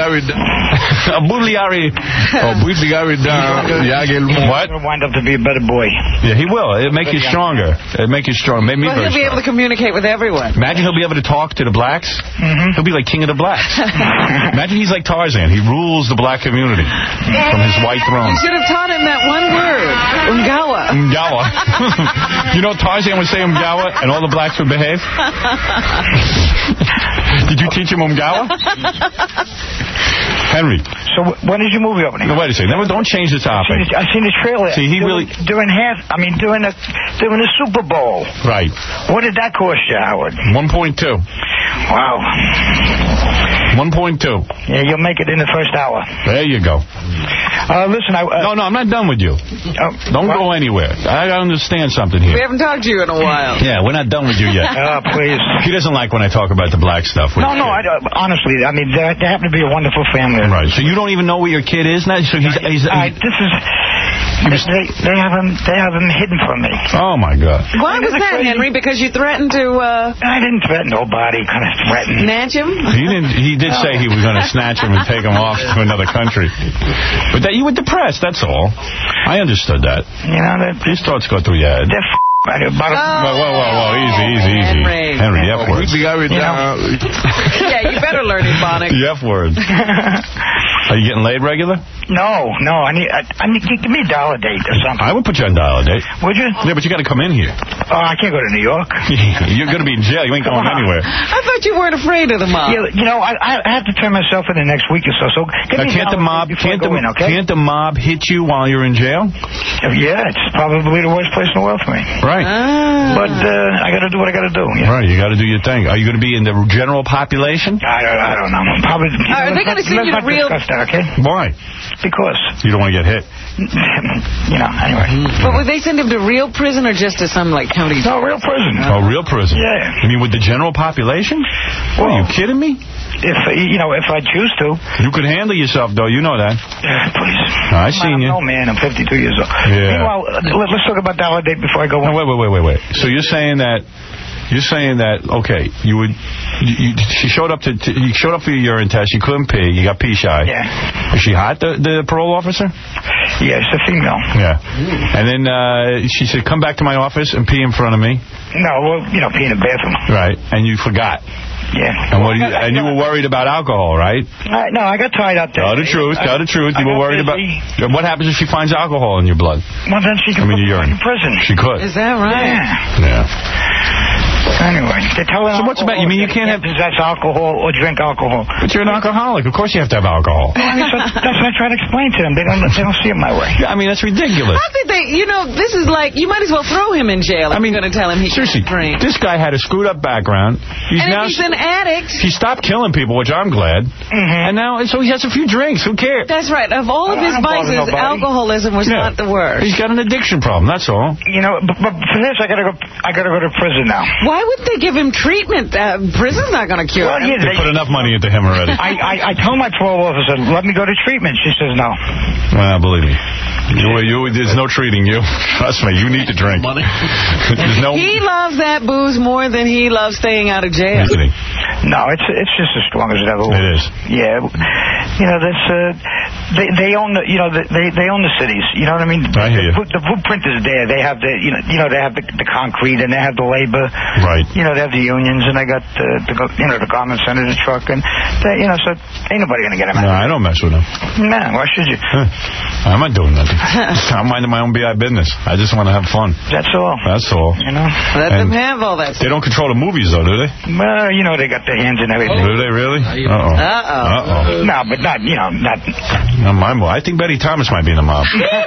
What? He'll wind up to be a better boy. Yeah, he will. It'll make you stronger. It'll make you stronger. Make me well, very he'll be strong. able to communicate with everyone. Imagine he'll be able to talk to the blacks. Mm-hmm. He'll be like king of the blacks. Imagine he's like Tarzan. He rules the black community from his white throne. You should have taught him that one word, Umgawa. Umgawa. You know, Tarzan would say Umgawa, and all the blacks would behave? Did you teach him Umgawa? Henry. So when is your movie opening? No, wait a second. Never, don't change the topic. I've seen the trailer. See, he during, really... During half, I mean, during the, during the Super Bowl. Right. What did that cost you, Howard? one point two. Wow. one point two. Yeah, you'll make it in the first hour. There you go. Uh, listen, I... Uh, no, no, I'm not done with you. Uh, Don't what? go anywhere. I understand something here. We haven't talked to you in a while. Yeah, we're not done with you yet. Oh, please. He doesn't like when I talk about the black stuff. No, no, I, uh, honestly, I mean, they, they happen to be a wonderful family. Right, so you don't even know where your kid is now? So he's... he's, he's I, this is... They, they have him. They have him hidden from me. Oh my God! Why was that, Henry? Because you threatened to. Uh, I didn't threaten nobody. Kind of threatened. Snatch him? He didn't. He did say he was going to snatch him and take him off to another country. But that you were depressed. That's all. I understood that. You know that. These thoughts go through your head. They're f about it. Whoa, whoa, whoa, whoa! Easy, easy, easy. Henry, Henry the F word. Yeah, you better learn Ebonics. The F word. Are you getting laid regular? No, no. I need. I, I need. Give me a dollar date or something. I would put you on dial date. Would you? Yeah, but you got to come in here. Oh, I can't go to New York. You're going to be in jail. You ain't going anywhere. I thought you weren't afraid of the mob. Yeah, you know, I, I have to turn myself in the next week or so. So give now, me can't the mob? Can't the, in, okay? can't the mob hit you while you're in jail? Yeah, it's probably the worst place in the world for me. Right. Ah. But uh, I got to do what I got to do. Yeah. Right. You got to do your thing. Are you going to be in the general population? I don't. I don't know. Probably. You know, are they going to send you to real? That, okay? Why? Because you don't want to get hit. You know. Anyway. But would they send him to real prison or just to some like county? No, real prison. Oh, real prison. Yeah. You mean with the general population? Well, are you kidding me? If you know, if I choose to. You could handle yourself, though. You know that. Yeah, please. I seen you. No, man. I'm fifty-two years old. Yeah. Meanwhile, let's talk about dollar date before I go. No, wait, wait, wait, wait, wait. So you're saying that. You're saying that, okay, you would, you, you, she showed up to, to, you showed up for your urine test, you couldn't pee, you got pee shy. Yeah. Is she hot, the, the parole officer? Yeah, it's a female. Yeah. And then uh, she said, come back to my office and pee in front of me. No, well, you know, pee in the bathroom. Right. And you forgot. Yeah. And what? You, and you were worried about alcohol, right? Uh, no, I got tied up there. Tell the truth. Tell the truth. You were worried about... What happens if she finds alcohol in your blood? Well, then she can I mean, put your urine. in prison. She could. Is that right? Yeah. Yeah. Anyway, they tell So what's about... You mean you can't have... possess alcohol or drink alcohol. But you're an alcoholic. Of course you have to have alcohol. I mean, so that's what I try to explain to them. They don't, they don't see it my way. Yeah, I mean, that's ridiculous. How could they... You know, this is like... You might as well throw him in jail if I mean, you're going to tell him he seriously, can't drink. This guy had a screwed up background. He's and now if he's an addict... He stopped killing people, which I'm glad. Mm-hmm. And now, so he has a few drinks. Who cares? That's right. Of all of his vices, alcoholism was yeah. not the worst. He's got an addiction problem. That's all. You know, but, but for this, I gotta go. I gotta go to prison now. Why would they give him treatment? Uh, prison's not going to cure well, him. Yeah, they, they put enough money into him already. I, I, I told my parole officer, let me go to treatment. She says no. Well, believe me. You, you, there's no treating you. Trust me, you need to drink. Money. There's no... He loves that booze more than he loves staying out of jail. No, it's it's just as strong as it ever was. It is. Yeah. You know, that's, uh, they, they own the, you know, they, they own the cities. You know what I mean? I hear you. The, the blueprint is there. They have the, you know, you know they have the, the concrete and they have the labor. Right. You know, they have the unions and they got the, the you know, the garment center, the truck, and, they, you know, so ain't nobody going to get them out. No, I don't mess with them. No, why should you? Huh. I'm not doing nothing. I'm minding my own B I business. I just want to have fun. That's all. That's all. You know? Let and them have all that stuff. They don't control the movies, though, do they? Well, you know, they got their hands in everything. Do they really? Uh-oh. Uh-oh. Uh-oh. No, but not, you know, not... Not my mob. I think Betty Thomas might be in the mob.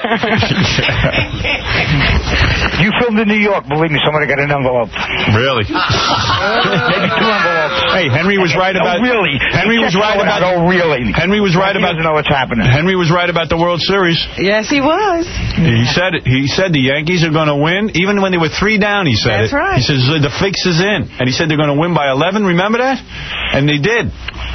You filmed in New York. Believe me, somebody got an envelope. Really? Maybe two envelopes. Hey, Henry was right about... Oh, really? Henry was right about... Oh, really? Henry was right he about... He doesn't know what's happening. Henry was right about the World Series. Yes, he was. He said it. He said the Yankees are going to win. Even when they were three down, he said That's it. right. He says the fix is in. And he said they're going to win by eleven. Remember that? And they did.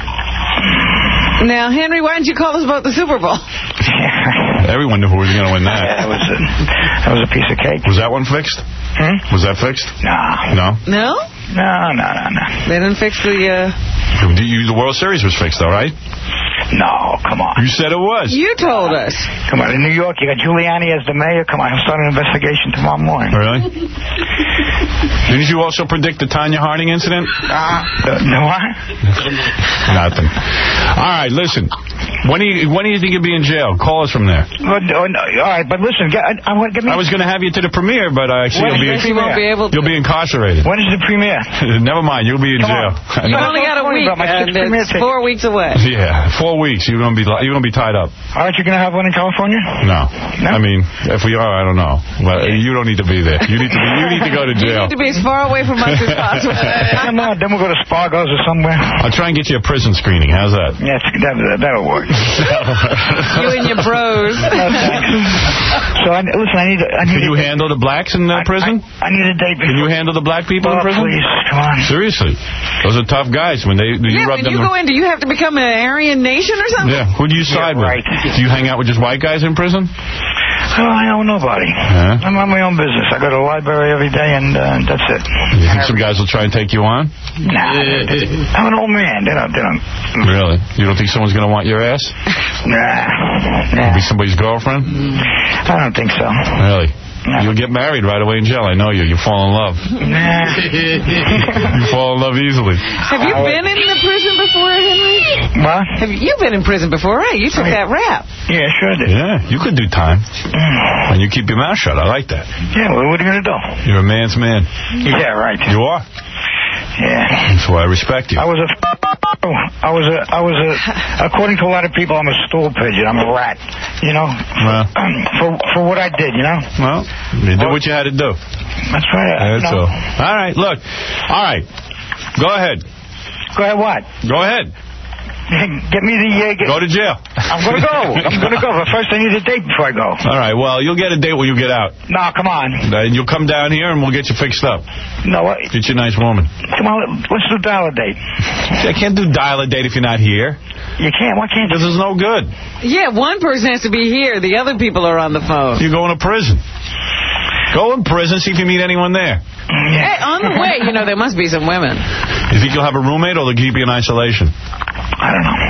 Now, Henry, why didn't you call us about the Super Bowl? Everyone knew who was going to win that. Yeah, that was a, that was a piece of cake. Was that one fixed? Hmm? Was that fixed? Nah. No? No? No, no, no, no. They didn't fix the... Uh... The, you, the World Series was fixed, all right? No, come on. You said it was. You told us. Come on, in New York, you got Giuliani as the mayor. Come on, he'll start an investigation tomorrow morning. Really? Didn't you also predict the Tanya Harding incident? Uh, no, what? Nothing. All right, listen. When do you when do you think you'll be in jail? Call us from there. But, uh, no, all right, but listen, get, I, I, want, get me... I was going to have you to the premiere, but I see you'll be, you won't be able to. You'll be incarcerated. When is the premiere? Never mind, you'll be in Come jail. on. You only got a week, and it's four weeks away. Yeah, four weeks. You're going to be you're going to be tied up. Aren't you going to have one in California? No. no. I mean, if we are, I don't know. But you don't need to be there. You need to be, you need to go to jail. You need to be as far away from us as possible. Come on, then we'll go to Spargo's or somewhere. I'll try and get you a prison screening. How's that? Yes, that, that'll work. You and your bros. So, I, listen, I need... I need Can you handle the blacks in uh, prison? I, I need a date before. Can you handle the black people oh, in prison? Please, come on. Seriously. Those are tough guys. When they you yeah, rub when them you go in, do you have to become an Aryan nation or something? Yeah. Who do you side yeah, with? Right. Do you hang out with just white guys in prison? Oh, I know nobody. Yeah. I'm on my own business. I go to the library every day, and uh, that's it. You think some guys will try and take you on? Nah. I'm an old man. They don't, they don't. Really? You don't think someone's going to want your ass? Nah. nah. Be somebody's girlfriend? I don't think so. Really? No. You'll get married right away in jail. I know you. You fall in love. Nah. You fall in love easily. Have you been in the prison before, Henry? What? Have you, you've been in prison before, right? You took that rap. Yeah, sure did. Yeah, you could do time. And you keep your mouth shut. I like that. Yeah, well, what are you going to do? You're a man's man. Yeah, right. You are? Yeah. That's why I respect you. I was a... I was a... I was a... According to a lot of people, I'm a stool pigeon. I'm a rat. You know? Well. Um, for, for what I did, you know? Well, you did what you had to do. That's right. That's all. All right, look. All right. Go ahead. Go ahead what? Go ahead. Get me the... Uh, get... Go to jail. I'm going to go. I'm going to go. But first I need a date before I go. All right, well, you'll get a date when you get out. No, come on. And you'll come down here and we'll get you fixed up. No, what? Get you a nice woman. Come on, let's do dial a date. I can't do dial a date if you're not here. You can't? Why can't you? This is no good. Yeah, one person has to be here. The other people are on the phone. You're going to prison. Go in prison, see if you meet anyone there. Yeah. Hey, on the way, you know, there must be some women. You think you'll have a roommate or they'll keep you in isolation? I don't know.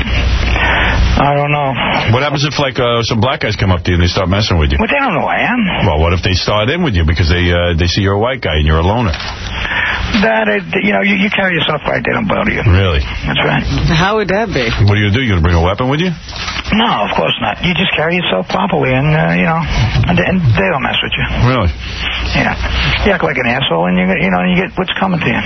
I don't know. What happens if, like, uh, some black guys come up to you and they start messing with you? Well, they don't know who I am. Well, what if they start in with you because they uh, they see you're a white guy and you're a loner? That, uh, you know, you, you carry yourself right, they don't bother you. Really? That's right. How would that be? What are you going to do? You going to bring a weapon with you? No, of course not. You just carry yourself properly and, uh, you know, and, and they don't mess with you. Really? Yeah. You act like an asshole and, you get, you know, you get what's coming to you.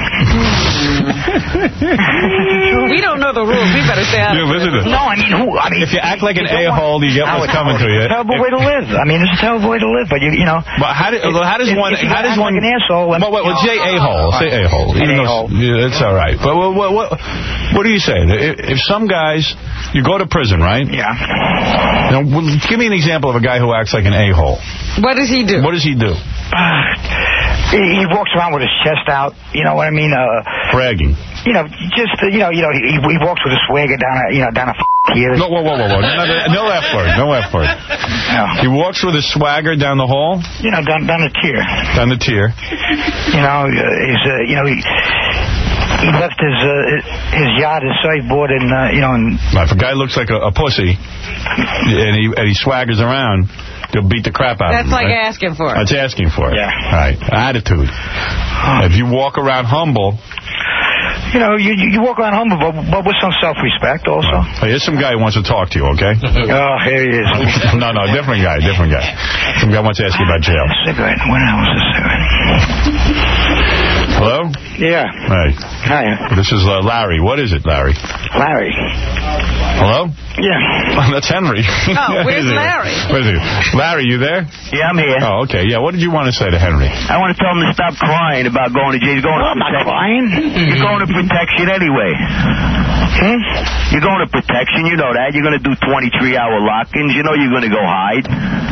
We don't know the rules. We better stay out you of it. it. No, I mean, who? I mean, if you act like an a-hole, you get what's coming to you. It's a terrible if, way to live. I mean, it's a terrible way to live, but, you, you know. But how, do, well, how does if, one... If you how does act one like an asshole... Well, well, well say a-hole. Say a-hole. An Even a-hole. though, yeah, it's all right. But what, what, what, what are you saying? If, if some guys... You go to prison, right? Yeah. Now, give me an example of a guy who acts like an a-hole. What does he do? What does he do? Uh, he, he walks around with his chest out. You know what I mean? Uh, Bragging. You know, just uh, you know, you know, he, he walks with a swagger down a, you know, down a f- here. No, whoa, whoa, whoa, whoa! No, no, no F word, no F word. No. He walks with a swagger down the hall. You know, down down the tier. Down the tier. You know, uh, he's uh, you know he. He left his uh, his yacht, his surfboard, and uh, you know. And if a guy looks like a, a pussy, and he and he swaggers around, they'll beat the crap out That's of him. like right? asking for it. That's asking for it. Yeah. Right. Attitude. Oh. If you walk around humble. You know, you you walk around humble, but, but with some self-respect also. Well, hey, here's some guy who wants to talk to you, okay? Oh, here he is. no, no, different guy, different guy. Some guy wants to ask you about jail. Cigarette. When I was a cigarette. Hello? Yeah. Hey. Hi. This is uh, Larry. What is it, Larry? Larry. Hello? Yeah. That's Henry. Oh, where's Larry? Where's he? Larry, you there? Yeah, I'm here. Oh, okay. Yeah, what did you want to say to Henry? I want to tell him to stop crying about going to jail. He's going no, to I'm not crying. You're going to protection anyway. Hmm? You're going to protection, you know that. You're going to do twenty-three hour lock-ins. You know you're going to go hide.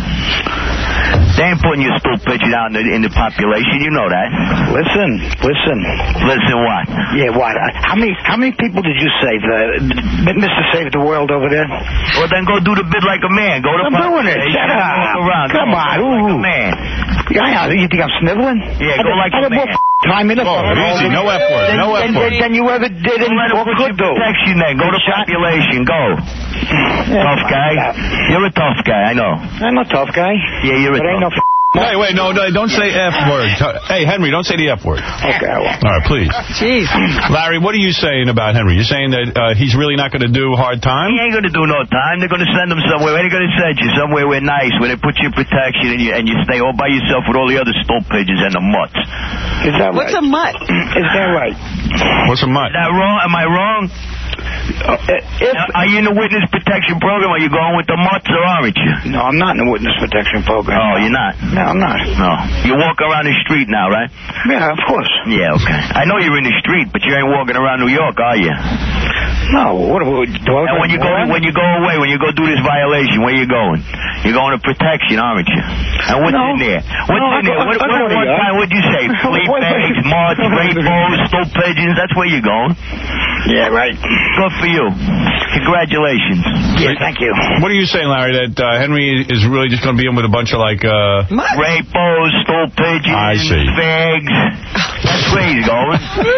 They ain't putting your stool pigeon out in the, in the population. You know that. Listen, listen. Listen what? Yeah, what? How many how many people did you save, uh, Mister Save the World over there? Well, then go do the bid like a man. Go to I'm doing it. Shut up. Walk around. Come go on. like a man. Yeah, you think I'm sniveling? Yeah, go like a man. Time in the oh, easy. No F word. Then, no F word. Then you ever did it. What would you do? Protection then. Go to population. Go. Yeah, tough guy. You're a tough guy, I know. I'm a tough guy. Yeah, you're a but tough ain't no Wait, wait, no, no, don't say F word. Hey, Henry, don't say the F word. Okay, I won't. All right, please. Jeez. Larry, what are you saying about Henry? You're saying that uh, he's really not going to do hard time? He ain't going to do no time. They're going to send him somewhere. Where are they going to send you? Somewhere where nice, where they put you in protection and you and you stay all by yourself with all the other stool pigeons and the mutts. Is that What's right? a mutt? Is that right? What's a mutt? Is that wrong? Am I wrong? Uh, if, Are you in the witness protection program? Are you going with the mutts or aren't you? No, I'm not in the witness protection program. Oh, you're not? No, I'm not. No. You walk around the street now, right? Yeah, of course. Yeah, okay. I know you're in the street, but you ain't walking around New York, are you? No, what do I do? I And when you go when you go away, when you go do this violation, where you going? You're going to protection, aren't you? And what's No. in there? What's No, in there? I- What, I- I what, go to what York. kind? What'd you say? Flea Wait, wait. bags, moths, rainbows, stool pigeons. That's where you're going. Yeah, right. Good for you. Congratulations. Yeah, thank you. What are you saying, Larry, that uh, Henry is really just going to be in with a bunch of, like... Uh... Rainbows, stool pigeons, I see. fags. That's where he's going.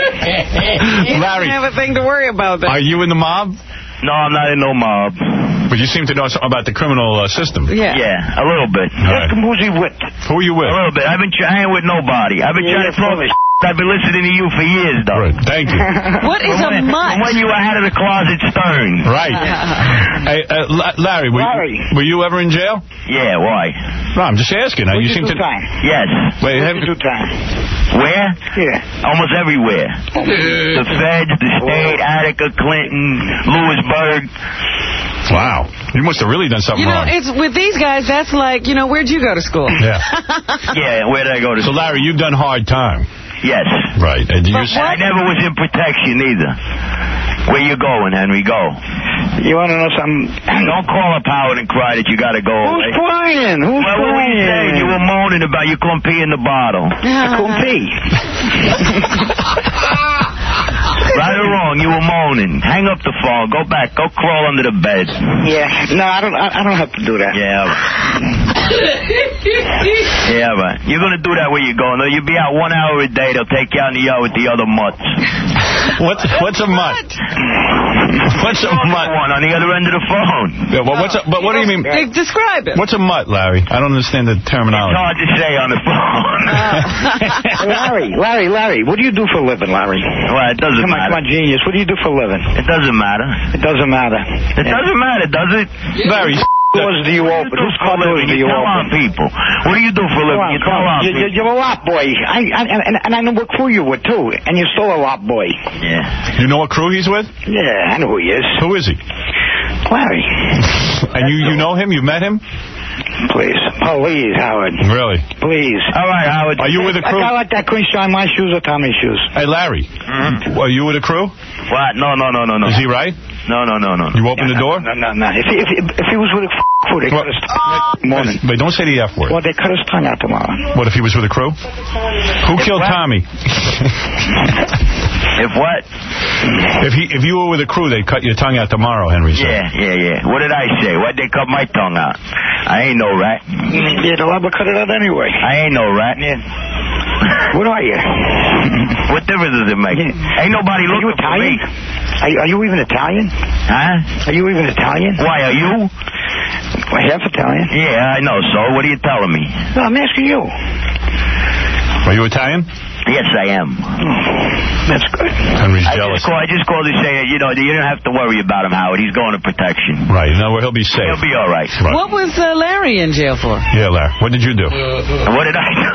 Larry, You don't have a thing to worry about then. are you in the mob? No, I'm not in no mob. But you seem to know something about the criminal uh, system. Yeah. Yeah, a little bit. All right. Who's he with? Who are you with? A little bit. I've been trying, I ain't with nobody. I've been Yeah, trying to throw yeah. this. I've been listening to you for years, though. Right. Thank you. What is a From when- mutt? from when you were out of the closet, Stern. Right. Hey, uh, La- Larry, were, Larry. were you ever in jail? Yeah, why? No, I'm just asking. Uh, Where'd you you seem do to. time? Yes. Wait, Where'd have, you do time? Where? Yeah. Almost everywhere. The Feds, the state, Attica, Clinton, Lewisburg. wow. You must have really done something You know, wrong. it's with these guys, that's like, you know, where'd you go to school? Yeah. Yeah, where did I go to So, school? Larry, you've done hard time. Yes. Right. And you But say, I never was in protection either. Where you going, Henry? Go. You want to know something? Don't call up Howard and cry that you got to go Who's away. crying? Who's Well, what were you saying? crying? You were moaning about you couldn't pee in the bottle. I couldn't pee. Right or wrong, you were moaning. Hang up the phone. Go back. Go crawl under the bed. Yeah. No, I don't. I, I don't have to do that. Yeah. Yeah, right. You're going to do that where you're going. Though. You'll be out one hour a day. They'll take you out in the yard with the other mutts. what's, what's a mutt? What's a mutt? One on the other end of the phone. Yeah, well, what's a, but what do you mean? Hey, describe it. What's a mutt, Larry? I don't understand the It's terminology. hard to say on the phone. Larry, Larry, Larry, what do you do for a living, Larry? Well, it doesn't Come on, matter. come on, genius. What do you do for a living? It doesn't matter. It doesn't matter. It doesn't matter, does it? Larry, Doors do you open? Whose car doors do you tell on open? people. What do you do for a Come living? on, You come tell on. on You, you, people. you're a lot boy. I, I, and, and I know what crew you're with, too. And you're still a lot boy. Yeah. you know what crew he's with? Yeah, I know who he is. Who is he? Larry. And you, you know him? You met him? Please. Please, Howard. Really? Please. All right, Howard. Are you with a A crew? guy like that couldn't shine my shoes or Tommy's shoes. Hey, Larry. Mm-hmm. Are you with a crew? What? No, no, no, no, no. Is he right? No, no, no, no. You open the door? No, no, no. If he, if he, if he was with a crew, they cut his tongue morning. Wait, don't say the F word. Well, they cut his tongue out tomorrow. What, if he was with a crew? Who killed what? Tommy? If what? If he, if you were with a crew, they'd cut your tongue out tomorrow, Henry said. Yeah, yeah, yeah. What did I say? Why'd they cut my tongue out? I ain't no rat. Yeah, they'll ever cut it out anyway. I ain't no rat. What are you? What difference does it make? Ain't nobody Are you looking for me. Italian? Are you, are you even Italian? Huh? Are you even Italian? Why, are you? Well, half Italian. Yeah, I know, so what are you telling me? No, I'm asking you. Are you Italian? Yes, I am. That's good. Henry's I jealous. just, call, I just called to say, you know, you don't have to worry about him, Howard. He's going to protection. Right. No, he'll be safe. He'll be all right. Right. What was uh, Larry in jail for? Yeah, Larry. What did you do? What did I do?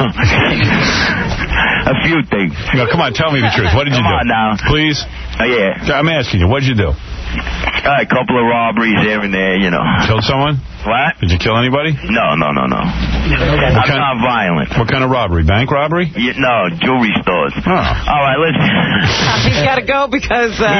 A few things. No, come on, tell me the truth. What did you Come do? on now. Please? Uh, yeah. I'm asking you. What did you do? Uh, a couple of robberies here and there, you know. Killed someone? What? Did you kill anybody? No, no, no, no. What I'm kind, not violent. what kind of robbery? Bank robbery? You, no, jewelry stores. Oh. All right, listen. He's got to go because... Uh...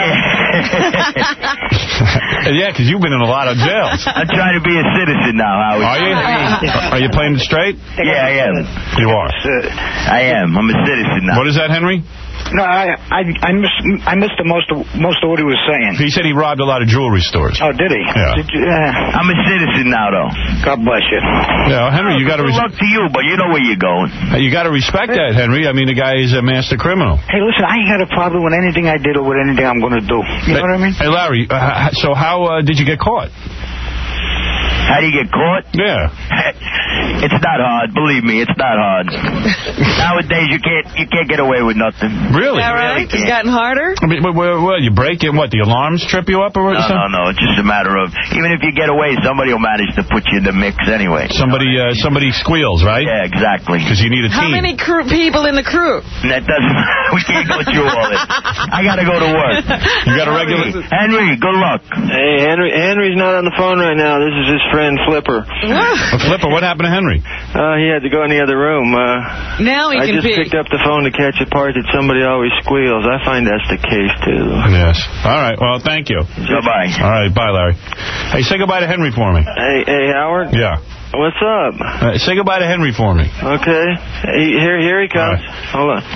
Yeah, because you've been in a lot of jails. I'm trying to be a citizen now, Howard. Are you? Are you playing it straight? Yeah, I am. You are. I am. I'm a citizen now. What is that, Henry? No, I I I missed I missed the most of most of what he was saying. He said he robbed a lot of jewelry stores. Oh, did he? Yeah. Did you, uh, I'm a citizen now, though. God bless you. Yeah, Henry, you got to Good luck to you, but you know where you're going. you got to respect that, Henry. I mean, the guy is a master criminal. Hey, listen, I ain't got a problem with anything I did or with anything I'm going to do. You know what I mean? Hey, Larry, uh, so how uh, did you get caught? How do you get caught? Yeah. It's not hard. Believe me, it's not hard. Nowadays, you can't you can't get away with nothing. Really? Is that right? It's gotten harder? I mean, well, well, you break it, what, the alarms trip you up or what? No, no, no. It's just a matter of, even if you get away, somebody will manage to put you in the mix anyway. Somebody uh, somebody squeals, right? Yeah, exactly. Because you need a team. How many crew people in the crew? That doesn't We can't go through all this. I got to go to work. You got a regular... Henry, good luck. Hey, Henry. Henry's not on the phone right now. This is his friend Flipper. A Flipper, what happened to Henry? Uh, he had to go in the other room. Uh, now he I can just pee. picked up the phone to catch a part that somebody always squeals. I find that's the case, too. Yes. All right. Well, thank you. Bye-bye. All right. Bye, Larry. Hey, say goodbye to Henry for me. Hey, hey, Howard? Yeah. What's up? Uh, say goodbye to Henry for me. Okay. Hey, here, here he comes. Right. Hold on.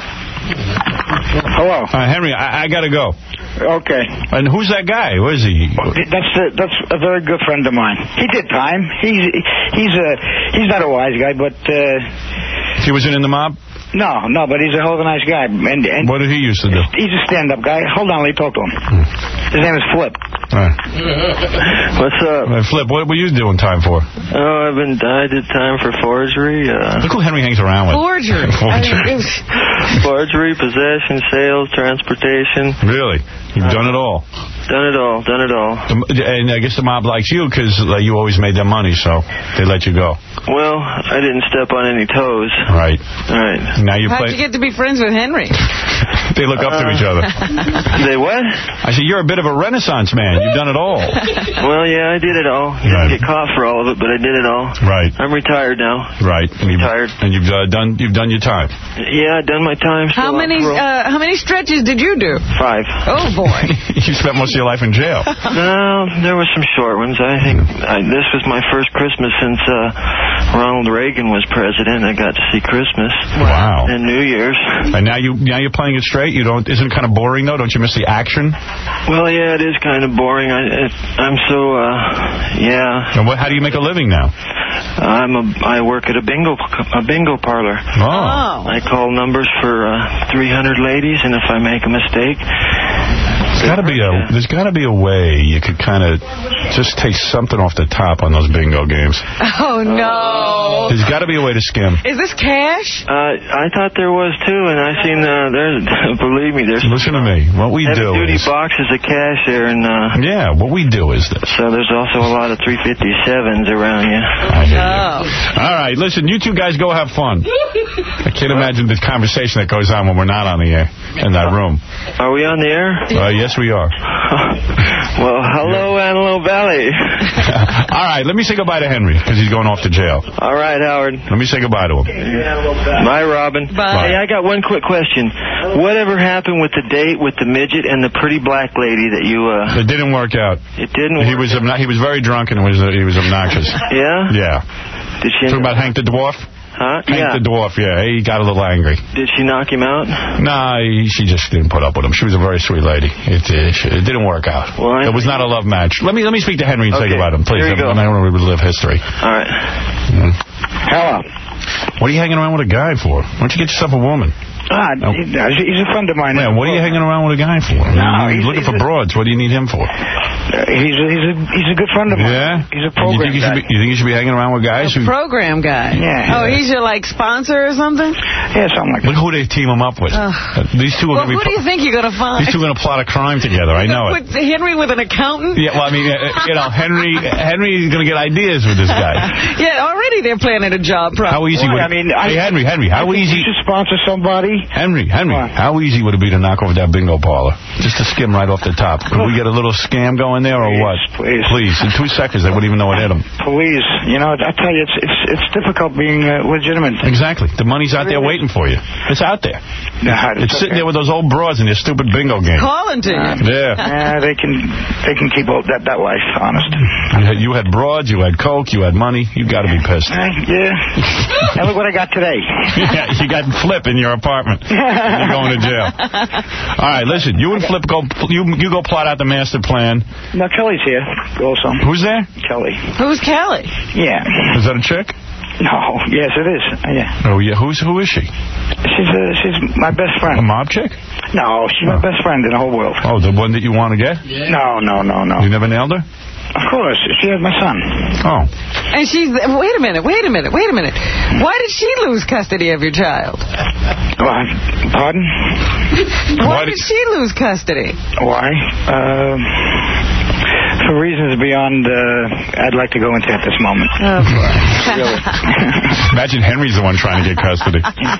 Hello. Uh, Henry, I, I got to go. Okay. And who's that guy? Where is he? That's a, that's a very good friend of mine. He did time. He's he's a he's not a wise guy, but uh, he wasn't in the mob. No, no, but he's a hell of a nice guy. And, and what did he used to do? He's a stand-up guy. Hold on, let me talk to him. Hmm. His name is Flip. Right. What's up? Hey, Flip, what were you doing time for? Oh, I've been I did time for forgery. Uh, Look who Henry hangs around with. Forgery. Forgery. Forgery, possession, sales, transportation. Really? You've done it all. Done it all. Done it all. And I guess the mob likes you because uh, you always made them money, so they let you go. Well, I didn't step on any toes. Right. All right. Now you How'd play. you get to be friends with Henry? They look up uh, to each other. They what? I said, you're a bit of a Renaissance man. You've done it all. Well, yeah, I did it all. Didn't right. get caught for all of it, but I did it all. Right. I'm retired now. Right. And you've, retired. And you've uh, done you've done your time. Yeah, I've done my time. How many uh, how many stretches did you do? Five. Oh boy. You spent most of your life in jail. No, there were some short ones. I think I, this was my first Christmas since uh, Ronald Reagan was president. I got to see Christmas. Wow. And New Year's. And now you now you're playing it straight. You don't isn't it kind of boring though? Don't you miss the action? Well, yeah, it is kind of boring. I it, I'm so uh, yeah. And what? How do you make a living now? I'm a I work at a bingo a bingo parlor. Oh. I call numbers for uh, three hundred ladies, and if I make a mistake. There's got to be a there's got to be a way you could kind of just take something off the top on those bingo games. Oh no! There's got to be a way to skim. Is this cash? Uh, I thought there was too, and I seen uh, there's believe me, there's. Listen to me. What we do duty is boxes of cash there, and uh, yeah, what we do is this. So there's also a lot of three fifty-sevens around you. I hear you. All right, listen, you two guys go have fun. I can't imagine the conversation that goes on when we're not on the air in that room. Are we on the air? Uh, yes, we are. Well, hello, Antelope Valley. All right, let me say goodbye to Henry, because he's going off to jail. All right, Howard. Let me say goodbye to him. Bye, Robin. Bye. Hey, I got one quick question. Whatever happened with the date with the midget and the pretty black lady that you... Uh... It didn't work out. It didn't work he was out? He was very drunk and it was, uh, he was obnoxious. Yeah? Yeah. Did she... Talking about Hank the Dwarf? Huh? Hank yeah. the Dwarf, yeah. He got a little angry. Did she knock him out? Nah, he, she just didn't put up with him. She was a very sweet lady. It, it, it didn't work out. Well, it was not a love match. Let me let me speak to Henry and okay. say goodbye to him, please. Here you go. I don't want to relive history. All right. Mm. Hello. What are you hanging around with a guy for? Why don't you get yourself a woman? Ah, no. he, he's a friend of mine. Yeah, what are you hanging around with a guy for? No, You're he's, looking he's for a, broads. What do you need him for? Uh, he's, a, he's, a, he's a good friend of mine. Yeah? He's a program you think you guy. Should be, you think you should be hanging around with guys a who... program guy. Yeah. Oh, he's your, like, sponsor or something? Yeah, something like that. Look who they team him up with. Uh, these two are well, going to be... who do you think you're going to find? These two are going to plot a crime together. I know it. With Henry with an accountant? Yeah, well, I mean, uh, you know, Henry Henry's going to get ideas with this guy. Yeah, already they're planning a job problem. How easy would I mean, Hey, I, Henry, Henry, how I think easy... you should sponsor somebody. Henry, Henry, What? how easy would it be to knock over that bingo parlor? Just to skim right off the top. Could we get a little scam going there or Please, what? please. Please. In two seconds, they wouldn't even know what hit them. Please. You know, I tell you, it's it's it's difficult being uh, legitimate. Exactly. The money's out there waiting for you. It's out there. Nah, it's it's sitting okay. there with those old broads in their stupid bingo game. Calling to you. Yeah. Yeah, they can they can keep that that life, honest. You had, you had broads, you had coke, you had money. You got to be pissed. Uh, yeah. And look what I got today. Yeah, you got Flip in your apartment. You're going to jail. All right, listen. You and Flip go. You you go plot out the master plan. No, Kelly's here also. Who's there? Kelly. Who's Kelly? Yeah. Is that a chick? No. Yes, it is. Yeah. Oh yeah. Who's who is she? She's a, she's my best friend. A mob chick? No, she's my Oh. best friend in the whole world. Oh, the one that you want to get? Yeah. No, no, no, no. You never nailed her? Of course. She had my son. Oh. And she's... Wait a minute, wait a minute, wait a minute. Why did she lose custody of your child? Well, pardon? Why, Why did, did she lose custody? Why? Uh, for reasons beyond... Uh, I'd like to go into at this moment. Oh, boy. Really. Imagine Henry's the one trying to get custody.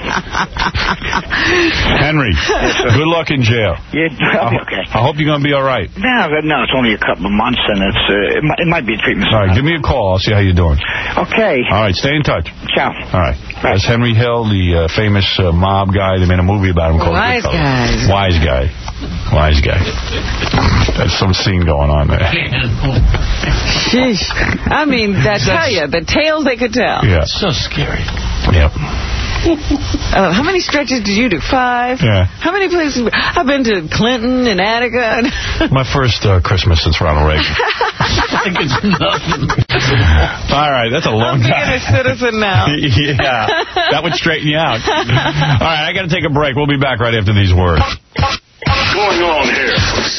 Henry, yes, good luck in jail. Yeah, I'll be okay. I hope you're going to be all right. No, no, it's only a couple of months, and it's uh, it, might, it might be a treatment. All right, give me a call. I'll see how you're doing. Okay. All right, stay in touch. Ciao. All right. That's Henry Hill, the uh, famous uh, mob guy. They made a movie about him called Wise Guy. Wise Guy. Wise Guy. There's some scene going on there. Sheesh. I mean, I tell you, the tales they could tell. Yeah. So scary. Yep. Uh, how many stretches did you do? Five? Yeah. How many places? I've been to Clinton and Attica. My first uh, Christmas since Ronald Reagan. Like it's nothing. All right, that's a long I'm time. being a citizen now. Yeah, that would straighten you out. All right, I got to take a break. We'll be back right after these words. What's going on here?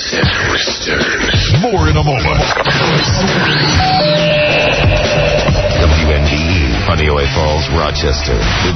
More in a moment. W N D E, Honeoye Falls, Rochester.